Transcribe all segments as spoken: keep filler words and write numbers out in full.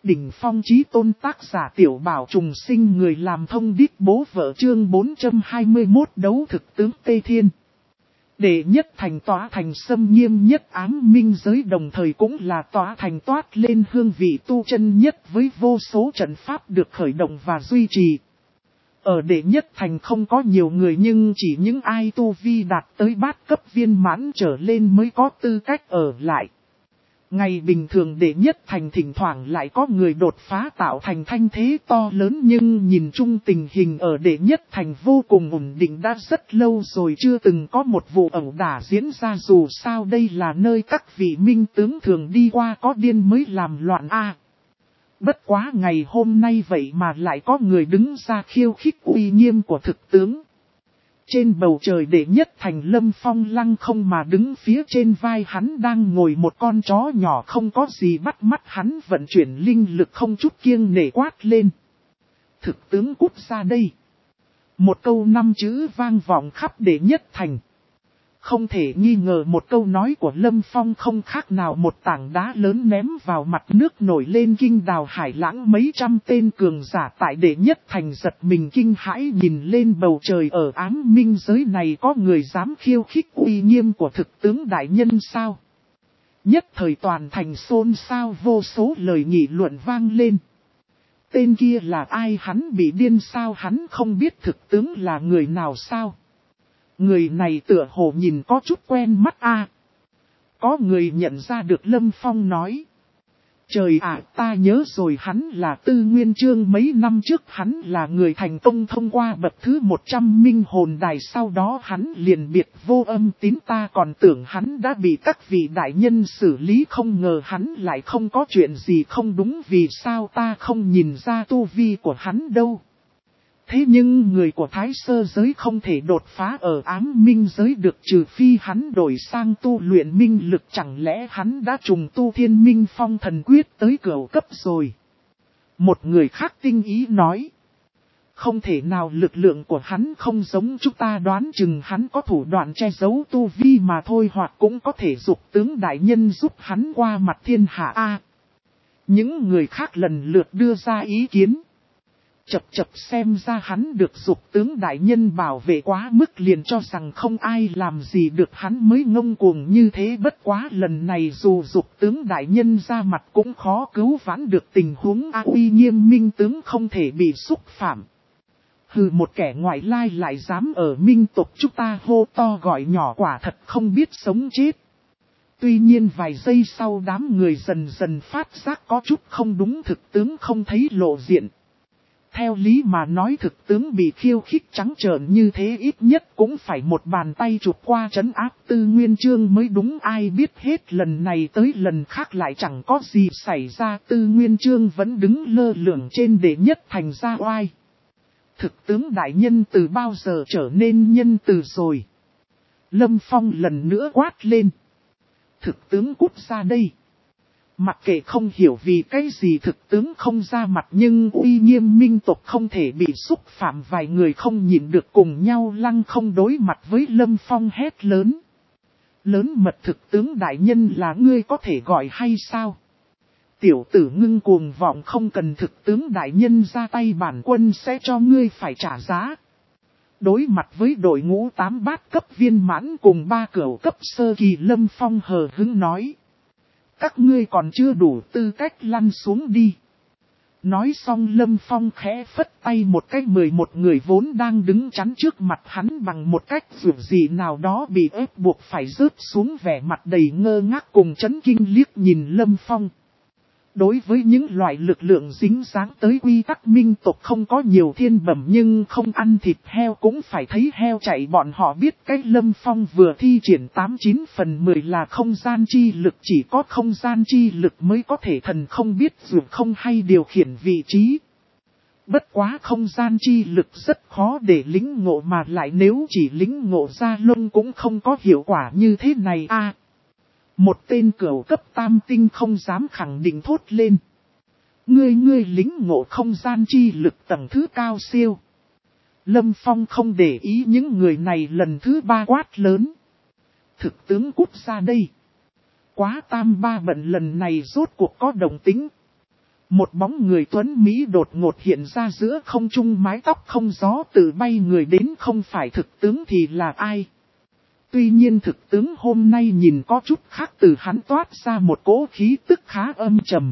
đỉnh phong chí tôn tác giả Tiểu Bảo trùng sinh người làm thông điệp bố vợ chương bốn trăm hai mươi mốt đấu thực tướng Tây Thiên. Đệ nhất thành tỏa thành xâm nghiêm nhất ám minh giới đồng thời cũng là tỏa thành toát lên hương vị tu chân nhất với vô số trận pháp được khởi động và duy trì. Ở đệ nhất thành không có nhiều người nhưng chỉ những ai tu vi đạt tới bát cấp viên mãn trở lên mới có tư cách ở lại. Ngày bình thường đệ nhất thành thỉnh thoảng lại có người đột phá tạo thành thanh thế to lớn nhưng nhìn chung tình hình ở đệ nhất thành vô cùng ổn định đã rất lâu rồi chưa từng có một vụ ẩu đả diễn ra dù sao đây là nơi các vị minh tướng thường đi qua có điên mới làm loạn a. Bất quá ngày hôm nay vậy mà lại có người đứng ra khiêu khích uy nghiêm của thực tướng. Trên bầu trời đệ nhất thành Lâm Phong lăng không mà đứng phía trên vai hắn đang ngồi một con chó nhỏ không có gì bắt mắt hắn vận chuyển linh lực không chút kiêng nể quát lên. Thực tướng cút ra đây. Một câu năm chữ vang vọng khắp đệ nhất thành. Không thể nghi ngờ một câu nói của Lâm Phong không khác nào một tảng đá lớn ném vào mặt nước nổi lên kinh đào hải lãng mấy trăm tên cường giả tại đệ nhất thành giật mình kinh hãi nhìn lên bầu trời ở ám minh giới này có người dám khiêu khích uy nghiêm của thực tướng đại nhân sao. Nhất thời toàn thành xôn xao vô số lời nghị luận vang lên. Tên kia là ai hắn bị điên sao hắn không biết thực tướng là người nào sao. Người này tựa hồ nhìn có chút quen mắt a. Có người nhận ra được Lâm Phong nói. Trời ạ, ta nhớ rồi hắn là Tư Nguyên Chương mấy năm trước hắn là người thành công thông qua bậc thứ một trăm minh hồn đài sau đó hắn liền biệt vô âm tín ta còn tưởng hắn đã bị các vị đại nhân xử lý không ngờ hắn lại không có chuyện gì không đúng vì sao ta không nhìn ra tu vi của hắn đâu. Thế nhưng người của Thái Sơ giới không thể đột phá ở ám minh giới được trừ phi hắn đổi sang tu luyện minh lực chẳng lẽ hắn đã trùng tu thiên minh phong thần quyết tới cửu cấp rồi. Một người khác tinh ý nói. Không thể nào lực lượng của hắn không giống chúng ta đoán chừng hắn có thủ đoạn che giấu tu vi mà thôi hoặc cũng có thể dục tướng đại nhân giúp hắn qua mặt thiên hạ A. Những người khác lần lượt đưa ra ý kiến. Chập chập xem ra hắn được dục tướng đại nhân bảo vệ quá mức liền cho rằng không ai làm gì được hắn mới ngông cuồng như thế bất quá lần này dù dục tướng đại nhân ra mặt cũng khó cứu vãn được tình huống a uy nghiêm minh tướng không thể bị xúc phạm. Hừ một kẻ ngoại lai lại dám ở minh tộc chúng ta hô to gọi nhỏ quả thật không biết sống chết. Tuy nhiên vài giây sau đám người dần dần phát giác có chút không đúng thực tướng không thấy lộ diện. Theo lý mà nói thực tướng bị khiêu khích trắng trợn như thế ít nhất cũng phải một bàn tay chụp qua trấn áp Tư Nguyên Chương mới đúng ai biết hết lần này tới lần khác lại chẳng có gì xảy ra Tư Nguyên Chương vẫn đứng lơ lửng trên đệ nhất thành ra oai. Thực tướng đại nhân từ bao giờ trở nên nhân từ rồi. Lâm Phong lần nữa quát lên. Thực tướng cút ra đây. Mặc kệ không hiểu vì cái gì thực tướng không ra mặt nhưng uy nghiêm minh tộc không thể bị xúc phạm vài người không nhịn được cùng nhau lăng không đối mặt với Lâm Phong hét lớn. Lớn mật thực tướng đại nhân là ngươi có thể gọi hay sao? Tiểu tử ngưng cuồng vọng không cần thực tướng đại nhân ra tay bản quân sẽ cho ngươi phải trả giá. Đối mặt với đội ngũ tám bát cấp viên mãn cùng ba cửu cấp sơ kỳ Lâm Phong hờ hứng nói. Các ngươi còn chưa đủ tư cách lăn xuống đi. Nói xong Lâm Phong khẽ phất tay một cách mười một người vốn đang đứng chắn trước mặt hắn bằng một cách dù gì nào đó bị ép buộc phải rớt xuống vẻ mặt đầy ngơ ngác cùng chấn kinh liếc nhìn Lâm Phong. Đối với những loại lực lượng dính dáng tới quy tắc minh tộc không có nhiều thiên bẩm nhưng không ăn thịt heo cũng phải thấy heo chạy bọn họ biết cách Lâm Phong vừa thi triển tám chín phần mười là không gian chi lực chỉ có không gian chi lực mới có thể thần không biết dù không hay điều khiển vị trí. Bất quá không gian chi lực rất khó để lính ngộ mà lại nếu chỉ lính ngộ ra lông cũng không có hiệu quả như thế này a. Một tên cửu cấp tam tinh không dám khẳng định thốt lên. Ngươi ngươi lính ngộ không gian chi lực tầng thứ cao siêu. Lâm Phong không để ý những người này lần thứ ba quát lớn. Thực tướng cút ra đây. Quá tam ba bận lần này rốt cuộc có đồng tính. Một bóng người tuấn Mỹ đột ngột hiện ra giữa không trung, mái tóc không gió tự bay người đến, không phải thực tướng thì là ai? Tuy nhiên thực tướng hôm nay nhìn có chút khác, từ hắn toát ra một cỗ khí tức khá âm trầm.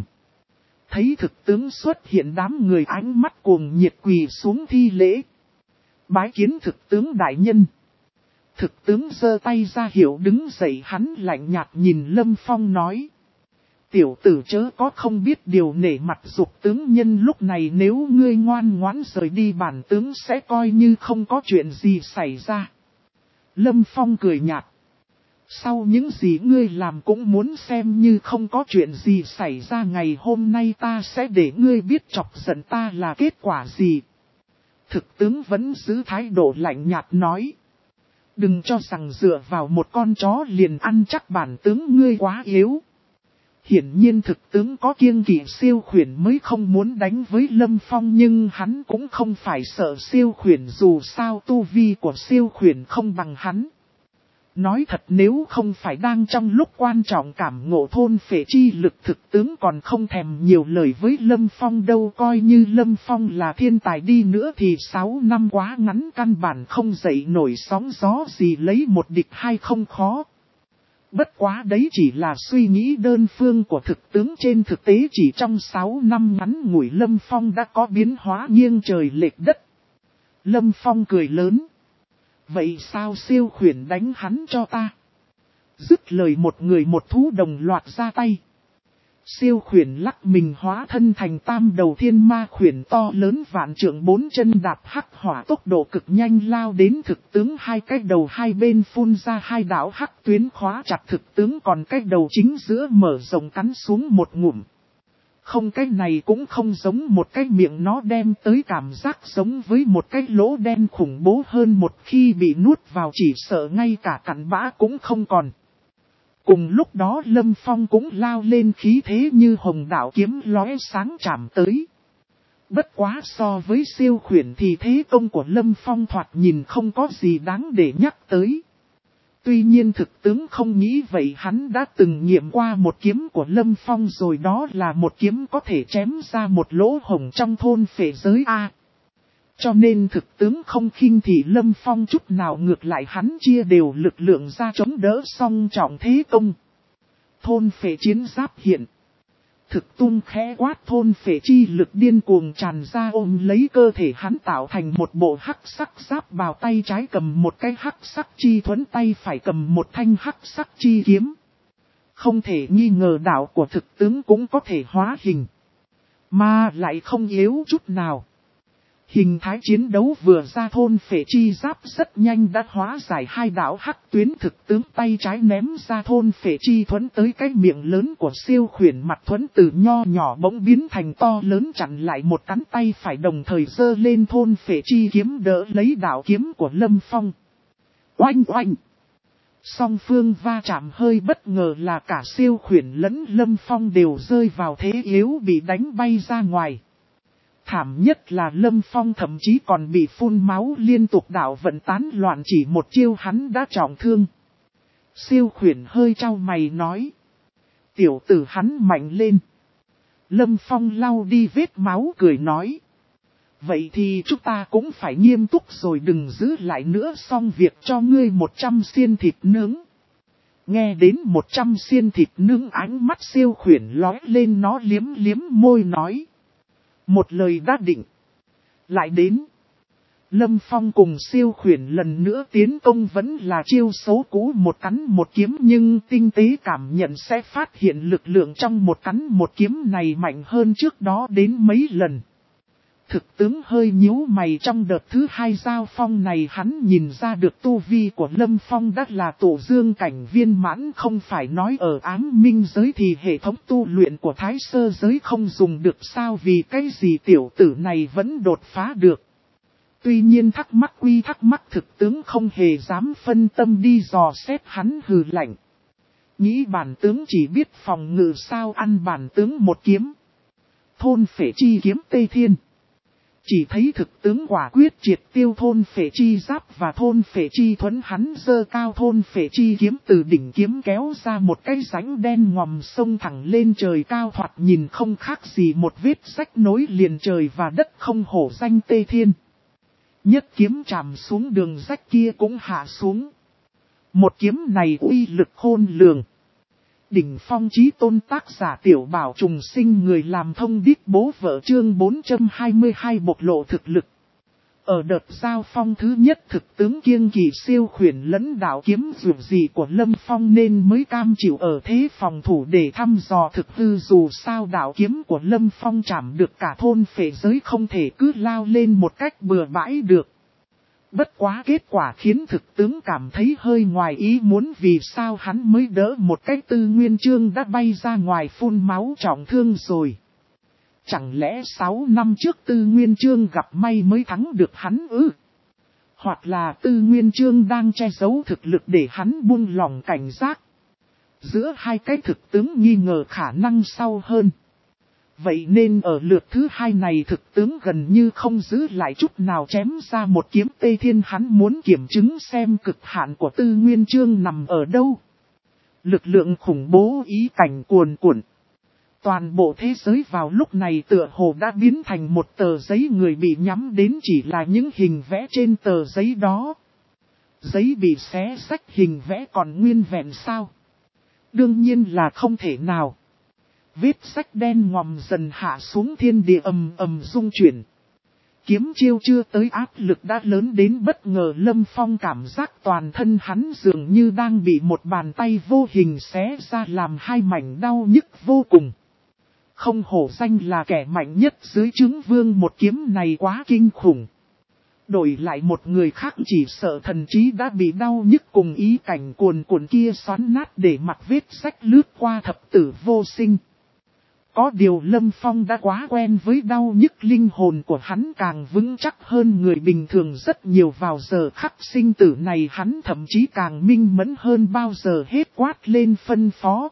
Thấy thực tướng xuất hiện, đám người ánh mắt cuồng nhiệt quỳ xuống thi lễ. Bái kiến thực tướng đại nhân. Thực tướng giơ tay ra hiệu đứng dậy, hắn lạnh nhạt nhìn Lâm Phong nói. Tiểu tử chớ có không biết điều, nể mặt dục tướng nhân, lúc này nếu ngươi ngoan ngoãn rời đi, bản tướng sẽ coi như không có chuyện gì xảy ra. Lâm Phong cười nhạt. Sau những gì ngươi làm cũng muốn xem như không có chuyện gì xảy ra, ngày hôm nay ta sẽ để ngươi biết chọc giận ta là kết quả gì. Thực tướng vẫn giữ thái độ lạnh nhạt nói. Đừng cho rằng dựa vào một con chó liền ăn chắc bản tướng ngươi quá yếu. Hiển nhiên thực tướng có kiêng kỵ siêu khuyển mới không muốn đánh với Lâm Phong, nhưng hắn cũng không phải sợ siêu khuyển, dù sao tu vi của siêu khuyển không bằng hắn. Nói thật, nếu không phải đang trong lúc quan trọng cảm ngộ thôn phệ chi lực, thực tướng còn không thèm nhiều lời với Lâm Phong đâu. Coi như Lâm Phong là thiên tài đi nữa thì sáu năm quá ngắn, căn bản không dậy nổi sóng gió gì, lấy một địch hai không khó. Bất quá đấy chỉ là suy nghĩ đơn phương của thực tướng, trên thực tế chỉ trong sáu năm ngắn ngủi Lâm Phong đã có biến hóa nghiêng trời lệch đất. Lâm Phong cười lớn. Vậy sao siêu khuyển đánh hắn cho ta? Dứt lời, một người một thú đồng loạt ra tay. Siêu khuyển lắc mình hóa thân thành tam đầu thiên ma khuyển to lớn vạn trượng, bốn chân đạp hắc hỏa, tốc độ cực nhanh lao đến thực tướng, hai cái đầu hai bên phun ra hai đạo hắc tuyến khóa chặt thực tướng, còn cái đầu chính giữa mở rộng cắn xuống một ngụm. Không, cái này cũng không giống một cái miệng, nó đem tới cảm giác giống với một cái lỗ đen khủng bố hơn, một khi bị nuốt vào chỉ sợ ngay cả cặn bã cũng không còn. Cùng lúc đó Lâm Phong cũng lao lên, khí thế như hồng đạo kiếm lóe sáng chạm tới. Bất quá so với siêu khuyển thì thế công của Lâm Phong thoạt nhìn không có gì đáng để nhắc tới. Tuy nhiên thực tướng không nghĩ vậy, hắn đã từng nghiệm qua một kiếm của Lâm Phong rồi, đó là một kiếm có thể chém ra một lỗ hổng trong thôn phệ giới A. Cho nên thực tướng không khinh thị Lâm Phong chút nào, ngược lại hắn chia đều lực lượng ra chống đỡ song trọng thế công. Thôn phệ chiến giáp hiện. Thực tung khẽ quát, thôn phệ chi lực điên cuồng tràn ra ôm lấy cơ thể hắn, tạo thành một bộ hắc sắc giáp bào, tay trái cầm một cái hắc sắc chi thuẫn, tay phải cầm một thanh hắc sắc chi kiếm. Không thể nghi ngờ đạo của thực tướng cũng có thể hóa hình, mà lại không yếu chút nào. Hình thái chiến đấu vừa ra, thôn phệ chi giáp rất nhanh đã hóa giải hai đạo hắc tuyến, thực tướng tay trái ném ra thôn phệ chi thuẫn tới cái miệng lớn của siêu khuyển, mặt thuẫn từ nho nhỏ bỗng biến thành to lớn chặn lại một cánh, tay phải đồng thời giơ lên thôn phệ chi kiếm đỡ lấy đạo kiếm của Lâm Phong. Oanh oanh! Song phương va chạm hơi bất ngờ là cả siêu khuyển lẫn Lâm Phong đều rơi vào thế yếu, bị đánh bay ra ngoài. Thảm nhất là Lâm Phong thậm chí còn bị phun máu liên tục, đạo vận tán loạn, chỉ một chiêu hắn đã trọng thương. Siêu khuyển hơi trao mày nói. Tiểu tử hắn mạnh lên. Lâm Phong lau đi vết máu cười nói. Vậy thì chúng ta cũng phải nghiêm túc rồi, đừng giữ lại nữa, xong việc cho ngươi một trăm xiên thịt nướng. Nghe đến một trăm xiên thịt nướng, ánh mắt siêu khuyển lóe lên, nó liếm liếm môi nói. Một lời đã định. Lại đến. Lâm Phong cùng siêu khuyển lần nữa tiến công, vẫn là chiêu số cũ, một cắn một kiếm, nhưng tinh tế cảm nhận sẽ phát hiện lực lượng trong một cắn một kiếm này mạnh hơn trước đó đến mấy lần. Thực tướng hơi nhíu mày, trong đợt thứ hai giao phong này hắn nhìn ra được tu vi của Lâm Phong đã là tổ dương cảnh viên mãn, không phải nói ở ám minh giới thì hệ thống tu luyện của thái sơ giới không dùng được sao, vì cái gì tiểu tử này vẫn đột phá được. Tuy nhiên thắc mắc quy thắc mắc, thực tướng không hề dám phân tâm đi dò xét, hắn hừ lạnh. Nghĩ bản tướng chỉ biết phòng ngự sao, ăn bản tướng một kiếm. Thôn phệ chi kiếm Tây Thiên. Chỉ thấy thực tướng quả quyết triệt tiêu thôn phệ chi giáp và thôn phệ chi thuẫn, hắn giơ cao thôn phệ chi kiếm từ đỉnh kiếm kéo ra một cái rãnh đen ngòm sông thẳng lên trời cao, thoạt nhìn không khác gì một vết rách nối liền trời và đất, không hổ danh Tê Thiên. Nhất kiếm chạm xuống, đường rách kia cũng hạ xuống. Một kiếm này uy lực khôn lường. Đỉnh phong chí tôn, tác giả Tiểu Bảo Trùng Sinh, người làm thông điệp bố vợ, chương bốn trăm hai mươi hai bộc lộ thực lực. Ở đợt giao phong thứ nhất, thực tướng kiêng kỵ siêu khuyển lẫn đạo kiếm dù gì của Lâm Phong nên mới cam chịu ở thế phòng thủ để thăm dò thực hư, dù sao đạo kiếm của Lâm Phong chạm được cả thôn phệ giới, không thể cứ lao lên một cách bừa bãi được. Bất quá kết quả khiến thực tướng cảm thấy hơi ngoài ý muốn, vì sao hắn mới đỡ một cái Tư Nguyên Chương đã bay ra ngoài phun máu trọng thương rồi. Chẳng lẽ sáu năm trước Tư Nguyên Chương gặp may mới thắng được hắn ư? Hoặc là Tư Nguyên Chương đang che giấu thực lực để hắn buông lòng cảnh giác? Giữa hai cái thực tướng nghi ngờ khả năng sau hơn. Vậy nên ở lượt thứ hai này thực tướng gần như không giữ lại chút nào chém ra một kiếm Tê Thiên, hắn muốn kiểm chứng xem cực hạn của Tư Nguyên Chương nằm ở đâu. Lực lượng khủng bố ý cảnh cuồn cuộn. Toàn bộ thế giới vào lúc này tựa hồ đã biến thành một tờ giấy, người bị nhắm đến chỉ là những hình vẽ trên tờ giấy đó. Giấy bị xé rách, hình vẽ còn nguyên vẹn sao? Đương nhiên là không thể nào. Vết rách đen ngòm dần hạ xuống, thiên địa ầm ầm rung chuyển. Kiếm chiêu chưa tới áp lực đã lớn đến bất ngờ, Lâm Phong cảm giác toàn thân hắn dường như đang bị một bàn tay vô hình xé ra làm hai mảnh, đau nhức vô cùng. Không hổ danh là kẻ mạnh nhất dưới trứng vương, một kiếm này quá kinh khủng. Đổi lại một người khác chỉ sợ thần trí đã bị đau nhức cùng ý cảnh cuồn cuộn kia xoắn nát để mặc vết rách lướt qua thập tử vô sinh. Có điều Lâm Phong đã quá quen với đau nhức, linh hồn của hắn càng vững chắc hơn người bình thường rất nhiều, vào giờ khắc sinh tử này hắn thậm chí càng minh mẫn hơn bao giờ hết, quát lên phân phó.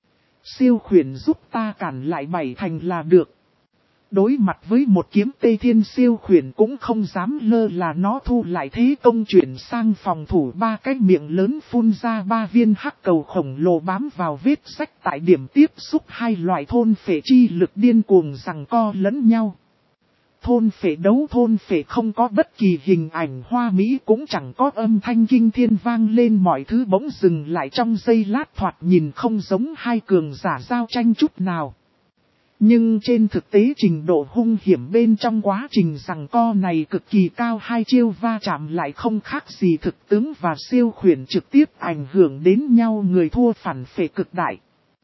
Siêu khuyển giúp ta cản lại bảy thành là được. Đối mặt với một kiếm Tê Thiên, siêu khuyển cũng không dám lơ là, nó thu lại thế công chuyển sang phòng thủ, ba cái miệng lớn phun ra ba viên hắc cầu khổng lồ bám vào vết rách tại điểm tiếp xúc, hai loại thôn phệ chi lực điên cuồng giằng co lẫn nhau. Thôn phệ đấu thôn phệ không có bất kỳ hình ảnh hoa mỹ, cũng chẳng có âm thanh kinh thiên vang lên, mọi thứ bỗng dừng lại trong giây lát, thoạt nhìn không giống hai cường giả giao tranh chút nào. Nhưng trên thực tế trình độ hung hiểm bên trong quá trình giằng co này cực kỳ cao, hai chiêu va chạm lại không khác gì thực tướng và siêu khuyển trực tiếp ảnh hưởng đến nhau, người thua phản phệ cực đại.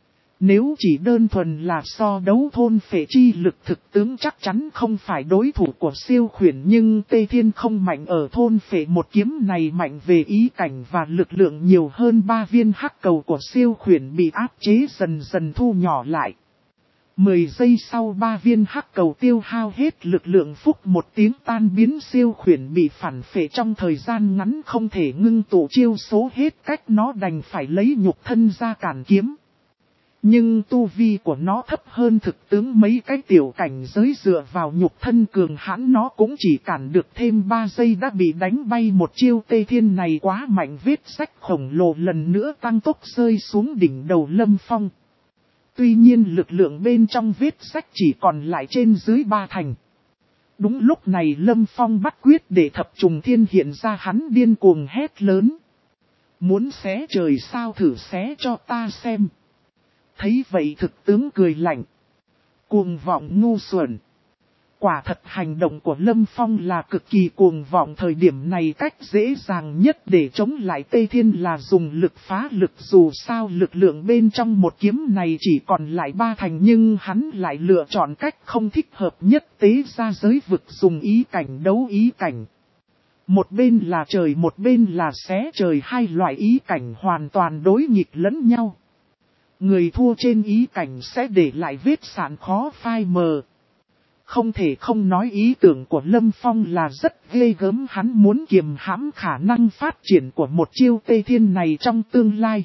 Nếu chỉ đơn thuần là so đấu thôn phệ chi lực, thực tướng chắc chắn không phải đối thủ của siêu khuyển, nhưng Tê Thiên không mạnh ở thôn phệ, một kiếm này mạnh về ý cảnh và lực lượng nhiều hơn, ba viên hắc cầu của siêu khuyển bị áp chế dần dần thu nhỏ lại. Mười giây sau ba viên hắc cầu tiêu hao hết lực lượng, phúc một tiếng tan biến, siêu khuyển bị phản phệ trong thời gian ngắn không thể ngưng tụ chiêu số, hết cách nó đành phải lấy nhục thân ra cản kiếm. Nhưng tu vi của nó thấp hơn thực tướng mấy cái, tiểu cảnh giới dựa vào nhục thân cường hãn nó cũng chỉ cản được thêm ba giây đã bị đánh bay một chiêu. Tê Thiên này quá mạnh, vết rách khổng lồ lần nữa tăng tốc rơi xuống đỉnh đầu Lâm Phong. Tuy nhiên lực lượng bên trong vết rách chỉ còn lại trên dưới ba thành. Đúng lúc này Lâm Phong bắt quyết để thập trùng thiên hiện ra, hắn điên cuồng hét lớn. Muốn xé trời sao, thử xé cho ta xem. Thấy vậy thực tướng cười lạnh. Cuồng vọng ngu xuẩn. Quả thật hành động của Lâm Phong là cực kỳ cuồng vọng, thời điểm này cách dễ dàng nhất để chống lại Tê Thiên là dùng lực phá lực, dù sao lực lượng bên trong một kiếm này chỉ còn lại ba thành, nhưng hắn lại lựa chọn cách không thích hợp nhất, tế ra giới vực, dùng ý cảnh đấu ý cảnh. Một bên là trời, một bên là xé trời, hai loại ý cảnh hoàn toàn đối nghịch lẫn nhau. Người thua trên ý cảnh sẽ để lại vết sạn khó phai mờ. Không thể không nói ý tưởng của Lâm Phong là rất ghê gớm, hắn muốn kiềm hãm khả năng phát triển của một chiêu Tê Thiên này trong tương lai.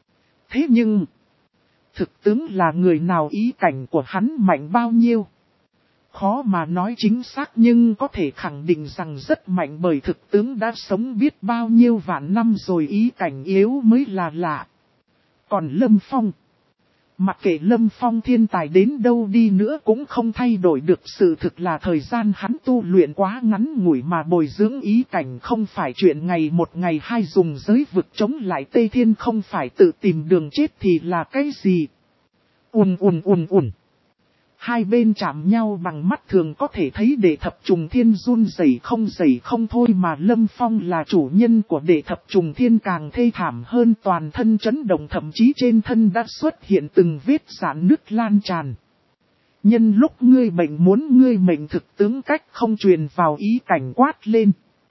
Thế nhưng, thực tướng là người nào, ý cảnh của hắn mạnh bao nhiêu? Khó mà nói chính xác nhưng có thể khẳng định rằng rất mạnh bởi thực tướng đã sống biết bao nhiêu vạn năm rồi, ý cảnh yếu mới là lạ. Còn Lâm Phong, mặc kệ Lâm Phong thiên tài đến đâu đi nữa cũng không thay đổi được sự thực là thời gian hắn tu luyện quá ngắn ngủi, mà bồi dưỡng ý cảnh không phải chuyện ngày một ngày hai, dùng giới vực chống lại Tây Thiên không phải tự tìm đường chết thì là cái gì? Ùn ùn ùn ùn. Hai bên chạm nhau bằng mắt thường có thể thấy Đệ Thập Trùng Thiên run rẩy không rẩy không thôi, mà Lâm Phong là chủ nhân của Đệ Thập Trùng Thiên càng thê thảm hơn, toàn thân chấn động, thậm chí trên thân đã xuất hiện từng vết rạn nứt lan tràn. Nhân lúc ngươi bệnh muốn ngươi mệnh, thực tướng cách không truyền vào ý cảnh quát lên.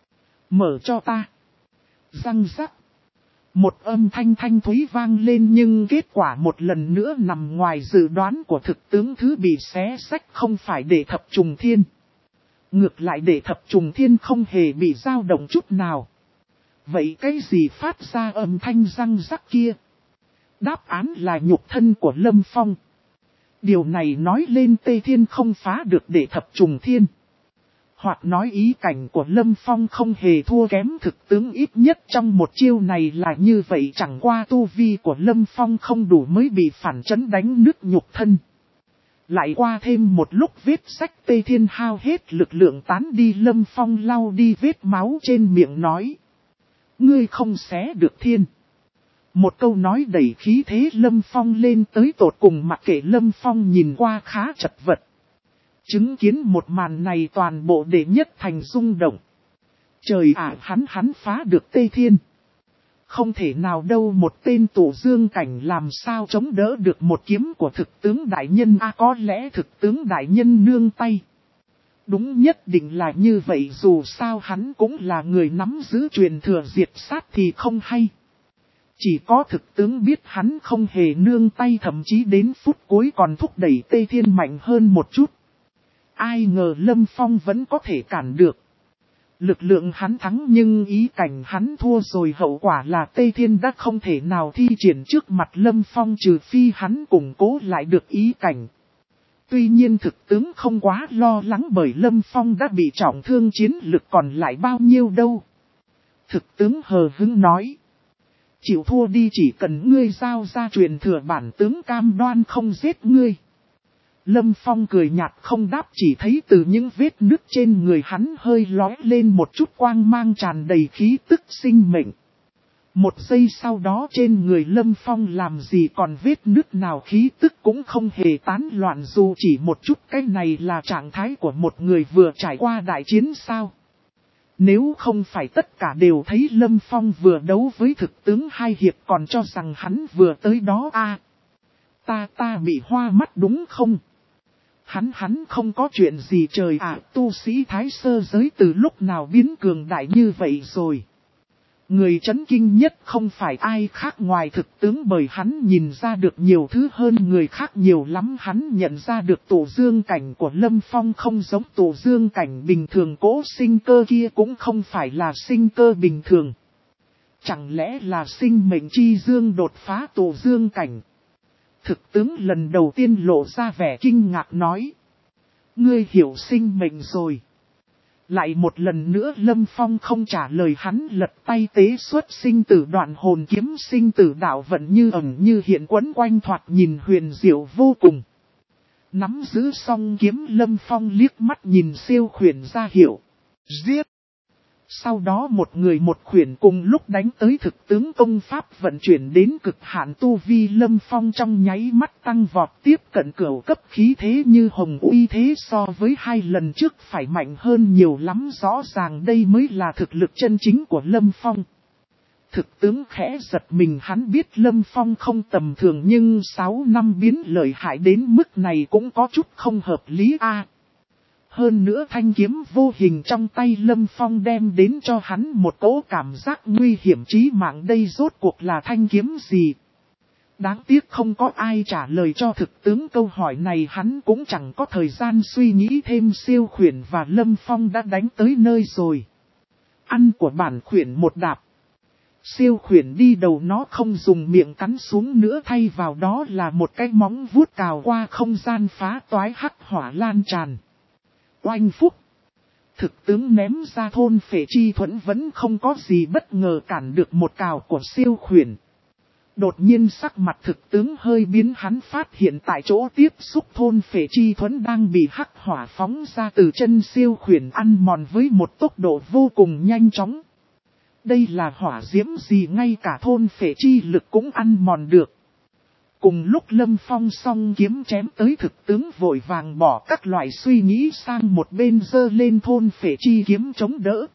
Mở cho ta. Răng rắc. Một âm thanh thanh thúy vang lên, nhưng kết quả một lần nữa nằm ngoài dự đoán của thực tướng, thứ bị xé xách không phải Đệ Thập Trùng Thiên. Ngược lại Đệ Thập Trùng Thiên không hề bị dao động chút nào. Vậy cái gì phát ra âm thanh răng rắc kia? Đáp án là nhục thân của Lâm Phong. Điều này nói lên Tây Thiên không phá được Đệ Thập Trùng Thiên. Hoặc nói ý cảnh của Lâm Phong không hề thua kém thực tướng, ít nhất trong một chiêu này là như vậy, chẳng qua tu vi của Lâm Phong không đủ mới bị phản chấn đánh nứt nhục thân. Lại qua thêm một lúc vết sách Tây Thiên hao hết lực lượng tán đi, Lâm Phong lau đi vết máu trên miệng nói. Ngươi không xé được thiên. Một câu nói đẩy khí thế Lâm Phong lên tới tột cùng, mặc kệ Lâm Phong nhìn qua khá chật vật. Chứng kiến một màn này toàn bộ Đệ Nhất Thành rung động. Trời ạ, hắn hắn phá được Tây Thiên. Không thể nào đâu, một tên Tụ Dương cảnh làm sao chống đỡ được một kiếm của thực tướng đại nhân a à, có lẽ thực tướng đại nhân nương tay. Đúng, nhất định là như vậy, dù sao hắn cũng là người nắm giữ truyền thừa diệt sát thì không hay. Chỉ có thực tướng biết hắn không hề nương tay, thậm chí đến phút cuối còn thúc đẩy Tây Thiên mạnh hơn một chút. Ai ngờ Lâm Phong vẫn có thể cản được. Lực lượng hắn thắng nhưng ý cảnh hắn thua rồi, hậu quả là Tây Thiên đã không thể nào thi triển trước mặt Lâm Phong trừ phi hắn củng cố lại được ý cảnh. Tuy nhiên thực tướng không quá lo lắng bởi Lâm Phong đã bị trọng thương, chiến lực còn lại bao nhiêu đâu. Thực tướng hờ hững nói. Chịu thua đi, chỉ cần ngươi giao ra truyền thừa, bản tướng cam đoan không giết ngươi. Lâm Phong cười nhạt không đáp, chỉ thấy từ những vết nứt trên người hắn hơi lóe lên một chút quang mang tràn đầy khí tức sinh mệnh. Một giây sau đó trên người Lâm Phong làm gì còn vết nứt nào, khí tức cũng không hề tán loạn dù chỉ một chút. Cái này là trạng thái của một người vừa trải qua đại chiến sao? Nếu không phải tất cả đều thấy Lâm Phong vừa đấu với thực tướng hai hiệp còn cho rằng hắn vừa tới đó a Ta ta bị hoa mắt đúng không? Hắn hắn không có chuyện gì, trời ạ, tu sĩ Thái Sơ giới từ lúc nào biến cường đại như vậy rồi. Người chấn kinh nhất không phải ai khác ngoài thực tướng, bởi hắn nhìn ra được nhiều thứ hơn người khác nhiều lắm. Hắn nhận ra được Tụ Dương cảnh của Lâm Phong không giống Tụ Dương cảnh bình thường, cố sinh cơ kia cũng không phải là sinh cơ bình thường. Chẳng lẽ là sinh mệnh chi dương đột phá Tụ Dương cảnh? Thực tướng lần đầu tiên lộ ra vẻ kinh ngạc nói. Ngươi hiểu sinh mệnh rồi. Lại một lần nữa Lâm Phong không trả lời, hắn lật tay tế xuất sinh tử đoạn hồn kiếm, sinh tử đạo vận như ẩn như hiện quấn quanh, thoạt nhìn huyền diệu vô cùng. Nắm giữ song kiếm, Lâm Phong liếc mắt nhìn siêu khuyển ra hiệu. Giết! Sau đó một người một khuyển cùng lúc đánh tới, thực tướng công pháp vận chuyển đến cực hạn, tu vi Lâm Phong trong nháy mắt tăng vọt, tiếp cận cửu cấp, khí thế như hồng uy thế so với hai lần trước phải mạnh hơn nhiều lắm, rõ ràng đây mới là thực lực chân chính của Lâm Phong. Thực tướng khẽ giật mình, hắn biết Lâm Phong không tầm thường nhưng sáu năm biến lợi hại đến mức này cũng có chút không hợp lý a. Hơn nữa thanh kiếm vô hình trong tay Lâm Phong đem đến cho hắn một cỗ cảm giác nguy hiểm chí mạng, đây rốt cuộc là thanh kiếm gì? Đáng tiếc không có ai trả lời cho thực tướng câu hỏi này, hắn cũng chẳng có thời gian suy nghĩ thêm, siêu khuyển và Lâm Phong đã đánh tới nơi rồi. Ăn của bản khuyển một đạp. Siêu khuyển đi đầu, nó không dùng miệng cắn xuống nữa, thay vào đó là một cái móng vuốt cào qua không gian, phá toái hắc hỏa lan tràn. Oanh phúc. Thực tướng ném ra thôn phệ chi thuẫn vẫn không có gì bất ngờ cản được một cào của siêu khuyển. Đột nhiên sắc mặt thực tướng hơi biến, hắn phát hiện tại chỗ tiếp xúc thôn phệ chi thuẫn đang bị hắc hỏa phóng ra từ chân siêu khuyển ăn mòn với một tốc độ vô cùng nhanh chóng. Đây là hỏa diễm gì ngay cả thôn phệ chi lực cũng ăn mòn được. Cùng lúc Lâm Phong song kiếm chém tới, thực tướng vội vàng bỏ các loại suy nghĩ sang một bên, giơ lên thôn phệ chi kiếm chống đỡ.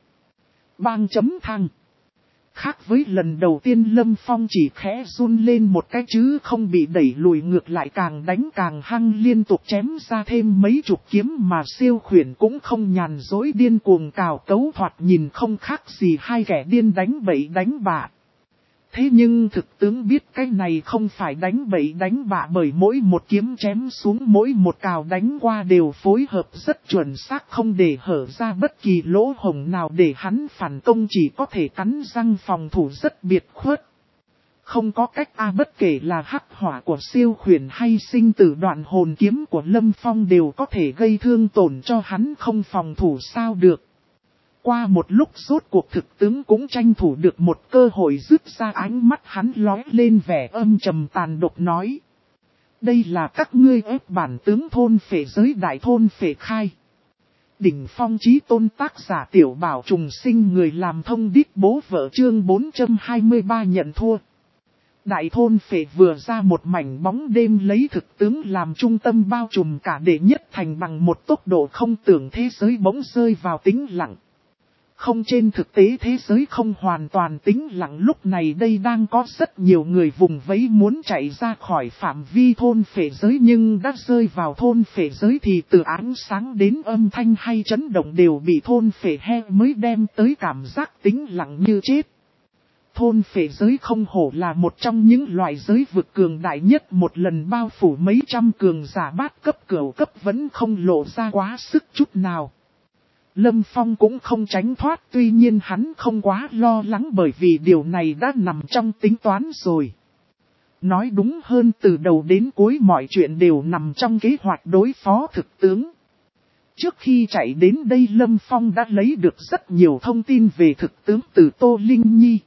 Bang chấm thang. Khác với lần đầu tiên Lâm Phong chỉ khẽ run lên một cái chứ không bị đẩy lùi, ngược lại càng đánh càng hăng, liên tục chém ra thêm mấy chục kiếm mà siêu khuyển cũng không nhàn dối, điên cuồng cào cấu, thoạt nhìn không khác gì hai kẻ điên đánh bậy đánh bạ. Thế nhưng thực tướng biết cái này không phải đánh bậy đánh bạ, bởi mỗi một kiếm chém xuống, mỗi một cào đánh qua đều phối hợp rất chuẩn xác, không để hở ra bất kỳ lỗ hổng nào để hắn phản công, chỉ có thể cắn răng phòng thủ rất biệt khuất. Không có cách a, bất kể là hắc hỏa của siêu khuyển hay sinh tử đoạn hồn kiếm của Lâm Phong đều có thể gây thương tổn cho hắn, không phòng thủ sao được. Qua một lúc rốt cuộc thực tướng cũng tranh thủ được một cơ hội, dứt ra, ánh mắt hắn lóe lên vẻ âm trầm tàn độc nói. Đây là các ngươi ép bản tướng thôn phệ giới đại thôn phệ khai. Đỉnh phong chí tôn, tác giả Tiểu Bảo Trùng Sinh, người làm thông điệp bố vợ, chương bốn trăm hai mươi ba nhận thua. Đại thôn phệ vừa ra, một mảnh bóng đêm lấy thực tướng làm trung tâm bao trùm cả đệ nhất thành, bằng một tốc độ không tưởng thế giới bỗng rơi vào tĩnh lặng. Không, trên thực tế thế giới không hoàn toàn tĩnh lặng, lúc này đây đang có rất nhiều người vùng vẫy muốn chạy ra khỏi phạm vi thôn phệ giới, nhưng đã rơi vào thôn phệ giới thì từ ánh sáng đến âm thanh hay chấn động đều bị thôn phệ he mới đem tới cảm giác tĩnh lặng như chết. Thôn phệ giới không hổ là một trong những loại giới vực cường đại nhất, một lần bao phủ mấy trăm cường giả bát cấp cửu cấp vẫn không lộ ra quá sức chút nào. Lâm Phong cũng không tránh thoát, tuy nhiên hắn không quá lo lắng bởi vì điều này đã nằm trong tính toán rồi. Nói đúng hơn, từ đầu đến cuối mọi chuyện đều nằm trong kế hoạch đối phó thực tướng. Trước khi chạy đến đây Lâm Phong đã lấy được rất nhiều thông tin về thực tướng từ Tô Linh Nhi.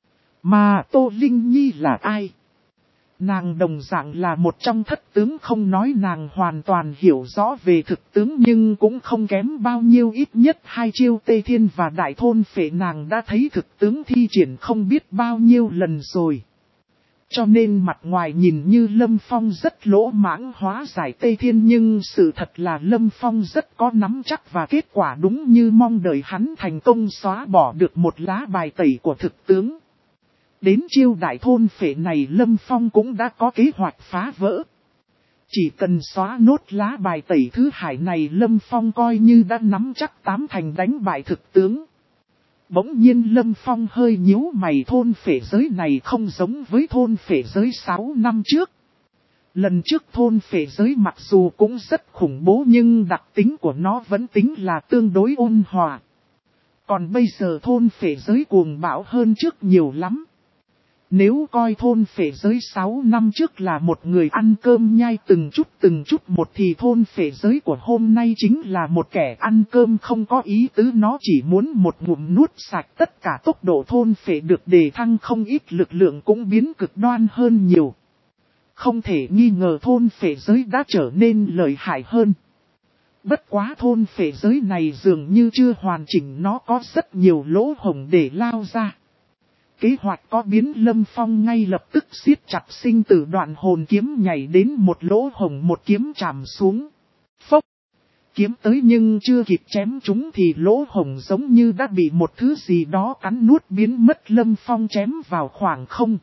Mà Tô Linh Nhi là ai? Nàng đồng dạng là một trong thất tướng, không nói nàng hoàn toàn hiểu rõ về thực tướng nhưng cũng không kém bao nhiêu, ít nhất hai chiêu Tê Thiên và Đại Thôn Phệ nàng đã thấy thực tướng thi triển không biết bao nhiêu lần rồi. Cho nên mặt ngoài nhìn như Lâm Phong rất lỗ mãng hóa giải Tê Thiên, nhưng sự thật là Lâm Phong rất có nắm chắc và kết quả đúng như mong đợi, hắn thành công xóa bỏ được một lá bài tẩy của thực tướng. Đến chiêu đại thôn phệ này Lâm Phong cũng đã có kế hoạch phá vỡ. Chỉ cần xóa nốt lá bài tẩy thứ hải này Lâm Phong coi như đã nắm chắc tám thành đánh bại thực tướng. Bỗng nhiên Lâm Phong hơi nhíu mày, thôn phệ giới này không giống với thôn phệ giới sáu năm trước. Lần trước thôn phệ giới mặc dù cũng rất khủng bố nhưng đặc tính của nó vẫn tính là tương đối ôn hòa. Còn bây giờ thôn phệ giới cuồng bạo hơn trước nhiều lắm. Nếu coi thôn phệ giới sáu năm trước là một người ăn cơm nhai từng chút từng chút một thì thôn phệ giới của hôm nay chính là một kẻ ăn cơm không có ý tứ, nó chỉ muốn một ngụm nuốt sạch tất cả, tốc độ thôn phệ được đề thăng không ít, lực lượng cũng biến cực đoan hơn nhiều. Không thể nghi ngờ thôn phệ giới đã trở nên lợi hại hơn. Bất quá thôn phệ giới này dường như chưa hoàn chỉnh, nó có rất nhiều lỗ hổng để lao ra. Kế hoạch có biến, Lâm Phong ngay lập tức siết chặt sinh tử đoạn hồn kiếm, nhảy đến một lỗ hổng, một kiếm chạm xuống. Phốc! Kiếm tới nhưng chưa kịp chém chúng thì lỗ hổng giống như đã bị một thứ gì đó cắn nuốt, biến mất. Lâm Phong chém vào khoảng không.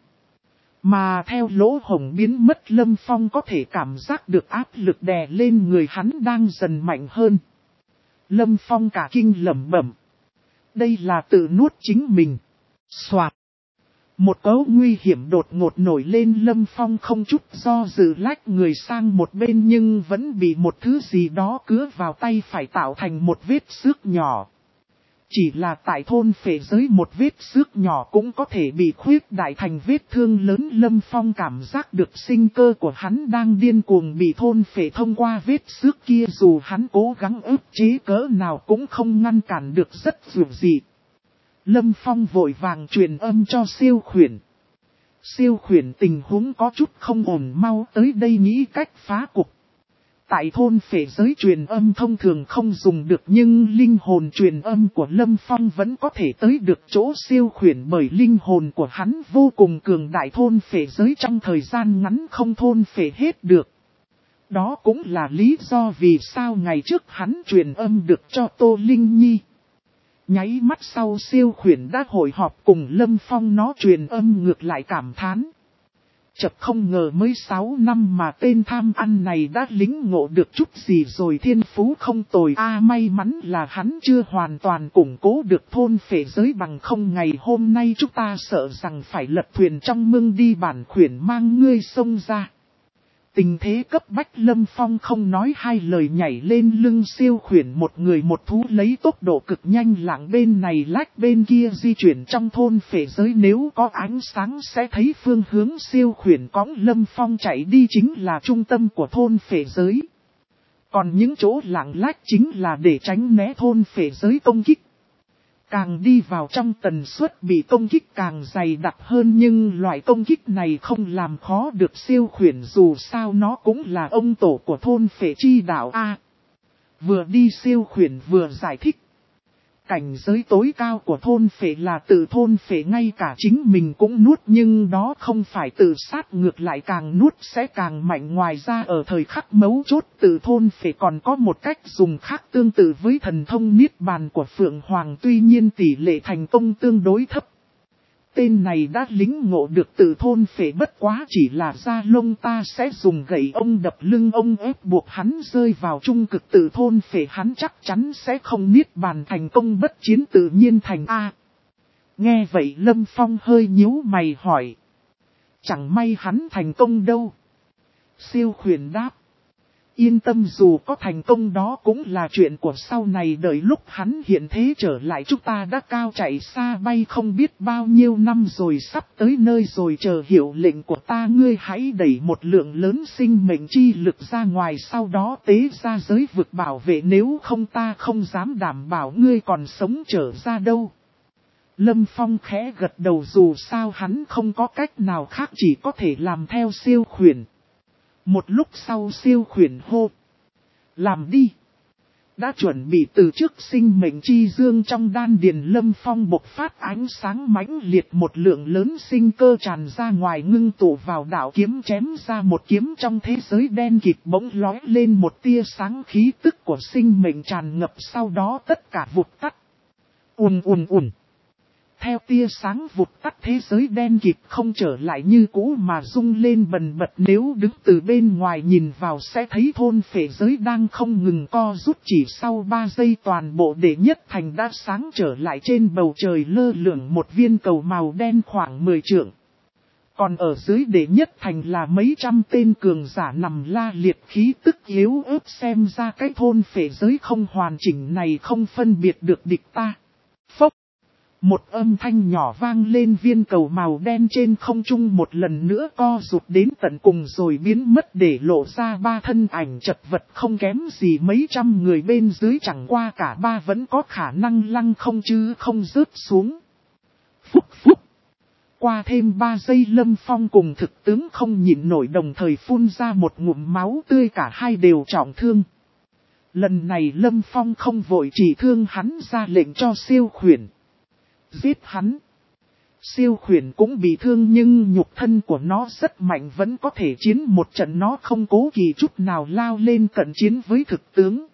Mà theo lỗ hổng biến mất Lâm Phong có thể cảm giác được áp lực đè lên người hắn đang dần mạnh hơn. Lâm Phong cả kinh lẩm bẩm. Đây là tự nuốt chính mình. Soạt. Một cấu nguy hiểm đột ngột nổi lên, Lâm Phong không chút do dự lách người sang một bên nhưng vẫn bị một thứ gì đó cứa vào tay phải tạo thành một vết xước nhỏ. Chỉ là tại thôn phệ giới một vết xước nhỏ cũng có thể bị khuyết đại thành vết thương lớn. Lâm Phong cảm giác được sinh cơ của hắn đang điên cuồng bị thôn phệ thông qua vết xước kia, dù hắn cố gắng ức chế cỡ nào cũng không ngăn cản được, rất dữ dị. Lâm Phong vội vàng truyền âm cho siêu khuyển. Siêu khuyển tình huống có chút không ổn, mau tới đây nghĩ cách phá cục. Tại thôn phệ giới truyền âm thông thường không dùng được, nhưng linh hồn truyền âm của Lâm Phong vẫn có thể tới được chỗ siêu khuyển, bởi linh hồn của hắn vô cùng cường đại, thôn phệ giới trong thời gian ngắn không thôn phệ hết được. Đó cũng là lý do vì sao ngày trước hắn truyền âm được cho Tô Linh Nhi. Nháy mắt sau siêu khuyển đã hội họp cùng Lâm Phong, nó truyền âm ngược lại cảm thán. Chật, không ngờ mới sáu năm mà tên tham ăn này đã lĩnh ngộ được chút gì rồi, thiên phú không tồi a. À, may mắn là hắn chưa hoàn toàn củng cố được thôn phệ giới, bằng không ngày hôm nay chúng ta sợ rằng phải lật thuyền trong mương đi, bản khuyển mang ngươi xông ra. Tình thế cấp bách, Lâm Phong không nói hai lời nhảy lên lưng siêu khuyển, một người một thú lấy tốc độ cực nhanh lạng bên này lách bên kia di chuyển trong thôn phệ giới. Nếu có ánh sáng sẽ thấy phương hướng siêu khuyển cõng Lâm Phong chạy đi chính là trung tâm của thôn phệ giới. Còn những chỗ lạng lách chính là để tránh né thôn phệ giới công kích. Càng đi vào trong, tần suất bị công kích càng dày đặc hơn, nhưng loại công kích này không làm khó được siêu khuyển, dù sao nó cũng là ông tổ của thôn phệ chi đạo A. Vừa đi siêu khuyển vừa giải thích. Cảnh giới tối cao của thôn phệ là tự thôn phệ, ngay cả chính mình cũng nuốt, nhưng đó không phải tự sát, ngược lại càng nuốt sẽ càng mạnh. Ngoài ra ở thời khắc mấu chốt, tự thôn phệ còn có một cách dùng khác tương tự với thần thông niết bàn của Phượng Hoàng, tuy nhiên tỷ lệ thành công tương đối thấp. Tên này đã lĩnh ngộ được tự thôn phệ, bất quá chỉ là da lông, ta sẽ dùng gậy ông đập lưng ông ép buộc hắn rơi vào trung cực tự thôn phệ, hắn chắc chắn sẽ không niết bàn thành công, bất chiến tự nhiên thành A. Nghe vậy Lâm Phong hơi nhíu mày hỏi. Chẳng may hắn thành công đâu. Siêu khuyển đáp. Yên tâm, dù có thành công đó cũng là chuyện của sau này, đợi lúc hắn hiện thế trở lại chúng ta đã cao chạy xa bay không biết bao nhiêu năm rồi, sắp tới nơi rồi, chờ hiệu lệnh của ta. Ngươi hãy đẩy một lượng lớn sinh mệnh chi lực ra ngoài, sau đó tế ra giới vực bảo vệ, nếu không ta không dám đảm bảo ngươi còn sống trở ra đâu. Lâm Phong khẽ gật đầu, dù sao hắn không có cách nào khác, chỉ có thể làm theo siêu khuyển. Một lúc sau siêu khuyển hô. Làm đi. Đã chuẩn bị từ trước, sinh mệnh chi dương trong đan điền Lâm Phong bộc phát ánh sáng mãnh liệt, một lượng lớn sinh cơ tràn ra ngoài, ngưng tụ vào đạo kiếm, chém ra một kiếm. Trong thế giới đen kịt bỗng lóe lên một tia sáng, khí tức của sinh mệnh tràn ngập, sau đó tất cả vụt tắt. Ùn ùn ùn. Theo tia sáng vụt tắt, thế giới đen kịt không trở lại như cũ mà rung lên bần bật, nếu đứng từ bên ngoài nhìn vào sẽ thấy thôn phệ giới đang không ngừng co rút, chỉ sau ba giây toàn bộ đệ nhất thành đã sáng trở lại, trên bầu trời lơ lửng một viên cầu màu đen khoảng mười trượng. Còn ở dưới đệ nhất thành là mấy trăm tên cường giả nằm la liệt, khí tức yếu ớt, xem ra cái thôn phệ giới không hoàn chỉnh này không phân biệt được địch ta. Phốc. Một âm thanh nhỏ vang lên, viên cầu màu đen trên không trung một lần nữa co rụt đến tận cùng rồi biến mất, để lộ ra ba thân ảnh chật vật không kém gì mấy trăm người bên dưới, chẳng qua cả ba vẫn có khả năng lăng không chứ không rớt xuống. Phúc phúc. Qua thêm ba giây Lâm Phong cùng thực tướng không nhịn nổi đồng thời phun ra một ngụm máu tươi, cả hai đều trọng thương. Lần này Lâm Phong không vội chỉ thương hắn, ra lệnh cho siêu khuyển. Giết hắn. Siêu khuyển cũng bị thương nhưng nhục thân của nó rất mạnh, vẫn có thể chiến một trận, nó không cố kỳ chút nào lao lên cận chiến với thực tướng.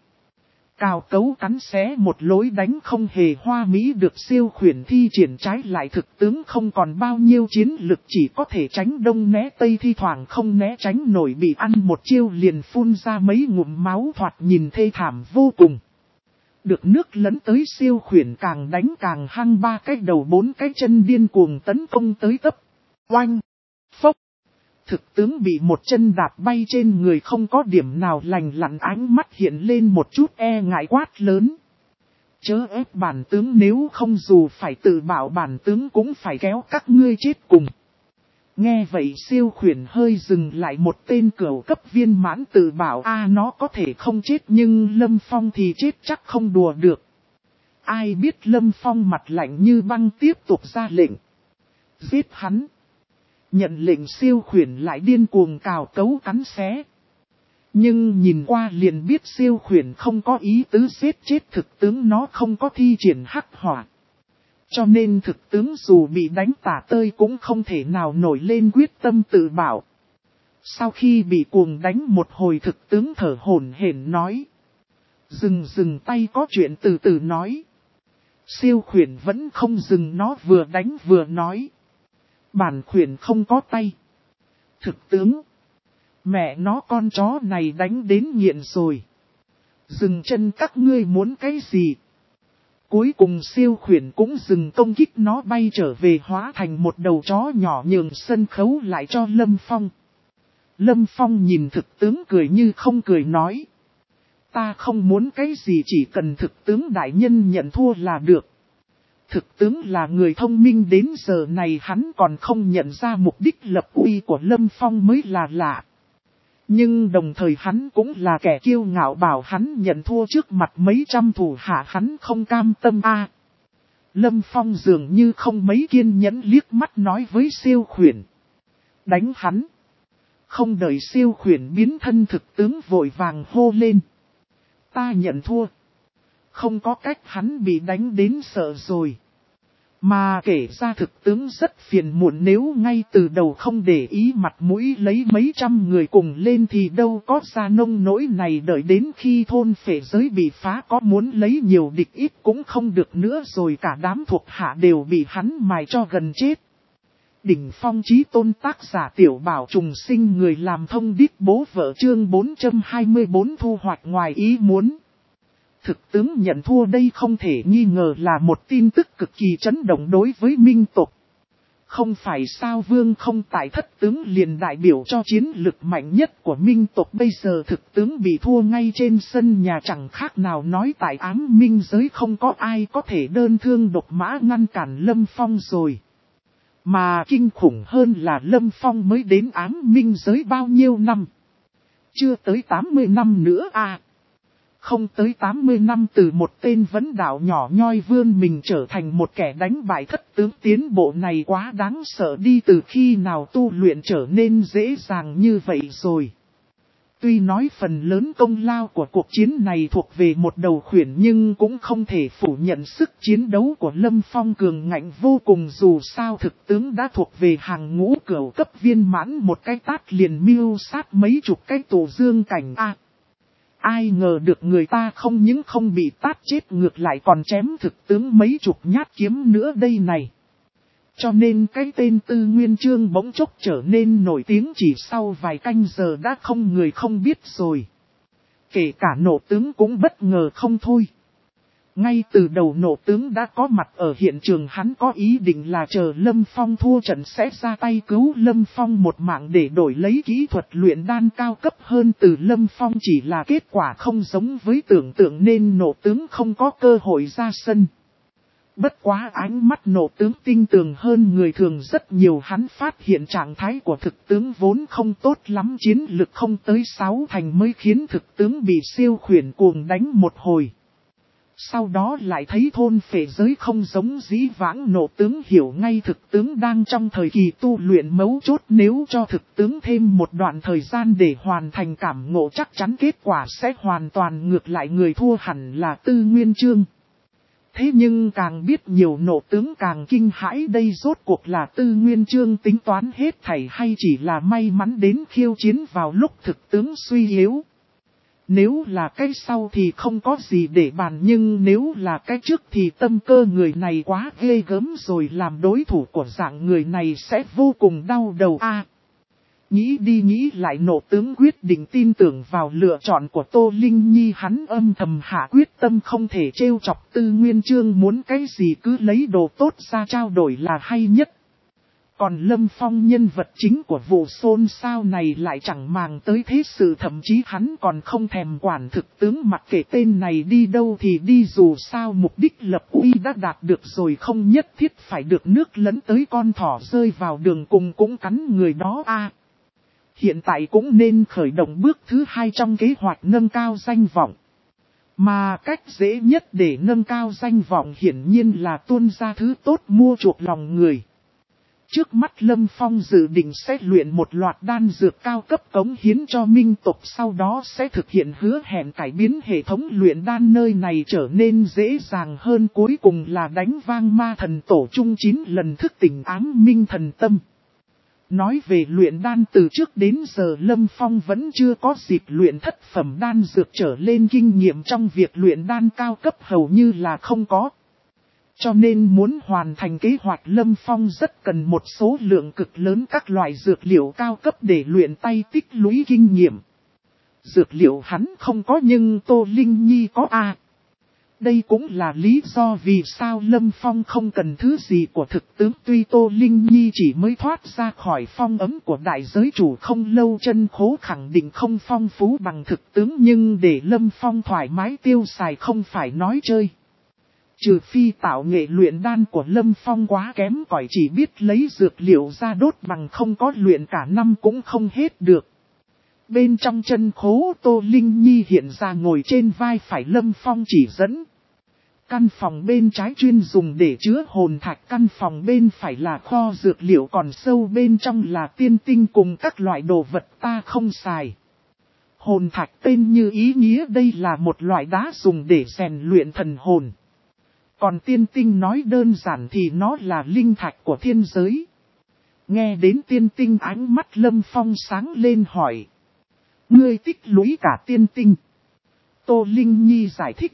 Cào cấu cắn xé một lối đánh không hề hoa mỹ được siêu khuyển thi triển, trái lại thực tướng không còn bao nhiêu chiến lực, chỉ có thể tránh đông né tây, thi thoảng không né tránh nổi, bị ăn một chiêu liền phun ra mấy ngụm máu, thoạt nhìn thê thảm vô cùng. Được nước lấn tới siêu khuyển càng đánh càng hăng, ba cái đầu bốn cái chân điên cuồng tấn công tới tấp. Oanh! Phốc! Thực tướng bị một chân đạp bay trên người, không có điểm nào lành lặn, ánh mắt hiện lên một chút e ngại quát lớn. chớ ép bản tướng, nếu không dù phải tự bảo bản tướng cũng phải kéo các ngươi chết cùng. Nghe vậy Siêu Khuyển hơi dừng lại, một tên cửu cấp viên mãn tự bảo a nó có thể không chết nhưng Lâm Phong thì chết chắc không đùa được. Ai biết Lâm Phong mặt lạnh như băng tiếp tục ra lệnh. Giết hắn. Nhận lệnh Siêu Khuyển lại điên cuồng cào cấu cắn xé. Nhưng nhìn qua liền biết Siêu Khuyển không có ý tứ giết chết thực tướng, nó không có thi triển hắc hỏa. Cho nên thực tướng dù bị đánh tả tơi cũng không thể nào nổi lên quyết tâm tự bảo. Sau khi bị cuồng đánh một hồi, thực tướng thở hổn hển nói. Dừng dừng tay, có chuyện từ từ nói. Siêu Khuyển vẫn không dừng, nó vừa đánh vừa nói. Bản khuyển không có tay. Thực tướng. Mẹ nó con chó này đánh đến nghiện rồi. Dừng chân các ngươi muốn cái gì? Cuối cùng Siêu Khuyển cũng dừng công kích, nó bay trở về hóa thành một đầu chó nhỏ, nhường sân khấu lại cho Lâm Phong. Lâm Phong nhìn thực tướng cười như không cười nói. Ta không muốn cái gì, chỉ cần thực tướng đại nhân nhận thua là được. Thực tướng là người thông minh, đến giờ này hắn còn không nhận ra mục đích lập uy của Lâm Phong mới là lạ. Nhưng đồng thời hắn cũng là kẻ kiêu ngạo, bảo hắn nhận thua trước mặt mấy trăm thủ hạ hắn không cam tâm a. Lâm Phong dường như không mấy kiên nhẫn liếc mắt nói với Siêu Khuyển. Đánh hắn. Không đợi Siêu Khuyển biến thân, thực tướng vội vàng hô lên. Ta nhận thua. Không có cách, hắn bị đánh đến sợ rồi. Mà kể ra thực tướng rất phiền muộn, nếu ngay từ đầu không để ý mặt mũi lấy mấy trăm người cùng lên thì đâu có ra nông nỗi này, đợi đến khi thôn phệ giới bị phá có muốn lấy nhiều địch ít cũng không được nữa rồi, cả đám thuộc hạ đều bị hắn mài cho gần chết. Đỉnh phong chí tôn, tác giả Tiểu Bảo Trùng Sinh, người làm thông điệp bố vợ, chương bốn trăm hai mươi tư thu hoạch ngoài ý muốn. Thực tướng nhận thua đây không thể nghi ngờ là một tin tức cực kỳ chấn động đối với Minh tộc. Không phải sao, vương không tại thất tướng liền đại biểu cho chiến lực mạnh nhất của Minh tộc, bây giờ thực tướng bị thua ngay trên sân nhà, chẳng khác nào nói tại ám minh giới không có ai có thể đơn thương độc mã ngăn cản Lâm Phong rồi. Mà kinh khủng hơn là Lâm Phong mới đến ám minh giới bao nhiêu năm? Chưa tới tám mươi năm nữa à? Không tới tám mươi năm, từ một tên vấn đạo nhỏ nhoi vươn mình trở thành một kẻ đánh bại thất tướng, tiến bộ này quá đáng sợ đi, từ khi nào tu luyện trở nên dễ dàng như vậy rồi. Tuy nói phần lớn công lao của cuộc chiến này thuộc về một đầu khuyển, nhưng cũng không thể phủ nhận sức chiến đấu của Lâm Phong cường ngạnh vô cùng, dù sao thực tướng đã thuộc về hàng ngũ cửu cấp viên mãn, một cái tát liền mưu sát mấy chục cái tù dương cảnh a. Ai ngờ được người ta không những không bị tát chết, ngược lại còn chém thực tướng mấy chục nhát kiếm nữa đây này. Cho nên cái tên Tư Nguyên Chương bỗng chốc trở nên nổi tiếng, chỉ sau vài canh giờ đã không người không biết rồi. Kể cả Nộ tướng cũng bất ngờ không thôi. Ngay từ đầu Nộ tướng đã có mặt ở hiện trường, hắn có ý định là chờ Lâm Phong thua trận sẽ ra tay cứu Lâm Phong một mạng để đổi lấy kỹ thuật luyện đan cao cấp hơn từ Lâm Phong, chỉ là kết quả không giống với tưởng tượng nên Nộ tướng không có cơ hội ra sân. Bất quá ánh mắt Nộ tướng tinh tường hơn người thường rất nhiều, hắn phát hiện trạng thái của thực tướng vốn không tốt lắm, chiến lực không tới sáu thành mới khiến thực tướng bị Siêu Khuyển cuồng đánh một hồi. Sau đó lại thấy thôn phệ giới không giống dĩ vãng, Nộ tướng hiểu ngay thực tướng đang trong thời kỳ tu luyện mấu chốt, nếu cho thực tướng thêm một đoạn thời gian để hoàn thành cảm ngộ chắc chắn kết quả sẽ hoàn toàn ngược lại, người thua hẳn là Tư Nguyên Chương. Thế nhưng càng biết nhiều, Nộ tướng càng kinh hãi, đây rốt cuộc là Tư Nguyên Chương tính toán hết thảy hay chỉ là may mắn đến khiêu chiến vào lúc thực tướng suy yếu. Nếu là cái sau thì không có gì để bàn, nhưng nếu là cái trước thì tâm cơ người này quá ghê gớm rồi, làm đối thủ của dạng người này sẽ vô cùng đau đầu a. À, nghĩ đi nghĩ lại, Nộ tướng quyết định tin tưởng vào lựa chọn của Tô Linh Nhi, hắn âm thầm hạ quyết tâm không thể trêu chọc Tư Nguyên Chương, muốn cái gì cứ lấy đồ tốt ra trao đổi là hay nhất. Còn Lâm Phong nhân vật chính của vụ xôn xao này lại chẳng màng tới thế sự, thậm chí hắn còn không thèm quản thực tướng, mặc kệ tên này đi đâu thì đi, dù sao mục đích lập uy đã đạt được rồi, không nhất thiết phải được nước lấn tới con thỏ rơi vào đường cùng cũng cắn người đó a. Hiện tại cũng nên khởi động bước thứ hai trong kế hoạch nâng cao danh vọng. Mà cách dễ nhất để nâng cao danh vọng hiển nhiên là tuôn ra thứ tốt mua chuộc lòng người. Trước mắt Lâm Phong dự định sẽ luyện một loạt đan dược cao cấp cống hiến cho minh tộc, sau đó sẽ thực hiện hứa hẹn cải biến hệ thống luyện đan nơi này trở nên dễ dàng hơn, cuối cùng là đánh vang ma thần tổ chung chín lần thức tỉnh ám minh thần tâm. Nói về luyện đan, từ trước đến giờ Lâm Phong vẫn chưa có dịp luyện thất phẩm đan dược trở lên, kinh nghiệm trong việc luyện đan cao cấp hầu như là không có. Cho nên muốn hoàn thành kế hoạch, Lâm Phong rất cần một số lượng cực lớn các loại dược liệu cao cấp để luyện tay tích lũy kinh nghiệm. Dược liệu hắn không có nhưng Tô Linh Nhi có a. Đây cũng là lý do vì sao Lâm Phong không cần thứ gì của thực tướng. Tuy Tô Linh Nhi chỉ mới thoát ra khỏi phong ấm của đại giới chủ không lâu, chân khố khẳng định không phong phú bằng thực tướng, nhưng để Lâm Phong thoải mái tiêu xài không phải nói chơi. Trừ phi tạo nghệ luyện đan của Lâm Phong quá kém cỏi, chỉ biết lấy dược liệu ra đốt, bằng không có luyện cả năm cũng không hết được. Bên trong chân khố, Tô Linh Nhi hiện ra ngồi trên vai phải Lâm Phong chỉ dẫn. Căn phòng bên trái chuyên dùng để chứa hồn thạch, căn phòng bên phải là kho dược liệu, còn sâu bên trong là tiên tinh cùng các loại đồ vật ta không xài. Hồn thạch tên như ý nghĩa, đây là một loại đá dùng để rèn luyện thần hồn. Còn tiên tinh nói đơn giản thì nó là linh thạch của thiên giới. Nghe đến tiên tinh, ánh mắt Lâm Phong sáng lên hỏi. Ngươi tích lũy cả tiên tinh? Tô Linh Nhi giải thích.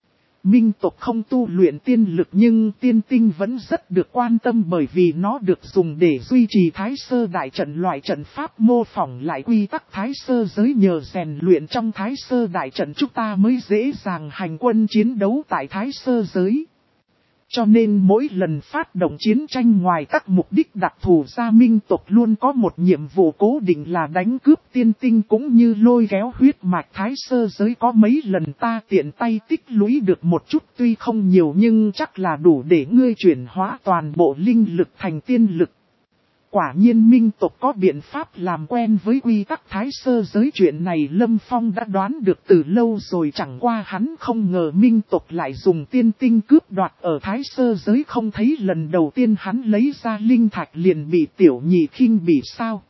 Minh tộc không tu luyện tiên lực nhưng tiên tinh vẫn rất được quan tâm, bởi vì nó được dùng để duy trì thái sơ đại trận, loại trận pháp mô phỏng lại quy tắc thái sơ giới. Nhờ rèn luyện trong thái sơ đại trận chúng ta mới dễ dàng hành quân chiến đấu tại thái sơ giới. Cho nên mỗi lần phát động chiến tranh, ngoài các mục đích đặc thù ra, Minh tộc luôn có một nhiệm vụ cố định là đánh cướp tiên tinh cũng như lôi kéo huyết mạch thái sơ giới. Có mấy lần ta tiện tay tích lũy được một chút, tuy không nhiều nhưng chắc là đủ để ngươi chuyển hóa toàn bộ linh lực thành tiên lực. Quả nhiên Minh tộc có biện pháp làm quen với quy tắc thái sơ giới, chuyện này Lâm Phong đã đoán được từ lâu rồi, chẳng qua hắn không ngờ Minh tộc lại dùng tiên tinh cướp đoạt ở thái sơ giới, không thấy lần đầu tiên hắn lấy ra linh thạch liền bị tiểu nhị khinh bỉ sao.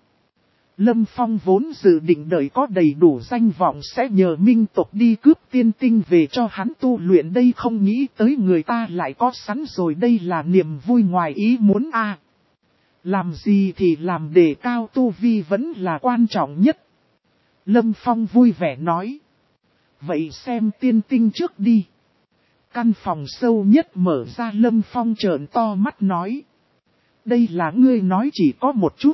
Lâm Phong vốn dự định đợi có đầy đủ danh vọng sẽ nhờ Minh tộc đi cướp tiên tinh về cho hắn tu luyện, đây không nghĩ tới người ta lại có sẵn rồi, đây là niềm vui ngoài ý muốn a. Làm gì thì làm, đề cao tu vi vẫn là quan trọng nhất. Lâm Phong vui vẻ nói. Vậy xem tiên tinh trước đi. Căn phòng sâu nhất mở ra, Lâm Phong trợn to mắt nói. Đây là ngươi nói chỉ có một chút.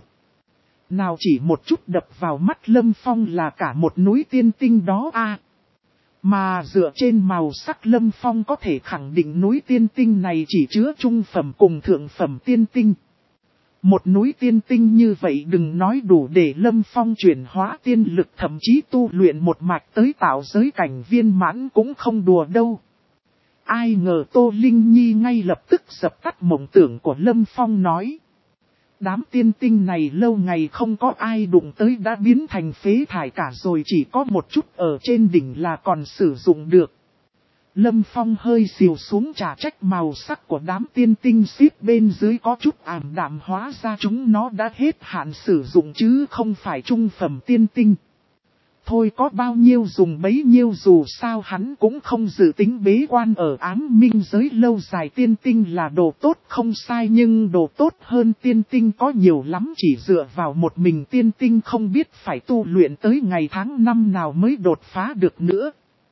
Nào chỉ một chút, đập vào mắt Lâm Phong là cả một núi tiên tinh đó a. Mà dựa trên màu sắc Lâm Phong có thể khẳng định núi tiên tinh này chỉ chứa trung phẩm cùng thượng phẩm tiên tinh. Một núi tiên tinh như vậy đừng nói đủ để Lâm Phong chuyển hóa tiên lực, thậm chí tu luyện một mạch tới tạo giới cảnh viên mãn cũng không đùa đâu. Ai ngờ Tô Linh Nhi ngay lập tức dập tắt mộng tưởng của Lâm Phong nói. Đám tiên tinh này lâu ngày không có ai đụng tới đã biến thành phế thải cả rồi, chỉ có một chút ở trên đỉnh là còn sử dụng được. Lâm Phong hơi xìu xuống, trả trách màu sắc của đám tiên tinh xếp bên dưới có chút ảm đạm, hóa ra chúng nó đã hết hạn sử dụng chứ không phải trung phẩm tiên tinh. Thôi có bao nhiêu dùng bấy nhiêu, dù sao hắn cũng không dự tính bế quan ở ám minh giới lâu dài. Tiên tinh là đồ tốt không sai, nhưng đồ tốt hơn tiên tinh có nhiều lắm, chỉ dựa vào một mình tiên tinh không biết phải tu luyện tới ngày tháng năm nào mới đột phá được nữa.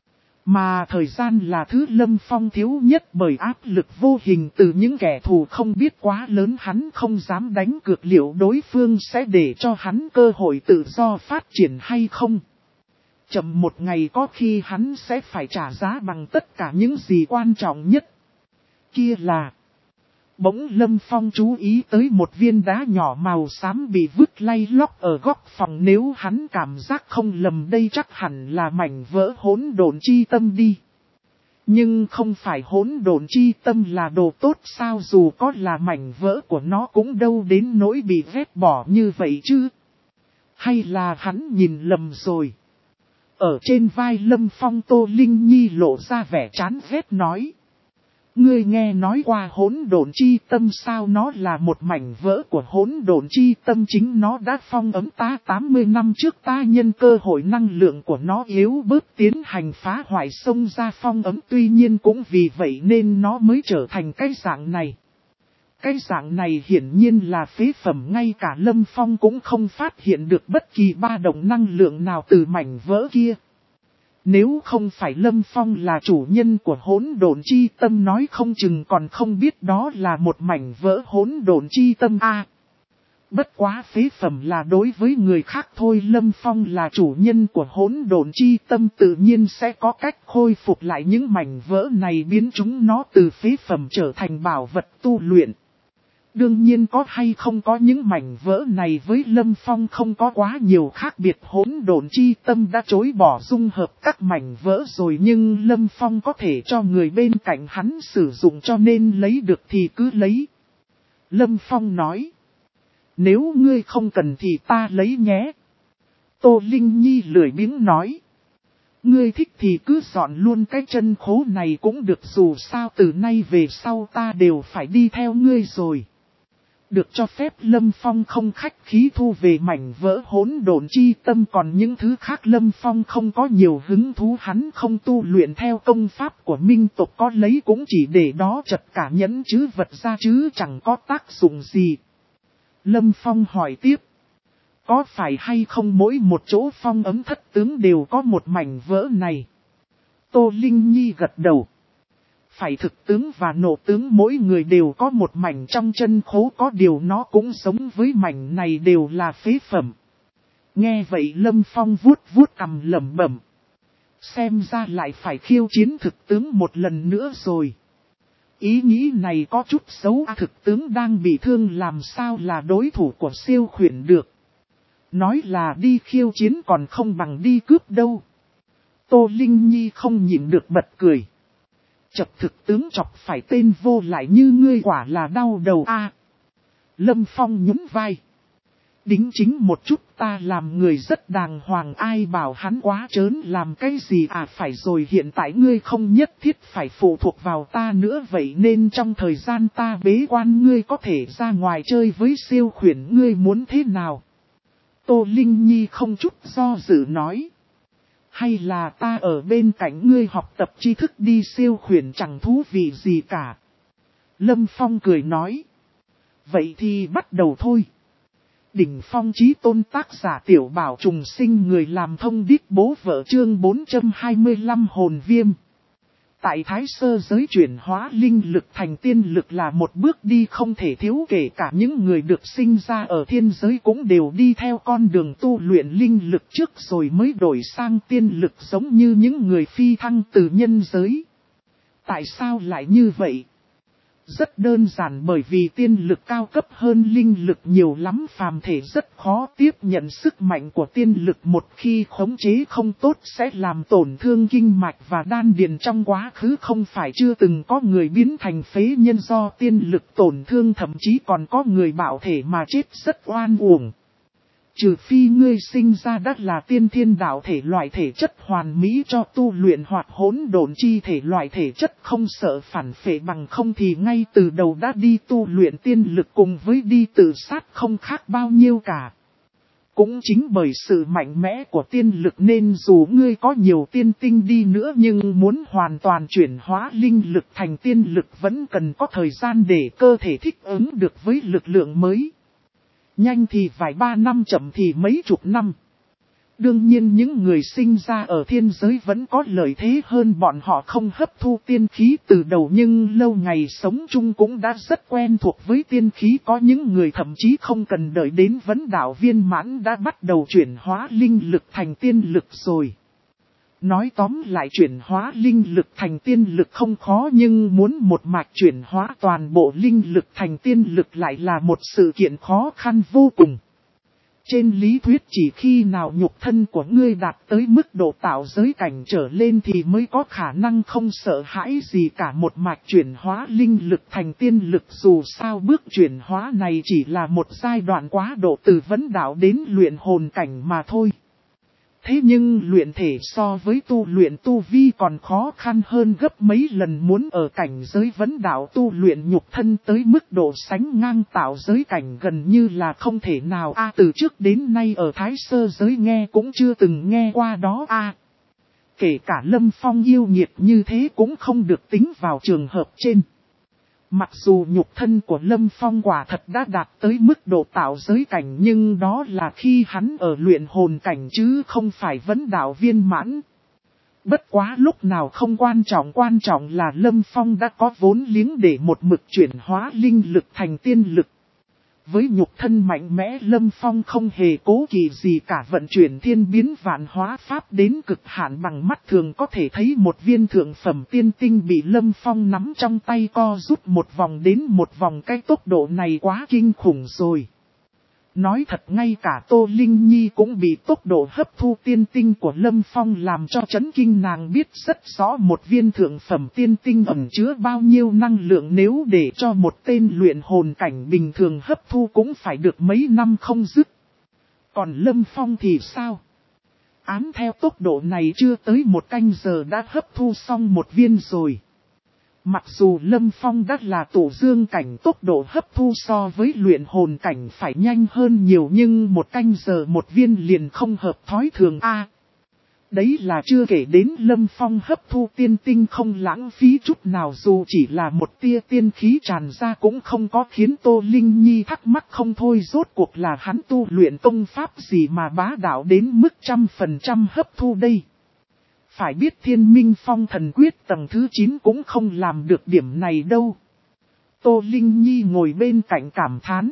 Mà thời gian là thứ Lâm Phong thiếu nhất, bởi áp lực vô hình từ những kẻ thù không biết quá lớn, hắn không dám đánh cược liệu đối phương sẽ để cho hắn cơ hội tự do phát triển hay không. Chậm một ngày có khi hắn sẽ phải trả giá bằng tất cả những gì quan trọng nhất. Kia là Bỗng Lâm Phong chú ý tới một viên đá nhỏ màu xám bị vứt lay lóc ở góc phòng, nếu hắn cảm giác không lầm đây chắc hẳn là mảnh vỡ hỗn độn chi tâm đi. Nhưng không phải hỗn độn chi tâm là đồ tốt sao, dù có là mảnh vỡ của nó cũng đâu đến nỗi bị vét bỏ như vậy chứ. Hay là hắn nhìn lầm rồi. Ở trên vai Lâm Phong, Tô Linh Nhi lộ ra vẻ chán ghét nói. Ngươi nghe nói qua hỗn độn chi tâm sao, nó là một mảnh vỡ của hỗn độn chi tâm, chính nó đã phong ấn ta tám mươi năm trước, ta nhân cơ hội năng lượng của nó yếu bớt tiến hành phá hoại xông ra phong ấn, tuy nhiên cũng vì vậy nên nó mới trở thành cái dạng này. Cái dạng này hiển nhiên là phế phẩm, ngay cả Lâm Phong cũng không phát hiện được bất kỳ ba động năng lượng nào từ mảnh vỡ kia. Nếu không phải Lâm Phong là chủ nhân của hỗn độn chi tâm, nói không chừng còn không biết đó là một mảnh vỡ hỗn độn chi tâm a. À, bất quá phế phẩm là đối với người khác thôi, Lâm Phong là chủ nhân của hỗn độn chi tâm, tự nhiên sẽ có cách khôi phục lại những mảnh vỡ này, biến chúng nó từ phế phẩm trở thành bảo vật tu luyện. Đương nhiên có hay không có những mảnh vỡ này với Lâm Phong không có quá nhiều khác biệt, hỗn độn chi tâm đã chối bỏ dung hợp các mảnh vỡ rồi, nhưng Lâm Phong có thể cho người bên cạnh hắn sử dụng, cho nên lấy được thì cứ lấy. Lâm Phong nói, nếu ngươi không cần thì ta lấy nhé. Tô Linh Nhi lười biếng nói, ngươi thích thì cứ dọn luôn cái chân khố này cũng được, dù sao từ nay về sau ta đều phải đi theo ngươi rồi. Được cho phép, Lâm Phong không khách khí thu về mảnh vỡ hỗn độn chi tâm, còn những thứ khác Lâm Phong không có nhiều hứng thú, hắn không tu luyện theo công pháp của minh tộc, có lấy cũng chỉ để đó chật cả nhẫn chứ vật ra chứ chẳng có tác dụng gì. Lâm Phong hỏi tiếp, có phải hay không mỗi một chỗ phong ấm thất tướng đều có một mảnh vỡ này? Tô Linh Nhi gật đầu. Phải, thực tướng và nộ tướng mỗi người đều có một mảnh trong chân khố, có điều nó cũng giống với mảnh này đều là phế phẩm. Nghe vậy Lâm Phong vuốt vuốt cằm lẩm bẩm. Xem ra lại phải khiêu chiến thực tướng một lần nữa rồi. Ý nghĩ này có chút xấu, à, thực tướng đang bị thương làm sao là đối thủ của siêu khuyển được. Nói là đi khiêu chiến còn không bằng đi cướp đâu. Tô Linh Nhi không nhịn được bật cười. Chập, thực tướng chọc phải tên vô lại như ngươi quả là đau đầu a. À, Lâm Phong nhún vai. Đính chính một chút, ta làm người rất đàng hoàng, ai bảo hắn quá trớn làm cái gì à, phải rồi, hiện tại ngươi không nhất thiết phải phụ thuộc vào ta nữa, vậy nên trong thời gian ta bế quan ngươi có thể ra ngoài chơi với siêu khuyển, ngươi muốn thế nào? Tô Linh Nhi không chút do dự nói. Hay là ta ở bên cạnh ngươi học tập tri thức đi, siêu khuyển chẳng thú vị gì cả. Lâm Phong cười nói. Vậy thì bắt đầu thôi. Đỉnh phong chí tôn, tác giả Tiểu Bảo Trùng Sinh, người làm thông điệp bố vợ, chương bốn trăm hai mươi lăm hồn viêm. Tại Thái Sơ giới chuyển hóa linh lực thành tiên lực là một bước đi không thể thiếu, kể cả những người được sinh ra ở thiên giới cũng đều đi theo con đường tu luyện linh lực trước rồi mới đổi sang tiên lực, giống như những người phi thăng từ nhân giới. Tại sao lại như vậy? Rất đơn giản, bởi vì tiên lực cao cấp hơn linh lực nhiều lắm, phàm thể rất khó tiếp nhận sức mạnh của tiên lực, một khi khống chế không tốt sẽ làm tổn thương kinh mạch và đan điền. Trong quá khứ không phải chưa từng có người biến thành phế nhân do tiên lực tổn thương, thậm chí còn có người bạo thể mà chết rất oan uổng. Trừ phi ngươi sinh ra đã là tiên thiên đạo thể, loại thể chất hoàn mỹ cho tu luyện, hoặc hỗn độn chi thể, loại thể chất không sợ phản phệ, bằng không thì ngay từ đầu đã đi tu luyện tiên lực cùng với đi tự sát không khác bao nhiêu cả. Cũng chính bởi sự mạnh mẽ của tiên lực nên dù ngươi có nhiều tiên tinh đi nữa nhưng muốn hoàn toàn chuyển hóa linh lực thành tiên lực vẫn cần có thời gian để cơ thể thích ứng được với lực lượng mới. Nhanh thì vài ba năm, chậm thì mấy chục năm. Đương nhiên những người sinh ra ở thiên giới vẫn có lợi thế hơn bọn họ, không hấp thu tiên khí từ đầu nhưng lâu ngày sống chung cũng đã rất quen thuộc với tiên khí. Có những người thậm chí không cần đợi đến vấn đạo viên mãn đã bắt đầu chuyển hóa linh lực thành tiên lực rồi. Nói tóm lại chuyển hóa linh lực thành tiên lực không khó, nhưng muốn một mạch chuyển hóa toàn bộ linh lực thành tiên lực lại là một sự kiện khó khăn vô cùng. Trên lý thuyết chỉ khi nào nhục thân của ngươi đạt tới mức độ tạo giới cảnh trở lên thì mới có khả năng không sợ hãi gì cả một mạch chuyển hóa linh lực thành tiên lực, dù sao bước chuyển hóa này chỉ là một giai đoạn quá độ từ vấn đạo đến luyện hồn cảnh mà thôi. Thế nhưng luyện thể so với tu luyện tu vi còn khó khăn hơn gấp mấy lần, muốn ở cảnh giới vấn đạo tu luyện nhục thân tới mức độ sánh ngang tạo giới cảnh gần như là không thể nào a từ trước đến nay ở Thái Sơ giới nghe cũng chưa từng nghe qua đó a Kể cả Lâm Phong yêu nghiệt như thế cũng không được tính vào trường hợp trên. Mặc dù nhục thân của Lâm Phong quả thật đã đạt tới mức độ tạo giới cảnh, nhưng đó là khi hắn ở luyện hồn cảnh chứ không phải vấn đạo viên mãn. Bất quá lúc nào không quan trọng, quan trọng là Lâm Phong đã có vốn liếng để một mực chuyển hóa linh lực thành tiên lực. Với nhục thân mạnh mẽ, Lâm Phong không hề cố kỵ gì cả, vận chuyển thiên biến vạn hóa pháp đến cực hạn, bằng mắt thường có thể thấy một viên thượng phẩm tiên tinh bị Lâm Phong nắm trong tay co rút một vòng đến một vòng, cái tốc độ này quá kinh khủng rồi. Nói thật ngay cả Tô Linh Nhi cũng bị tốc độ hấp thu tiên tinh của Lâm Phong làm cho chấn kinh, nàng biết rất rõ một viên thượng phẩm tiên tinh ẩn chứa bao nhiêu năng lượng, nếu để cho một tên luyện hồn cảnh bình thường hấp thu cũng phải được mấy năm không dứt. Còn Lâm Phong thì sao? Án theo tốc độ này chưa tới một canh giờ đã hấp thu xong một viên rồi. Mặc dù Lâm Phong đã là tổ dương cảnh, tốc độ hấp thu so với luyện hồn cảnh phải nhanh hơn nhiều, nhưng một canh giờ một viên liền không hợp thói thường a. Đấy là chưa kể đến Lâm Phong hấp thu tiên tinh không lãng phí chút nào, dù chỉ là một tia tiên khí tràn ra cũng không có khiến Tô Linh Nhi thắc mắc không thôi, rốt cuộc là hắn tu luyện công pháp gì mà bá đạo đến mức trăm phần trăm hấp thu đây. Phải biết Thiên Minh Phong Thần Quyết tầng thứ chín cũng không làm được điểm này đâu. Tô Linh Nhi ngồi bên cạnh cảm thán.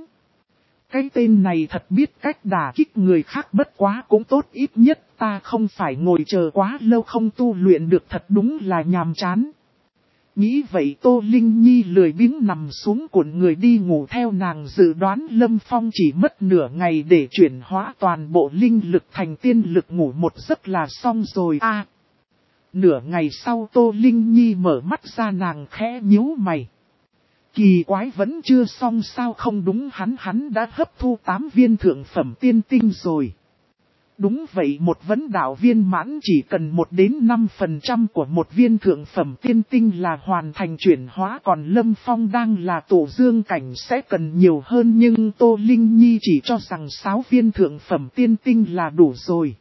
Cái tên này thật biết cách đả kích người khác, bất quá cũng tốt, ít nhất ta không phải ngồi chờ quá lâu không tu luyện được, thật đúng là nhàm chán. Nghĩ vậy Tô Linh Nhi lười biếng nằm xuống cuộn người đi ngủ. Theo nàng dự đoán Lâm Phong chỉ mất nửa ngày để chuyển hóa toàn bộ linh lực thành tiên lực, ngủ một giấc là xong rồi a. À, nửa ngày sau Tô Linh Nhi mở mắt ra, nàng khẽ nhíu mày. Kỳ quái, vẫn chưa xong sao? Không đúng, hắn hắn đã hấp thu tám viên thượng phẩm tiên tinh rồi. Đúng vậy, một vấn đạo viên mãn chỉ cần một đến năm phần trăm của một viên thượng phẩm tiên tinh là hoàn thành chuyển hóa, còn Lâm Phong đang là tổ dương cảnh sẽ cần nhiều hơn, nhưng Tô Linh Nhi chỉ cho rằng sáu viên thượng phẩm tiên tinh là đủ rồi.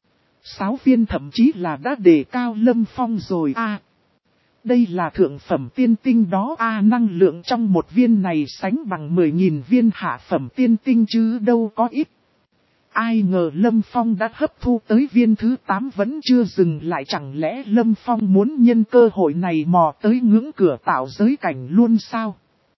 Sáu viên thậm chí là đã đề cao Lâm Phong rồi a. À, đây là thượng phẩm tiên tinh đó a, à, năng lượng trong một viên này sánh bằng mười nghìn viên hạ phẩm tiên tinh chứ đâu có ít. Ai ngờ Lâm Phong đã hấp thu tới viên thứ tám vẫn chưa dừng lại, chẳng lẽ Lâm Phong muốn nhân cơ hội này mò tới ngưỡng cửa tạo giới cảnh luôn sao?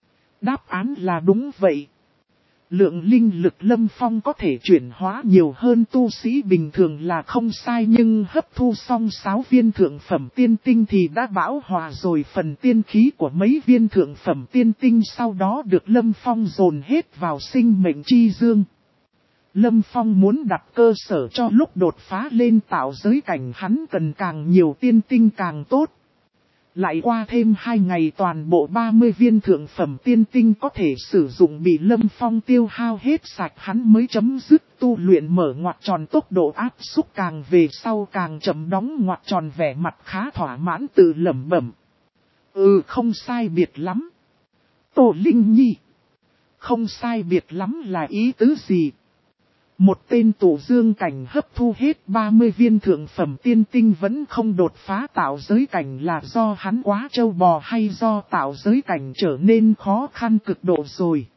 Đáp án là đúng vậy. Lượng linh lực Lâm Phong có thể chuyển hóa nhiều hơn tu sĩ bình thường là không sai, nhưng hấp thu xong sáu viên thượng phẩm tiên tinh thì đã bão hòa rồi. Phần tiên khí của mấy viên thượng phẩm tiên tinh sau đó được Lâm Phong dồn hết vào sinh mệnh chi dương. Lâm Phong muốn đặt cơ sở cho lúc đột phá lên tạo giới cảnh, hắn cần càng nhiều tiên tinh càng tốt. Lại qua thêm hai ngày toàn bộ ba mươi viên thượng phẩm tiên tinh có thể sử dụng bị Lâm Phong tiêu hao hết sạch, hắn mới chấm dứt tu luyện, mở ngoặc tròn, tốc độ áp xúc càng về sau càng chậm, đóng ngoặc tròn, vẻ mặt khá thỏa mãn tự lẩm bẩm. Ừ, không sai biệt lắm. Tô Linh Nhi. Không sai biệt lắm là ý tứ gì? Một tên tổ dương cảnh hấp thu hết ba mươi viên thượng phẩm tiên tinh vẫn không đột phá tạo giới cảnh, là do hắn quá trâu bò hay do tạo giới cảnh trở nên khó khăn cực độ rồi?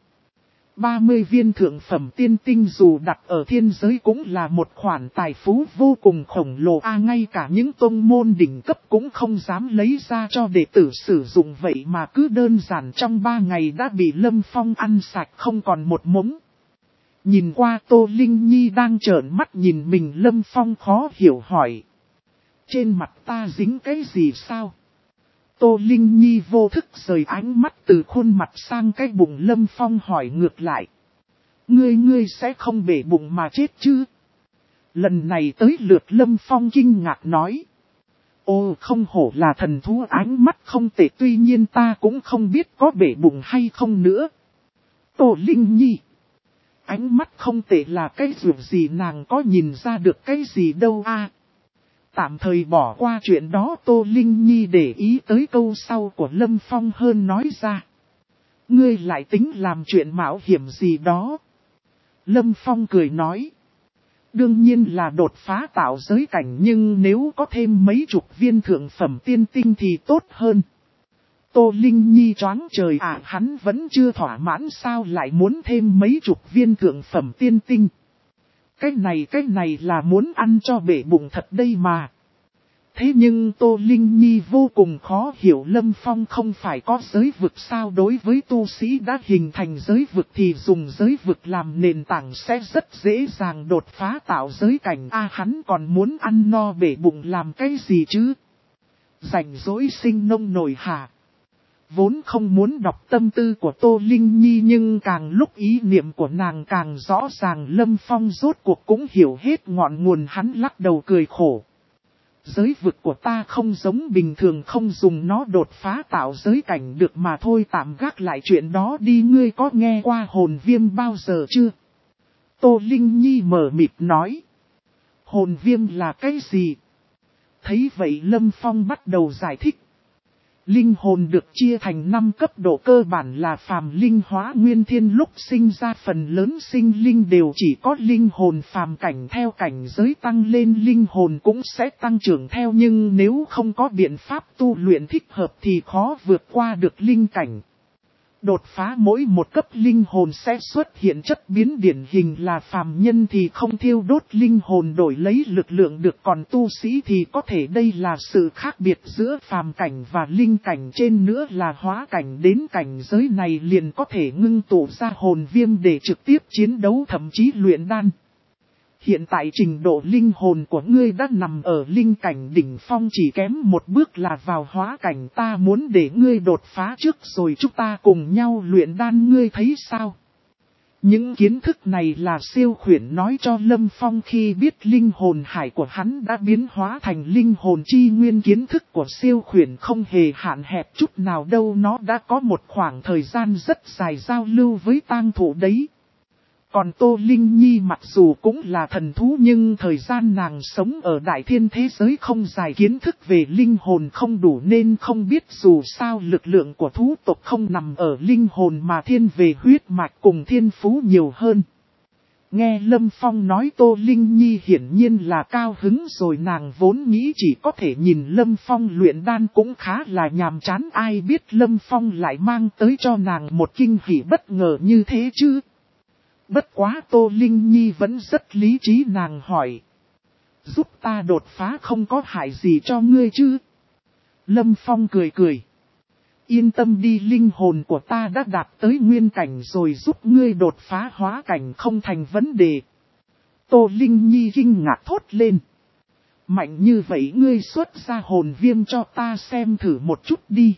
ba mươi viên thượng phẩm tiên tinh dù đặt ở thiên giới cũng là một khoản tài phú vô cùng khổng lồ a, à, ngay cả những tông môn đỉnh cấp cũng không dám lấy ra cho đệ tử sử dụng, vậy mà cứ đơn giản trong ba ngày đã bị Lâm Phong ăn sạch không còn một mống. Nhìn qua Tô Linh Nhi đang trợn mắt nhìn mình, Lâm Phong khó hiểu hỏi. Trên mặt ta dính cái gì sao? Tô Linh Nhi vô thức rời ánh mắt từ khuôn mặt sang cái bụng Lâm Phong hỏi ngược lại. Ngươi ngươi sẽ không bể bụng mà chết chứ? Lần này tới lượt Lâm Phong kinh ngạc nói. Ô không hổ là thần thú, ánh mắt không tệ, tuy nhiên ta cũng không biết có bể bụng hay không nữa. Tô Linh Nhi. Ánh mắt không tệ là cái dù gì, nàng có nhìn ra được cái gì đâu a. Tạm thời bỏ qua chuyện đó, Tô Linh Nhi để ý tới câu sau của Lâm Phong hơn nói ra. Ngươi lại tính làm chuyện mạo hiểm gì đó? Lâm Phong cười nói. Đương nhiên là đột phá tạo giới cảnh, nhưng nếu có thêm mấy chục viên thượng phẩm tiên tinh thì tốt hơn. Tô Linh Nhi choáng trời à, hắn vẫn chưa thỏa mãn sao lại muốn thêm mấy chục viên thượng phẩm tiên tinh. Cái này cái này là muốn ăn cho bể bụng thật đây mà. Thế nhưng Tô Linh Nhi vô cùng khó hiểu, Lâm Phong không phải có giới vực sao? Đối với tu sĩ đã hình thành giới vực thì dùng giới vực làm nền tảng sẽ rất dễ dàng đột phá tạo giới cảnh. A hắn còn muốn ăn no bể bụng làm cái gì chứ? Rảnh rỗi sinh nông nổi hả? Vốn không muốn đọc tâm tư của Tô Linh Nhi, nhưng càng lúc ý niệm của nàng càng rõ ràng. Lâm Phong rốt cuộc cũng hiểu hết ngọn nguồn, hắn lắc đầu cười khổ. Giới vực của ta không giống bình thường, không dùng nó đột phá tạo giới cảnh được mà thôi, tạm gác lại chuyện đó đi. Ngươi có nghe qua hồn viêm bao giờ chưa? Tô Linh Nhi mờ mịt nói. Hồn viêm là cái gì? Thấy vậy Lâm Phong bắt đầu giải thích. Linh hồn được chia thành năm cấp độ, cơ bản là phàm linh hóa nguyên thiên, lúc sinh ra phần lớn sinh linh đều chỉ có linh hồn phàm cảnh, theo cảnh giới tăng lên linh hồn cũng sẽ tăng trưởng theo, nhưng nếu không có biện pháp tu luyện thích hợp thì khó vượt qua được linh cảnh. Đột phá mỗi một cấp linh hồn sẽ xuất hiện chất biến, điển hình là phàm nhân thì không thiêu đốt linh hồn đổi lấy lực lượng được, còn tu sĩ thì có thể. Đây là sự khác biệt giữa phàm cảnh và linh cảnh. Trên nữa là hóa cảnh, đến cảnh giới này liền có thể ngưng tụ ra hồn viêm để trực tiếp chiến đấu, thậm chí luyện đan. Hiện tại trình độ linh hồn của ngươi đã nằm ở linh cảnh đỉnh phong, chỉ kém một bước là vào hóa cảnh. Ta muốn để ngươi đột phá trước rồi chúng ta cùng nhau luyện đan, ngươi thấy sao? Những kiến thức này là Siêu Khuyển nói cho Lâm Phong khi biết linh hồn hải của hắn đã biến hóa thành linh hồn chi nguyên. Kiến thức của Siêu Khuyển không hề hạn hẹp chút nào đâu, nó đã có một khoảng thời gian rất dài giao lưu với tang thụ đấy. Còn Tô Linh Nhi mặc dù cũng là thần thú, nhưng thời gian nàng sống ở đại thiên thế giới không dài, kiến thức về linh hồn không đủ nên không biết. Dù sao lực lượng của thú tộc không nằm ở linh hồn mà thiên về huyết mạch cùng thiên phú nhiều hơn. Nghe Lâm Phong nói Tô Linh Nhi hiển nhiên là cao hứng rồi, nàng vốn nghĩ chỉ có thể nhìn Lâm Phong luyện đan cũng khá là nhàm chán, ai biết Lâm Phong lại mang tới cho nàng một kinh hỉ bất ngờ như thế chứ. Bất quá Tô Linh Nhi vẫn rất lý trí, nàng hỏi. Giúp ta đột phá không có hại gì cho ngươi chứ? Lâm Phong cười cười. Yên tâm đi, linh hồn của ta đã đạt tới nguyên cảnh rồi, giúp ngươi đột phá hóa cảnh không thành vấn đề. Tô Linh Nhi kinh ngạc thốt lên. Mạnh như vậy, ngươi xuất ra hồn viêm cho ta xem thử một chút đi.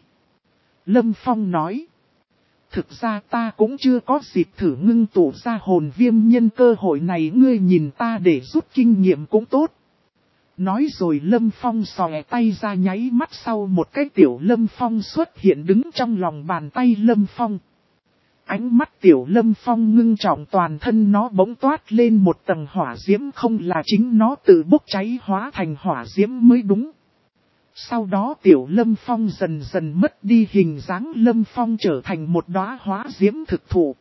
Lâm Phong nói. Thực ra ta cũng chưa có dịp thử ngưng tụ ra hồn viêm, nhân cơ hội này ngươi nhìn ta để rút kinh nghiệm cũng tốt. Nói rồi Lâm Phong xòe tay ra, nháy mắt sau một cái tiểu Lâm Phong xuất hiện đứng trong lòng bàn tay Lâm Phong. Ánh mắt tiểu Lâm Phong ngưng trọng, toàn thân nó bỗng toát lên một tầng hỏa diễm, không là chính nó tự bốc cháy hóa thành hỏa diễm mới đúng. Sau đó tiểu Lâm Phong dần dần mất đi hình dáng, Lâm Phong trở thành một đóa hóa diễm thực thụ.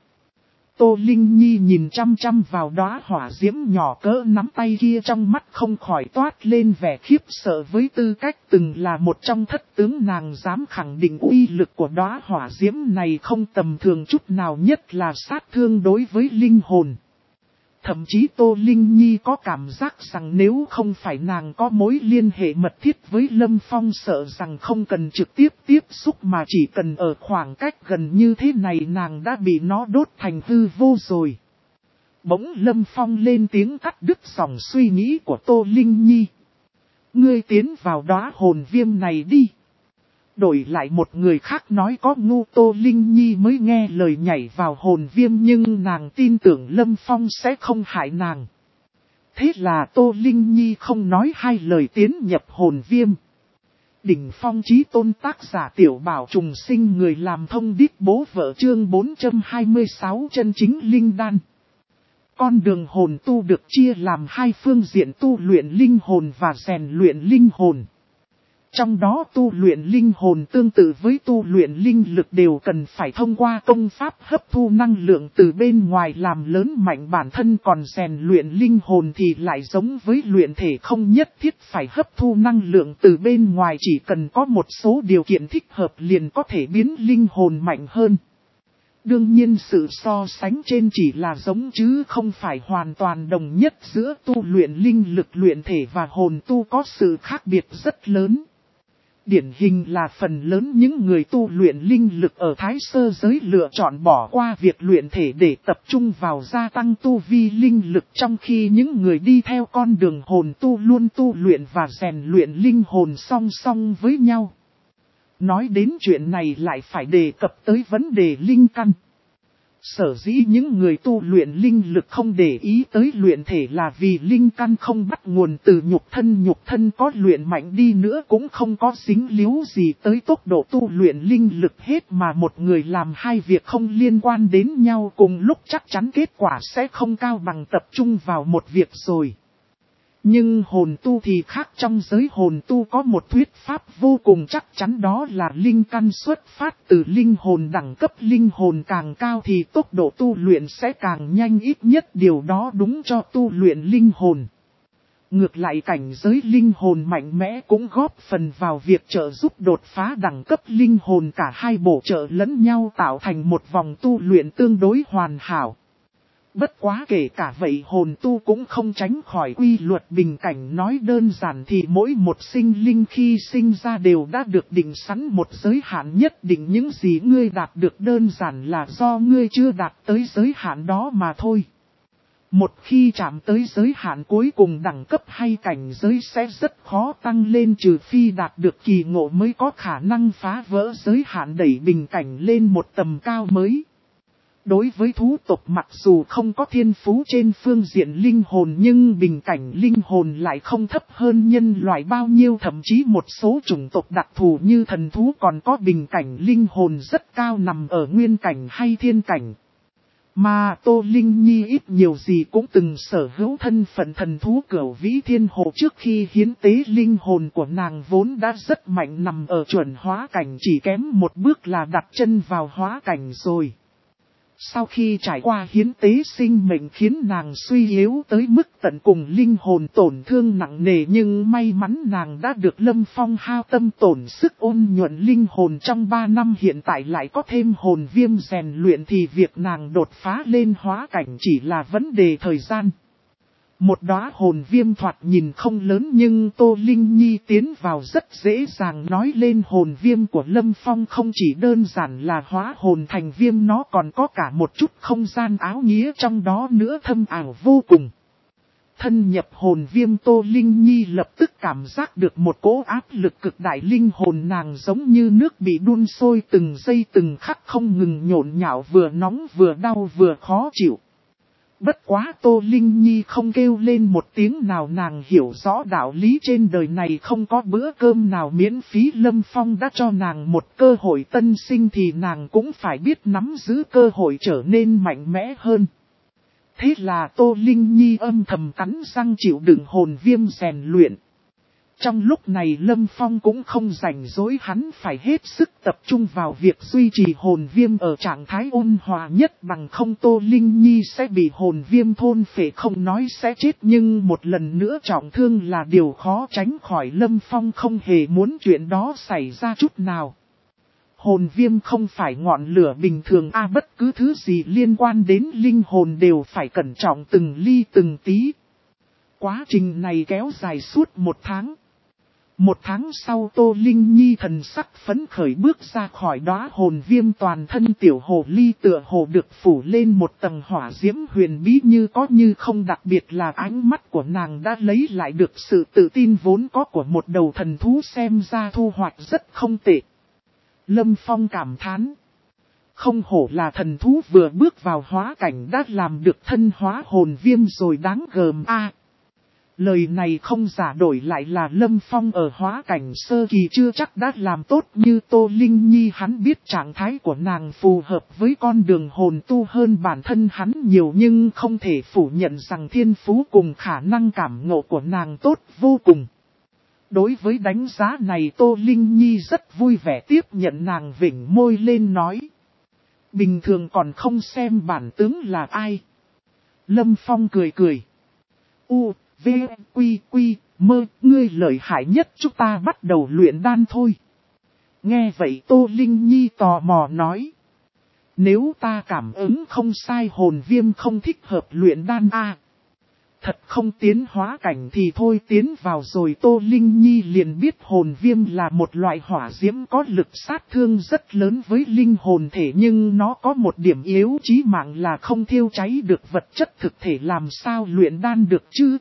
Tô Linh Nhi nhìn chăm chăm vào đóa hỏa diễm nhỏ cỡ nắm tay kia, trong mắt không khỏi toát lên vẻ khiếp sợ. Với tư cách từng là một trong thất tướng, nàng dám khẳng định uy lực của đóa hỏa diễm này không tầm thường chút nào, nhất là sát thương đối với linh hồn. Thậm chí Tô Linh Nhi có cảm giác rằng nếu không phải nàng có mối liên hệ mật thiết với Lâm Phong, sợ rằng không cần trực tiếp tiếp xúc mà chỉ cần ở khoảng cách gần như thế này nàng đã bị nó đốt thành hư vô rồi. Bỗng Lâm Phong lên tiếng cắt đứt dòng suy nghĩ của Tô Linh Nhi. Ngươi tiến vào đóa hồn viêm này đi. Đổi lại một người khác nói có ngu, Tô Linh Nhi mới nghe lời nhảy vào hồn viêm, nhưng nàng tin tưởng Lâm Phong sẽ không hại nàng. Thế là Tô Linh Nhi không nói hai lời tiến nhập hồn viêm. Đỉnh phong chí tôn tác giả Tiểu Bảo trùng sinh, người làm thông điệp bố vợ, chương bốn trăm hai mươi sáu chân chính linh đan. Con đường hồn tu được chia làm hai phương diện, tu luyện linh hồn và rèn luyện linh hồn. Trong đó tu luyện linh hồn tương tự với tu luyện linh lực, đều cần phải thông qua công pháp hấp thu năng lượng từ bên ngoài làm lớn mạnh bản thân, còn rèn luyện linh hồn thì lại giống với luyện thể, không nhất thiết phải hấp thu năng lượng từ bên ngoài, chỉ cần có một số điều kiện thích hợp liền có thể biến linh hồn mạnh hơn. Đương nhiên sự so sánh trên chỉ là giống chứ không phải hoàn toàn đồng nhất, giữa tu luyện linh lực luyện thể và hồn tu có sự khác biệt rất lớn. Điển hình là phần lớn những người tu luyện linh lực ở thái sơ giới lựa chọn bỏ qua việc luyện thể để tập trung vào gia tăng tu vi linh lực, trong khi những người đi theo con đường hồn tu luôn tu luyện và rèn luyện linh hồn song song với nhau. Nói đến chuyện này lại phải đề cập tới vấn đề linh căn. Sở dĩ những người tu luyện linh lực không để ý tới luyện thể là vì linh căn không bắt nguồn từ nhục thân, nhục thân có luyện mạnh đi nữa cũng không có dính líu gì tới tốc độ tu luyện linh lực hết, mà một người làm hai việc không liên quan đến nhau cùng lúc chắc chắn kết quả sẽ không cao bằng tập trung vào một việc rồi. Nhưng hồn tu thì khác, trong giới hồn tu có một thuyết pháp vô cùng chắc chắn, đó là linh căn xuất phát từ linh hồn, đẳng cấp linh hồn càng cao thì tốc độ tu luyện sẽ càng nhanh, ít nhất điều đó đúng cho tu luyện linh hồn. Ngược lại cảnh giới linh hồn mạnh mẽ cũng góp phần vào việc trợ giúp đột phá đẳng cấp linh hồn, cả hai bổ trợ lẫn nhau tạo thành một vòng tu luyện tương đối hoàn hảo. Bất quá kể cả vậy hồn tu cũng không tránh khỏi quy luật bình cảnh, nói đơn giản thì mỗi một sinh linh khi sinh ra đều đã được định sẵn một giới hạn nhất định, những gì ngươi đạt được đơn giản là do ngươi chưa đạt tới giới hạn đó mà thôi. Một khi chạm tới giới hạn cuối cùng, đẳng cấp hay cảnh giới sẽ rất khó tăng lên, trừ phi đạt được kỳ ngộ mới có khả năng phá vỡ giới hạn, đẩy bình cảnh lên một tầm cao mới. Đối với thú tộc, mặc dù không có thiên phú trên phương diện linh hồn nhưng bình cảnh linh hồn lại không thấp hơn nhân loại bao nhiêu, thậm chí một số chủng tộc đặc thù như thần thú còn có bình cảnh linh hồn rất cao, nằm ở nguyên cảnh hay thiên cảnh. Mà Tô Linh Nhi ít nhiều gì cũng từng sở hữu thân phận thần thú Cửu Vĩ Thiên Hồ, trước khi hiến tế linh hồn của nàng vốn đã rất mạnh, nằm ở chuẩn hóa cảnh, chỉ kém một bước là đặt chân vào hóa cảnh rồi. Sau khi trải qua hiến tế sinh mệnh khiến nàng suy yếu tới mức tận cùng, linh hồn tổn thương nặng nề, nhưng may mắn nàng đã được Lâm Phong hao tâm tổn sức ôn nhuận linh hồn trong ba năm, hiện tại lại có thêm hồn viêm rèn luyện thì việc nàng đột phá lên hóa cảnh chỉ là vấn đề thời gian. Một đóa hồn viêm thoạt nhìn không lớn nhưng Tô Linh Nhi tiến vào rất dễ dàng, nói lên hồn viêm của Lâm Phong không chỉ đơn giản là hóa hồn thành viêm, nó còn có cả một chút không gian áo nghĩa trong đó nữa, thâm ảo vô cùng. Thân nhập hồn viêm, Tô Linh Nhi lập tức cảm giác được một cỗ áp lực cực đại, linh hồn nàng giống như nước bị đun sôi, từng giây từng khắc không ngừng nhộn nhạo, vừa nóng vừa đau vừa khó chịu. Bất quá Tô Linh Nhi không kêu lên một tiếng nào, nàng hiểu rõ đạo lý trên đời này không có bữa cơm nào miễn phí, Lâm Phong đã cho nàng một cơ hội tân sinh thì nàng cũng phải biết nắm giữ cơ hội trở nên mạnh mẽ hơn. Thế là Tô Linh Nhi âm thầm cắn răng chịu đựng hồn viêm rèn luyện. Trong lúc này Lâm Phong cũng không rảnh rỗi, hắn phải hết sức tập trung vào việc duy trì hồn viêm ở trạng thái ôn hòa nhất, bằng không Tô Linh Nhi sẽ bị hồn viêm thôn phệ, không nói sẽ chết nhưng một lần nữa trọng thương là điều khó tránh khỏi. Lâm Phong không hề muốn chuyện đó xảy ra chút nào. Hồn viêm không phải ngọn lửa bình thường a, à, bất cứ thứ gì liên quan đến linh hồn đều phải cẩn trọng từng ly từng tí. Quá trình này kéo dài suốt một tháng. Một tháng sau Tô Linh Nhi thần sắc phấn khởi bước ra khỏi đóa hồn viêm, toàn thân tiểu hồ ly tựa hồ được phủ lên một tầng hỏa diễm huyền bí như có như không, đặc biệt là ánh mắt của nàng đã lấy lại được sự tự tin vốn có của một đầu thần thú, xem ra thu hoạch rất không tệ. Lâm Phong cảm thán. Không hổ là thần thú vừa bước vào hóa cảnh đã làm được thân hóa hồn viêm rồi, đáng gờm a. À, lời này không giả, đổi lại là Lâm Phong ở hóa cảnh sơ kỳ chưa chắc đã làm tốt như Tô Linh Nhi. Hắn biết trạng thái của nàng phù hợp với con đường hồn tu hơn bản thân hắn nhiều, nhưng không thể phủ nhận rằng thiên phú cùng khả năng cảm ngộ của nàng tốt vô cùng. Đối với đánh giá này Tô Linh Nhi rất vui vẻ tiếp nhận. Nàng vểnh môi lên nói. Bình thường còn không xem bản tướng là ai. Lâm Phong cười cười. U, V, Quy, Quy, Mơ, ngươi lợi hại nhất, chúng ta bắt đầu luyện đan thôi. Nghe vậy Tô Linh Nhi tò mò nói. Nếu ta cảm ứng không sai, hồn viêm không thích hợp luyện đan a. À, thật không tiến hóa cảnh thì thôi tiến vào rồi. Tô Linh Nhi liền biết hồn viêm là một loại hỏa diễm có lực sát thương rất lớn với linh hồn thể, nhưng nó có một điểm yếu chí mạng là không thiêu cháy được vật chất thực thể, làm sao luyện đan được chứ?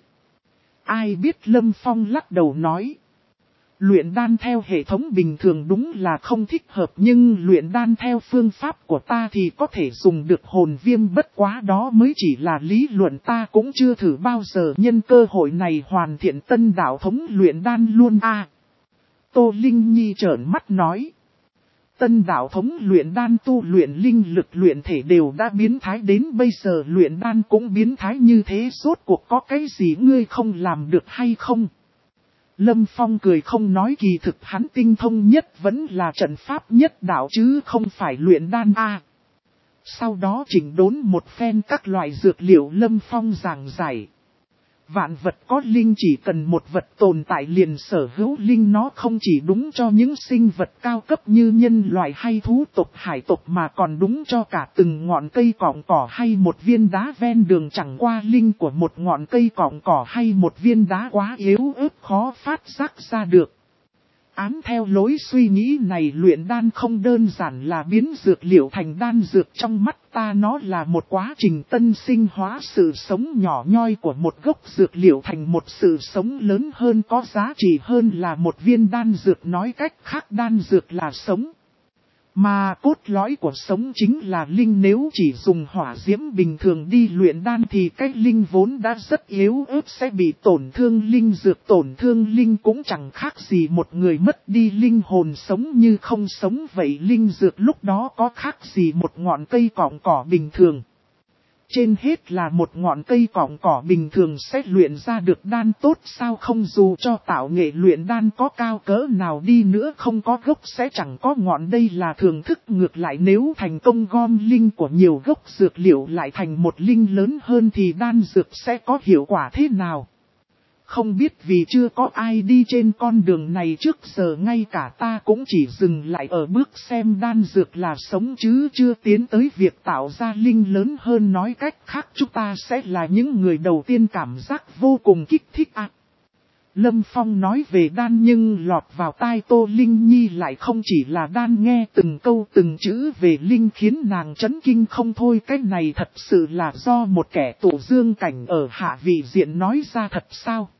Ai biết. Lâm Phong lắc đầu nói. Luyện đan theo hệ thống bình thường đúng là không thích hợp, nhưng luyện đan theo phương pháp của ta thì có thể dùng được hồn viêm, bất quá đó mới chỉ là lý luận, ta cũng chưa thử bao giờ, nhân cơ hội này hoàn thiện tân đạo thống luyện đan luôn a. À, Tô Linh Nhi trợn mắt nói. Tân đạo thống luyện đan tu luyện linh lực luyện thể đều đã biến thái, đến bây giờ luyện đan cũng biến thái như thế, rốt cuộc có cái gì ngươi không làm được hay không? Lâm Phong cười không nói, kỳ thực hắn tinh thông nhất vẫn là trận pháp nhất đạo chứ không phải luyện đan a. À, sau đó chỉnh đốn một phen các loại dược liệu, Lâm Phong giảng giải. Vạn vật có linh, chỉ cần một vật tồn tại liền sở hữu linh, nó không chỉ đúng cho những sinh vật cao cấp như nhân loại hay thú tộc hải tộc, mà còn đúng cho cả từng ngọn cây cọng cỏ hay một viên đá ven đường. Chẳng qua linh của một ngọn cây cọng cỏ hay một viên đá quá yếu ớt khó phát giác ra được. Án theo lối suy nghĩ này, luyện đan không đơn giản là biến dược liệu thành đan dược, trong mắt ta nó là một quá trình tân sinh hóa sự sống nhỏ nhoi của một gốc dược liệu thành một sự sống lớn hơn, có giá trị hơn là một viên đan dược. Nói cách khác, đan dược là sống, mà cốt lõi của sống chính là linh. Nếu chỉ dùng hỏa diễm bình thường đi luyện đan thì cái linh vốn đã rất yếu ớt sẽ bị tổn thương, linh dược tổn thương linh cũng chẳng khác gì một người mất đi linh hồn sống như không sống vậy. Linh dược lúc đó có khác gì một ngọn cây cọng cỏ bình thường. Trên hết là một ngọn cây cọng cỏ bình thường sẽ luyện ra được đan tốt sao không? Dù cho tạo nghệ luyện đan có cao cỡ nào đi nữa, không có gốc sẽ chẳng có ngọn. Đây là thường thức. Ngược lại, nếu thành công gom linh của nhiều gốc dược liệu lại thành một linh lớn hơn thì đan dược sẽ có hiệu quả thế nào? Không biết, vì chưa có ai đi trên con đường này trước giờ, ngay cả ta cũng chỉ dừng lại ở bước xem đan dược là sống chứ chưa tiến tới việc tạo ra linh lớn hơn. Nói cách khác, chúng ta sẽ là những người đầu tiên cảm giác vô cùng kích thích ạ. À, Lâm Phong nói về đan nhưng lọt vào tai Tô Linh Nhi lại không chỉ là đan, nghe từng câu từng chữ về linh khiến nàng chấn kinh không thôi. Cái này thật sự là do một kẻ tụ dương cảnh ở hạ vị diện nói ra thật sao?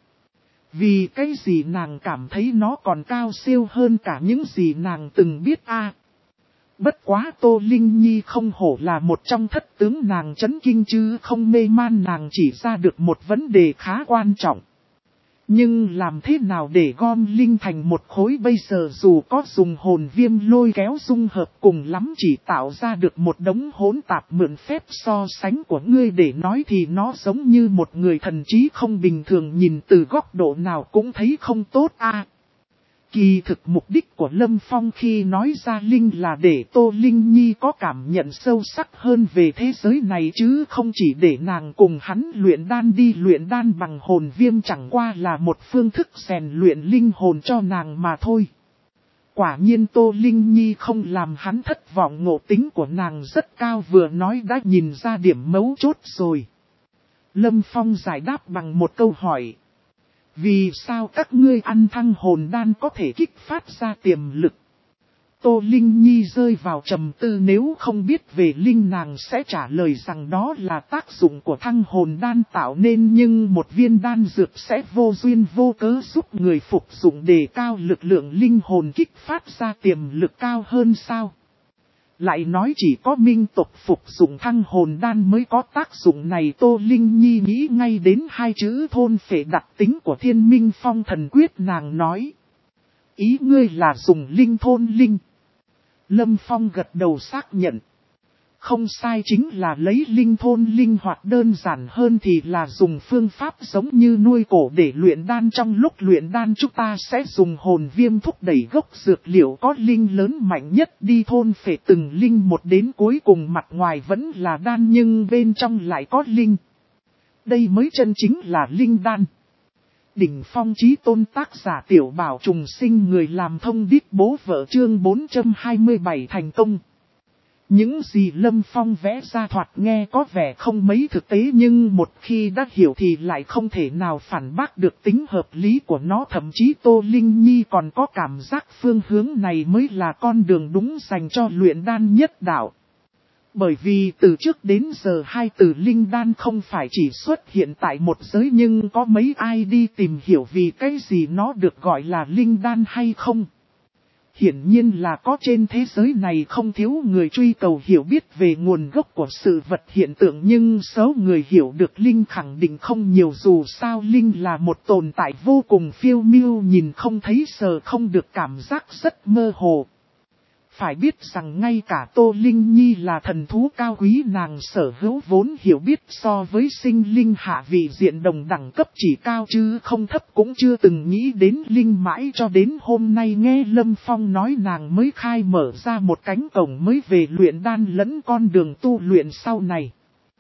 Vì cái gì nàng cảm thấy nó còn cao siêu hơn cả những gì nàng từng biết a. À, bất quá Tô Linh Nhi không hổ là một trong thất tướng, nàng chấn kinh chứ không mê man. Nàng chỉ ra được một vấn đề khá quan trọng. Nhưng làm thế nào để gom linh thành một khối bây giờ? Dù có dùng hồn viêm lôi kéo dung hợp, cùng lắm chỉ tạo ra được một đống hỗn tạp. Mượn phép so sánh của ngươi để nói thì nó giống như một người thần trí không bình thường, nhìn từ góc độ nào cũng thấy không tốt a. À, kỳ thực mục đích của Lâm Phong khi nói ra linh là để Tô Linh Nhi có cảm nhận sâu sắc hơn về thế giới này, chứ không chỉ để nàng cùng hắn luyện đan. Đi luyện đan bằng hồn viêm chẳng qua là một phương thức rèn luyện linh hồn cho nàng mà thôi. Quả nhiên Tô Linh Nhi không làm hắn thất vọng, ngộ tính của nàng rất cao, vừa nói đã nhìn ra điểm mấu chốt rồi. Lâm Phong giải đáp bằng một câu hỏi. Vì sao các ngươi ăn thăng hồn đan có thể kích phát ra tiềm lực? Tô Linh Nhi rơi vào trầm tư, nếu không biết về Linh nàng sẽ trả lời rằng đó là tác dụng của thăng hồn đan tạo nên, nhưng một viên đan dược sẽ vô duyên vô cớ giúp người phục dụng đề cao lực lượng linh hồn, kích phát ra tiềm lực cao hơn sao? Lại nói chỉ có minh tộc phục dụng thăng hồn đan mới có tác dụng này. Tô Linh Nhi nghĩ ngay đến hai chữ thôn phệ đặc tính của Thiên Minh Phong Thần Quyết, nàng nói. Ý ngươi là dùng linh thôn linh. Lâm Phong gật đầu xác nhận. Không sai, chính là lấy linh thôn linh, hoặc đơn giản hơn thì là dùng phương pháp giống như nuôi cổ để luyện đan. Trong lúc luyện đan chúng ta sẽ dùng hồn viêm thúc đẩy gốc dược liệu có linh lớn mạnh nhất đi thôn phệ từng linh một, đến cuối cùng mặt ngoài vẫn là đan nhưng bên trong lại có linh. Đây mới chân chính là linh đan. Đỉnh phong chí tôn, tác giả Tiểu Bảo Trùng Sinh, người làm thông điệp bố vợ, chương bốn trăm hai mươi bảy thành công. Những gì Lâm Phong vẽ ra thoạt nghe có vẻ không mấy thực tế, nhưng một khi đã hiểu thì lại không thể nào phản bác được tính hợp lý của nó. Thậm chí Tô Linh Nhi còn có cảm giác phương hướng này mới là con đường đúng dành cho luyện đan nhất đạo. Bởi vì từ trước đến giờ hai từ linh đan không phải chỉ xuất hiện tại một giới, nhưng có mấy ai đi tìm hiểu vì cái gì nó được gọi là linh đan hay không? Hiển nhiên là có, trên thế giới này không thiếu người truy cầu hiểu biết về nguồn gốc của sự vật hiện tượng, nhưng số người hiểu được linh khẳng định không nhiều. Dù sao linh là một tồn tại vô cùng phiêu miêu, nhìn không thấy sờ không được, cảm giác rất mơ hồ. Phải biết rằng ngay cả Tô Linh Nhi là thần thú cao quý nàng sở hữu vốn hiểu biết so với sinh linh hạ vị diện đồng đẳng cấp chỉ cao chứ không thấp cũng chưa từng nghĩ đến linh, mãi cho đến hôm nay nghe Lâm Phong nói nàng mới khai mở ra một cánh cổng mới về luyện đan lẫn con đường tu luyện sau này.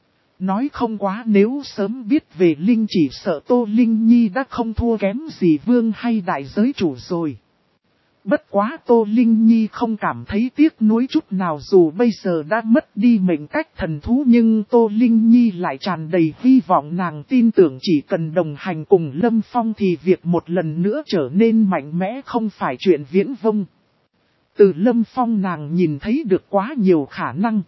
Nói không quá, nếu sớm biết về linh chỉ sợ Tô Linh Nhi đã không thua kém gì vương hay đại giới chủ rồi. Bất quá Tô Linh Nhi không cảm thấy tiếc nuối chút nào, dù bây giờ đã mất đi mệnh cách thần thú, nhưng Tô Linh Nhi lại tràn đầy hy vọng. Nàng tin tưởng chỉ cần đồng hành cùng Lâm Phong thì việc một lần nữa trở nên mạnh mẽ không phải chuyện viễn vông. Từ Lâm Phong nàng nhìn thấy được quá nhiều khả năng.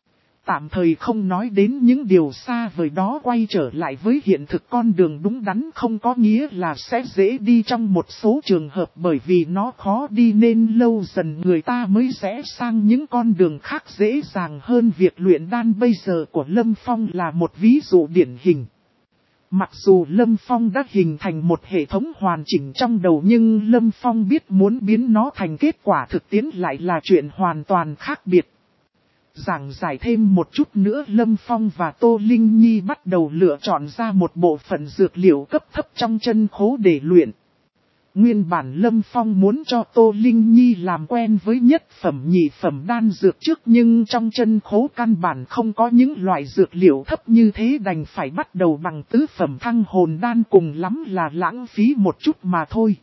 Tạm thời không nói đến những điều xa vời đó, quay trở lại với hiện thực, con đường đúng đắn không có nghĩa là sẽ dễ đi trong một số trường hợp, bởi vì nó khó đi nên lâu dần người ta mới rẽ sang những con đường khác dễ dàng hơn. Việc luyện đan bây giờ của Lâm Phong là một ví dụ điển hình. Mặc dù Lâm Phong đã hình thành một hệ thống hoàn chỉnh trong đầu, nhưng Lâm Phong biết muốn biến nó thành kết quả thực tiễn lại là chuyện hoàn toàn khác biệt. Giảng giải thêm một chút nữa, Lâm Phong và Tô Linh Nhi bắt đầu lựa chọn ra một bộ phận dược liệu cấp thấp trong chân khố để luyện. Nguyên bản Lâm Phong muốn cho Tô Linh Nhi làm quen với nhất phẩm nhị phẩm đan dược trước, nhưng trong chân khố căn bản không có những loại dược liệu thấp như thế, đành phải bắt đầu bằng tứ phẩm thăng hồn đan, cùng lắm là lãng phí một chút mà thôi.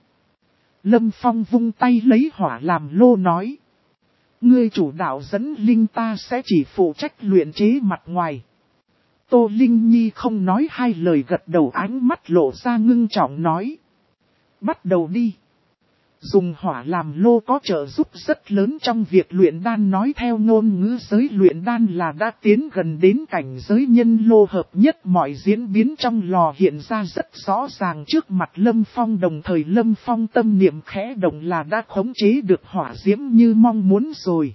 Lâm Phong vung tay lấy hỏa làm lô nói. Ngươi chủ đạo dẫn linh, ta sẽ chỉ phụ trách luyện chế mặt ngoài. Tô Linh Nhi không nói hai lời gật đầu, ánh mắt lộ ra ngưng trọng nói. Bắt đầu đi. Dùng hỏa làm lô có trợ giúp rất lớn trong việc luyện đan, nói theo ngôn ngữ giới luyện đan là đã tiến gần đến cảnh giới nhân lô hợp nhất, mọi diễn biến trong lò hiện ra rất rõ ràng trước mặt Lâm Phong. Đồng thời Lâm Phong tâm niệm khẽ động là đã khống chế được hỏa diễm như mong muốn rồi.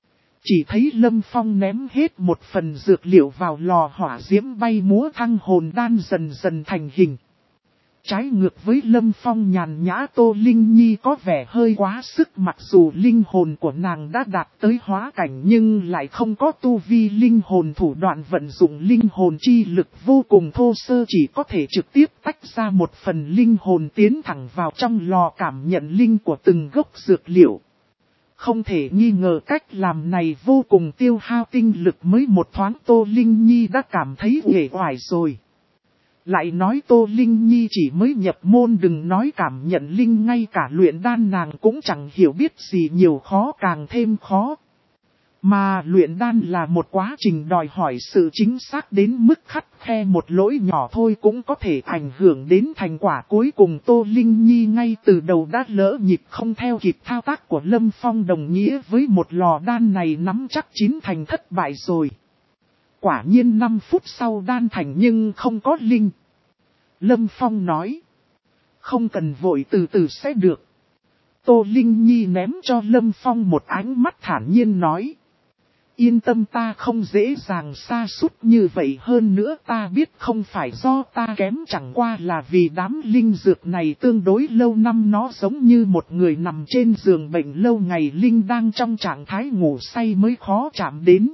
Chỉ thấy Lâm Phong ném hết một phần dược liệu vào lò, hỏa diễm bay múa, thăng hồn đan dần dần thành hình. Trái ngược với Lâm Phong nhàn nhã, Tô Linh Nhi có vẻ hơi quá sức. Mặc dù linh hồn của nàng đã đạt tới hóa cảnh nhưng lại không có tu vi linh hồn, thủ đoạn vận dụng linh hồn chi lực vô cùng thô sơ, chỉ có thể trực tiếp tách ra một phần linh hồn tiến thẳng vào trong lò cảm nhận linh của từng gốc dược liệu. Không thể nghi ngờ cách làm này vô cùng tiêu hao tinh lực, mới một thoáng Tô Linh Nhi đã cảm thấy uể oải rồi. Lại nói Tô Linh Nhi chỉ mới nhập môn, đừng nói cảm nhận linh, ngay cả luyện đan nàng cũng chẳng hiểu biết gì nhiều, khó càng thêm khó. Mà luyện đan là một quá trình đòi hỏi sự chính xác đến mức khắt khe, một lỗi nhỏ thôi cũng có thể ảnh hưởng đến thành quả cuối cùng. Tô Linh Nhi ngay từ đầu đã lỡ nhịp không theo kịp thao tác của Lâm Phong, đồng nghĩa với một lò đan này nắm chắc chín thành thất bại rồi. Quả nhiên năm phút sau đan thành nhưng không có linh. Lâm Phong nói, không cần vội, từ từ sẽ được. Tô Linh Nhi ném cho Lâm Phong một ánh mắt thản nhiên nói, yên tâm, ta không dễ dàng sa sút như vậy, hơn nữa ta biết không phải do ta kém, chẳng qua là vì đám linh dược này tương đối lâu năm, nó giống như một người nằm trên giường bệnh lâu ngày, linh đang trong trạng thái ngủ say mới khó chạm đến.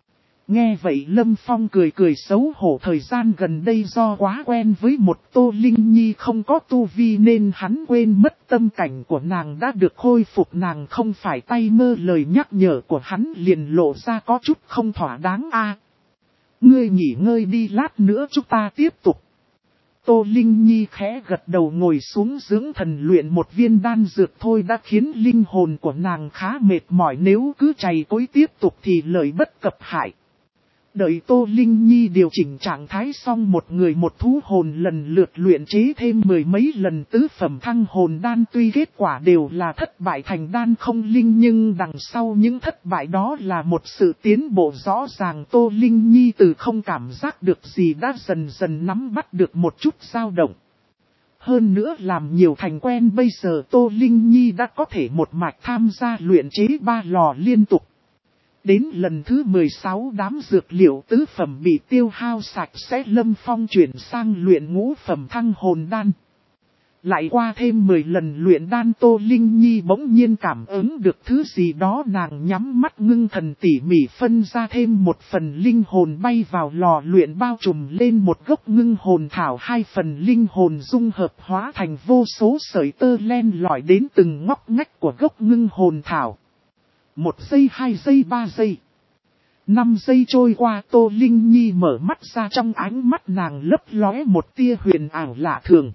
Nghe vậy Lâm Phong cười cười xấu hổ, thời gian gần đây do quá quen với một Tô Linh Nhi không có tu vi nên hắn quên mất tâm cảnh của nàng đã được khôi phục, nàng không phải tay mơ, lời nhắc nhở của hắn liền lộ ra có chút không thỏa đáng. A, ngươi nghỉ ngơi đi, lát nữa chúng ta tiếp tục. Tô Linh Nhi khẽ gật đầu, ngồi xuống dưỡng thần, luyện một viên đan dược thôi đã khiến linh hồn của nàng khá mệt mỏi, nếu cứ chày cối tiếp tục thì lợi bất cập hại. Đợi Tô Linh Nhi điều chỉnh trạng thái xong, một người một thú hồn lần lượt luyện chế thêm mười mấy lần tứ phẩm thăng hồn đan, tuy kết quả đều là thất bại thành đan không linh, nhưng đằng sau những thất bại đó là một sự tiến bộ rõ ràng. Tô Linh Nhi từ không cảm giác được gì đã dần dần nắm bắt được một chút dao động. Hơn nữa làm nhiều thành quen, bây giờ Tô Linh Nhi đã có thể một mạch tham gia luyện chế ba lò liên tục. Đến lần thứ mười sáu đám dược liệu tứ phẩm bị tiêu hao sạch sẽ, Lâm Phong chuyển sang luyện ngũ phẩm thăng hồn đan. Lại qua thêm mười lần luyện đan, Tô Linh Nhi bỗng nhiên cảm ứng được thứ gì đó, nàng nhắm mắt ngưng thần tỉ mỉ phân ra thêm một phần linh hồn bay vào lò luyện, bao trùm lên một gốc ngưng hồn thảo, hai phần linh hồn dung hợp hóa thành vô số sợi tơ len lỏi đến từng ngóc ngách của gốc ngưng hồn thảo. Một giây, hai giây, ba giây. Năm giây trôi qua, Tô Linh Nhi mở mắt ra, trong ánh mắt nàng lấp lóe một tia huyền ảo lạ thường.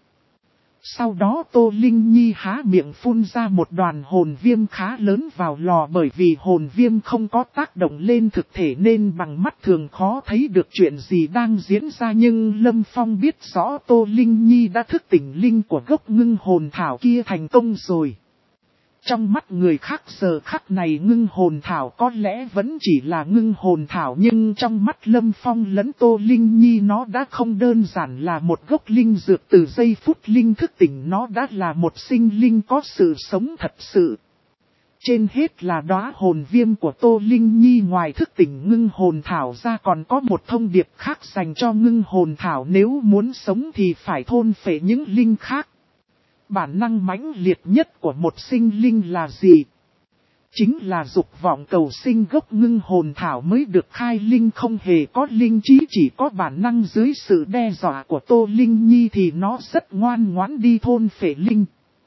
Sau đó Tô Linh Nhi há miệng phun ra một đoàn hồn viêm khá lớn vào lò, bởi vì hồn viêm không có tác động lên thực thể nên bằng mắt thường khó thấy được chuyện gì đang diễn ra, nhưng Lâm Phong biết rõ Tô Linh Nhi đã thức tỉnh linh của gốc ngưng hồn thảo kia thành công rồi. Trong mắt người khác giờ khắc này ngưng hồn thảo có lẽ vẫn chỉ là ngưng hồn thảo, nhưng trong mắt Lâm Phong lẫn Tô Linh Nhi nó đã không đơn giản là một gốc linh dược, từ giây phút linh thức tỉnh nó đã là một sinh linh có sự sống thật sự. Trên hết là đóa hồn viêm của Tô Linh Nhi ngoài thức tỉnh ngưng hồn thảo ra còn có một thông điệp khác dành cho ngưng hồn thảo, nếu muốn sống thì phải thôn phệ những linh khác. Bản năng mãnh liệt nhất của một sinh linh là gì? Chính là dục vọng cầu sinh. Gốc ngưng hồn thảo mới được khai linh không hề có linh trí, chỉ có bản năng. Dưới sự đe dọa của Tô Linh Nhi thì nó rất ngoan ngoãn đi thôn phệ linh.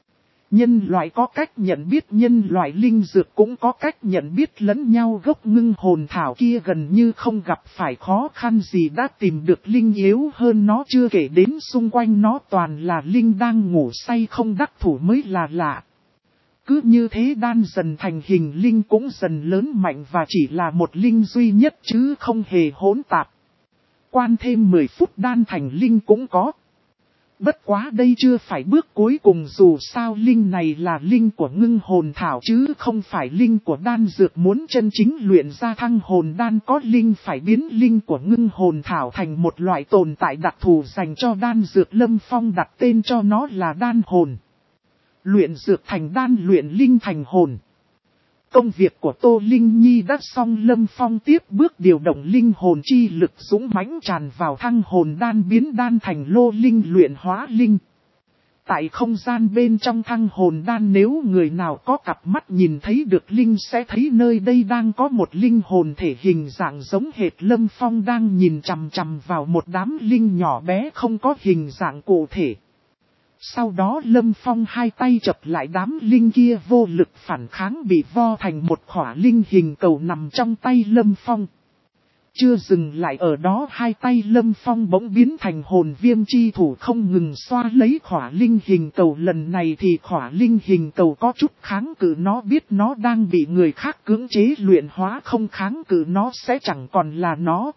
Nhân loại có cách nhận biết, nhân loại linh dược cũng có cách nhận biết lẫn nhau. Gốc ngưng hồn thảo kia gần như không gặp phải khó khăn gì đã tìm được linh yếu hơn nó, chưa kể đến xung quanh nó toàn là linh đang ngủ say không đắc thủ mới là lạ. Cứ như thế đan dần thành hình, linh cũng dần lớn mạnh và chỉ là một linh duy nhất chứ không hề hỗn tạp. Quan thêm mười phút đan thành linh cũng có. Bất quá đây chưa phải bước cuối cùng, dù sao linh này là linh của ngưng hồn thảo chứ không phải linh của đan dược. Muốn chân chính luyện ra thăng hồn đan có linh phải biến linh của ngưng hồn thảo thành một loại tồn tại đặc thù dành cho đan dược. Lâm Phong đặt tên cho nó là đan hồn. Luyện dược thành đan, luyện linh thành hồn. Công việc của Tô Linh Nhi đã xong, Lâm Phong tiếp bước điều động linh hồn chi lực dũng mãnh tràn vào thăng hồn đan, biến đan thành lô linh, luyện hóa linh. Tại không gian bên trong thăng hồn đan, nếu người nào có cặp mắt nhìn thấy được linh sẽ thấy nơi đây đang có một linh hồn thể hình dạng giống hệt. Lâm Phong đang nhìn chằm chằm vào một đám linh nhỏ bé không có hình dạng cụ thể. Sau đó Lâm Phong hai tay chập lại, đám linh kia vô lực phản kháng bị vo thành một khỏa linh hình cầu nằm trong tay Lâm Phong. chưa dừng lại ở đó, hai tay Lâm Phong bỗng biến thành hồn viêm chi thủ không ngừng xoa lấy khỏa linh hình cầu. Lần này thì khỏa linh hình cầu có chút kháng cự, nó biết nó đang bị người khác cưỡng chế luyện hóa, không kháng cự nó sẽ chẳng còn là nó.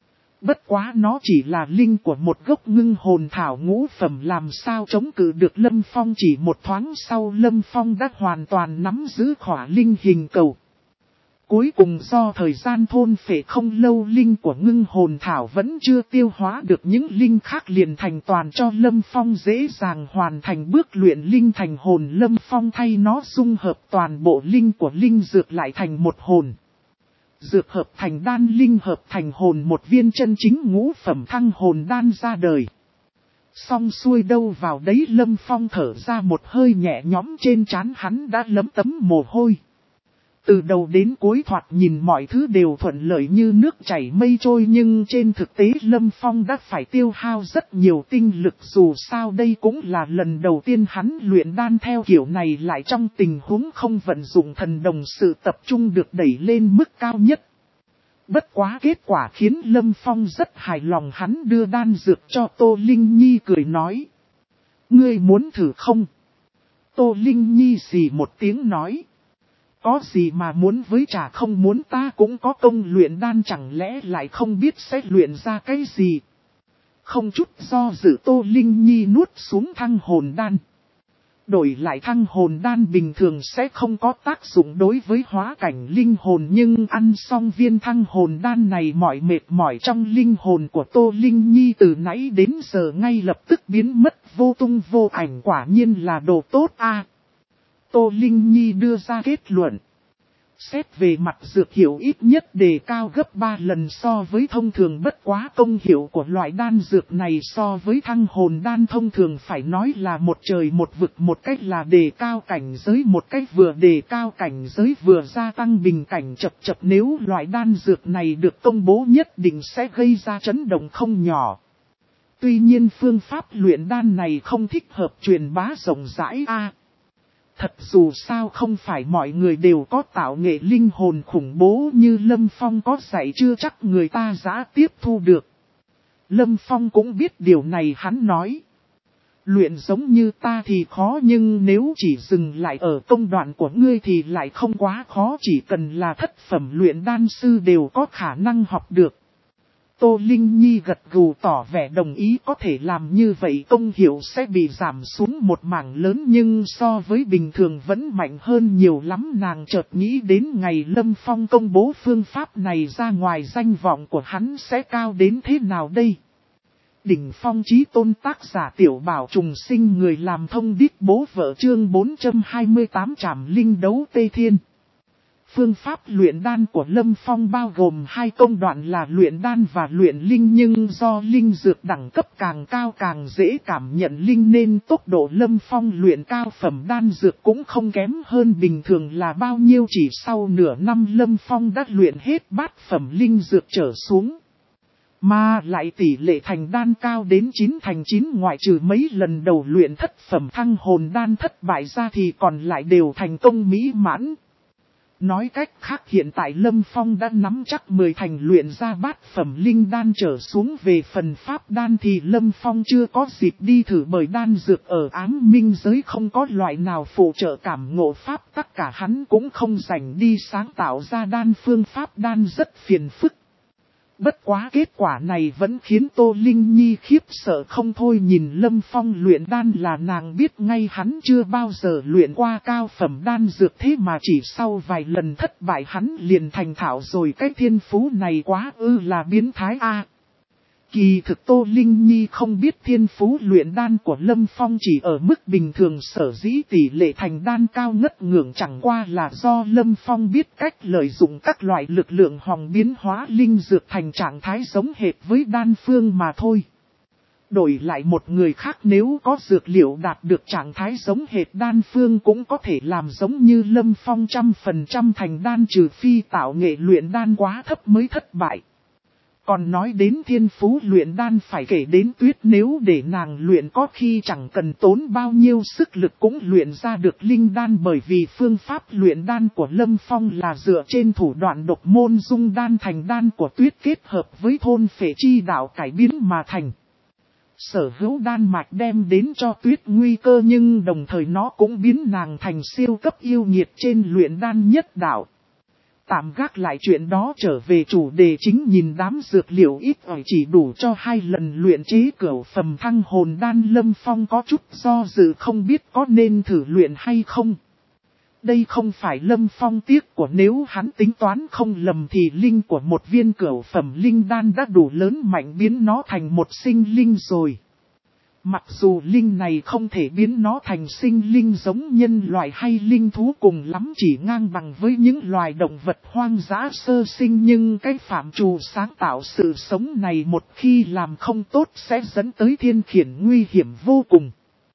Bất quá nó chỉ là linh của một gốc ngưng hồn thảo ngũ phẩm, làm sao chống cự được Lâm Phong. Chỉ một thoáng sau, Lâm Phong đã hoàn toàn nắm giữ khỏa linh hình cầu. Cuối cùng do thời gian thôn phệ không lâu, linh của ngưng hồn thảo vẫn chưa tiêu hóa được những linh khác liền thành toàn cho Lâm Phong dễ dàng hoàn thành bước luyện linh thành hồn. Lâm Phong thay nó dung hợp toàn bộ linh của linh dược lại thành một hồn. Dược hợp thành đan, linh hợp thành hồn, một viên chân chính ngũ phẩm thăng hồn đan ra đời. Xong xuôi đâu vào đấy, Lâm Phong thở ra một hơi nhẹ nhõm, trên trán hắn đã lấm tấm mồ hôi. Từ đầu đến cuối thoạt nhìn mọi thứ đều thuận lợi như nước chảy mây trôi, nhưng trên thực tế Lâm Phong đã phải tiêu hao rất nhiều tinh lực. Dù sao đây cũng là lần đầu tiên hắn luyện đan theo kiểu này, lại trong tình huống không vận dụng thần đồng, sự tập trung được đẩy lên mức cao nhất. Bất quá kết quả khiến Lâm Phong rất hài lòng, hắn đưa đan dược cho Tô Linh Nhi cười nói: "Ngươi muốn thử không?" Tô Linh Nhi xì một tiếng nói: "Có gì mà muốn với, chả không muốn, ta cũng có công luyện đan, chẳng lẽ lại không biết sẽ luyện ra cái gì." Không chút do dự, Tô Linh Nhi nuốt xuống thăng hồn đan. Đổi lại thăng hồn đan bình thường sẽ không có tác dụng đối với hóa cảnh linh hồn, nhưng ăn xong viên thăng hồn đan này, mọi mệt mỏi trong linh hồn của Tô Linh Nhi từ nãy đến giờ ngay lập tức biến mất vô tung vô ảnh, quả nhiên là đồ tốt a. Tô Linh Nhi đưa ra kết luận. Xét về mặt dược hiệu ít nhất đề cao gấp ba lần so với thông thường, bất quá công hiệu của loại đan dược này so với thăng hồn đan thông thường phải nói là một trời một vực. Một cách là đề cao cảnh giới, một cách vừa đề cao cảnh giới vừa gia tăng bình cảnh chập chập. Nếu loại đan dược này được công bố nhất định sẽ gây ra chấn động không nhỏ. Tuy nhiên phương pháp luyện đan này không thích hợp truyền bá rộng rãi a. Thật dù sao không phải mọi người đều có tạo nghệ linh hồn khủng bố như Lâm Phong có dạy, chưa chắc người ta dã tiếp thu được. Lâm Phong cũng biết điều này, hắn nói: "Luyện giống như ta thì khó, nhưng nếu chỉ dừng lại ở công đoạn của ngươi thì lại không quá khó, chỉ cần là thất phẩm luyện đan sư đều có khả năng học được." Tô Linh Nhi gật gù tỏ vẻ đồng ý, có thể làm như vậy công hiệu sẽ bị giảm xuống một mảng lớn, nhưng so với bình thường vẫn mạnh hơn nhiều lắm. Nàng chợt nghĩ đến ngày Lâm Phong công bố phương pháp này ra ngoài, danh vọng của hắn sẽ cao đến thế nào đây. Đỉnh phong chí tôn, tác giả Tiểu Bảo Trùng Sinh, người làm thông điệp bố vợ, chương bốn trăm hai mươi tám Trảm Linh Đấu Tê Thiên. Phương pháp luyện đan của Lâm Phong bao gồm hai công đoạn là luyện đan và luyện linh, nhưng do linh dược đẳng cấp càng cao càng dễ cảm nhận linh nên tốc độ Lâm Phong luyện cao phẩm đan dược cũng không kém hơn bình thường là bao nhiêu. Chỉ sau nửa năm Lâm Phong đã luyện hết bát phẩm linh dược trở xuống. Mà lại tỷ lệ thành đan cao đến chín thành chín, ngoại trừ mấy lần đầu luyện thất phẩm thăng hồn đan thất bại ra thì còn lại đều thành công mỹ mãn. Nói cách khác, hiện tại Lâm Phong đã nắm chắc mười thành luyện ra bát phẩm linh đan trở xuống. Về phần pháp đan thì Lâm Phong chưa có dịp đi thử, bởi đan dược ở Ám Minh giới không có loại nào phụ trợ cảm ngộ pháp, tất cả hắn cũng không rảnh đi sáng tạo ra đan phương pháp đan, rất phiền phức. Bất quá kết quả này vẫn khiến Tô Linh Nhi khiếp sợ không thôi. Nhìn Lâm Phong luyện đan là nàng biết ngay hắn chưa bao giờ luyện qua cao phẩm đan dược, thế mà chỉ sau vài lần thất bại hắn liền thành thạo rồi. Cái thiên phú này quá ư là biến thái a. Kỳ thực Tô Linh Nhi không biết thiên phú luyện đan của Lâm Phong chỉ ở mức bình thường, sở dĩ tỷ lệ thành đan cao ngất ngưỡng chẳng qua là do Lâm Phong biết cách lợi dụng các loại lực lượng hòng biến hóa linh dược thành trạng thái giống hệt với đan phương mà thôi. Đổi lại một người khác nếu có dược liệu đạt được trạng thái giống hệt đan phương cũng có thể làm giống như Lâm Phong trăm phần trăm thành đan, trừ phi tạo nghệ luyện đan quá thấp mới thất bại. Còn nói đến thiên phú luyện đan phải kể đến Tuyết, nếu để nàng luyện có khi chẳng cần tốn bao nhiêu sức lực cũng luyện ra được linh đan, bởi vì phương pháp luyện đan của Lâm Phong là dựa trên thủ đoạn độc môn dung đan thành đan của Tuyết kết hợp với thôn phệ chi đạo cải biến mà thành. Sở hữu đan mạch đem đến cho Tuyết nguy cơ, nhưng đồng thời nó cũng biến nàng thành siêu cấp yêu nghiệt trên luyện đan nhất đạo. Tạm gác lại chuyện đó, trở về chủ đề chính, nhìn đám dược liệu ít ỏi chỉ đủ cho hai lần luyện chế cửu phẩm thăng hồn đan, Lâm Phong có chút do dự không biết có nên thử luyện hay không. Đây không phải Lâm Phong tiếc của, nếu hắn tính toán không lầm thì linh của một viên cửu phẩm linh đan đã đủ lớn mạnh biến nó thành một sinh linh rồi. Mặc dù linh này không thể biến nó thành sinh linh giống nhân loại hay linh thú, cùng lắm chỉ ngang bằng với những loài động vật hoang dã sơ sinh, nhưng cái phạm trù sáng tạo sự sống này một khi làm không tốt sẽ dẫn tới thiên khiển nguy hiểm vô cùng.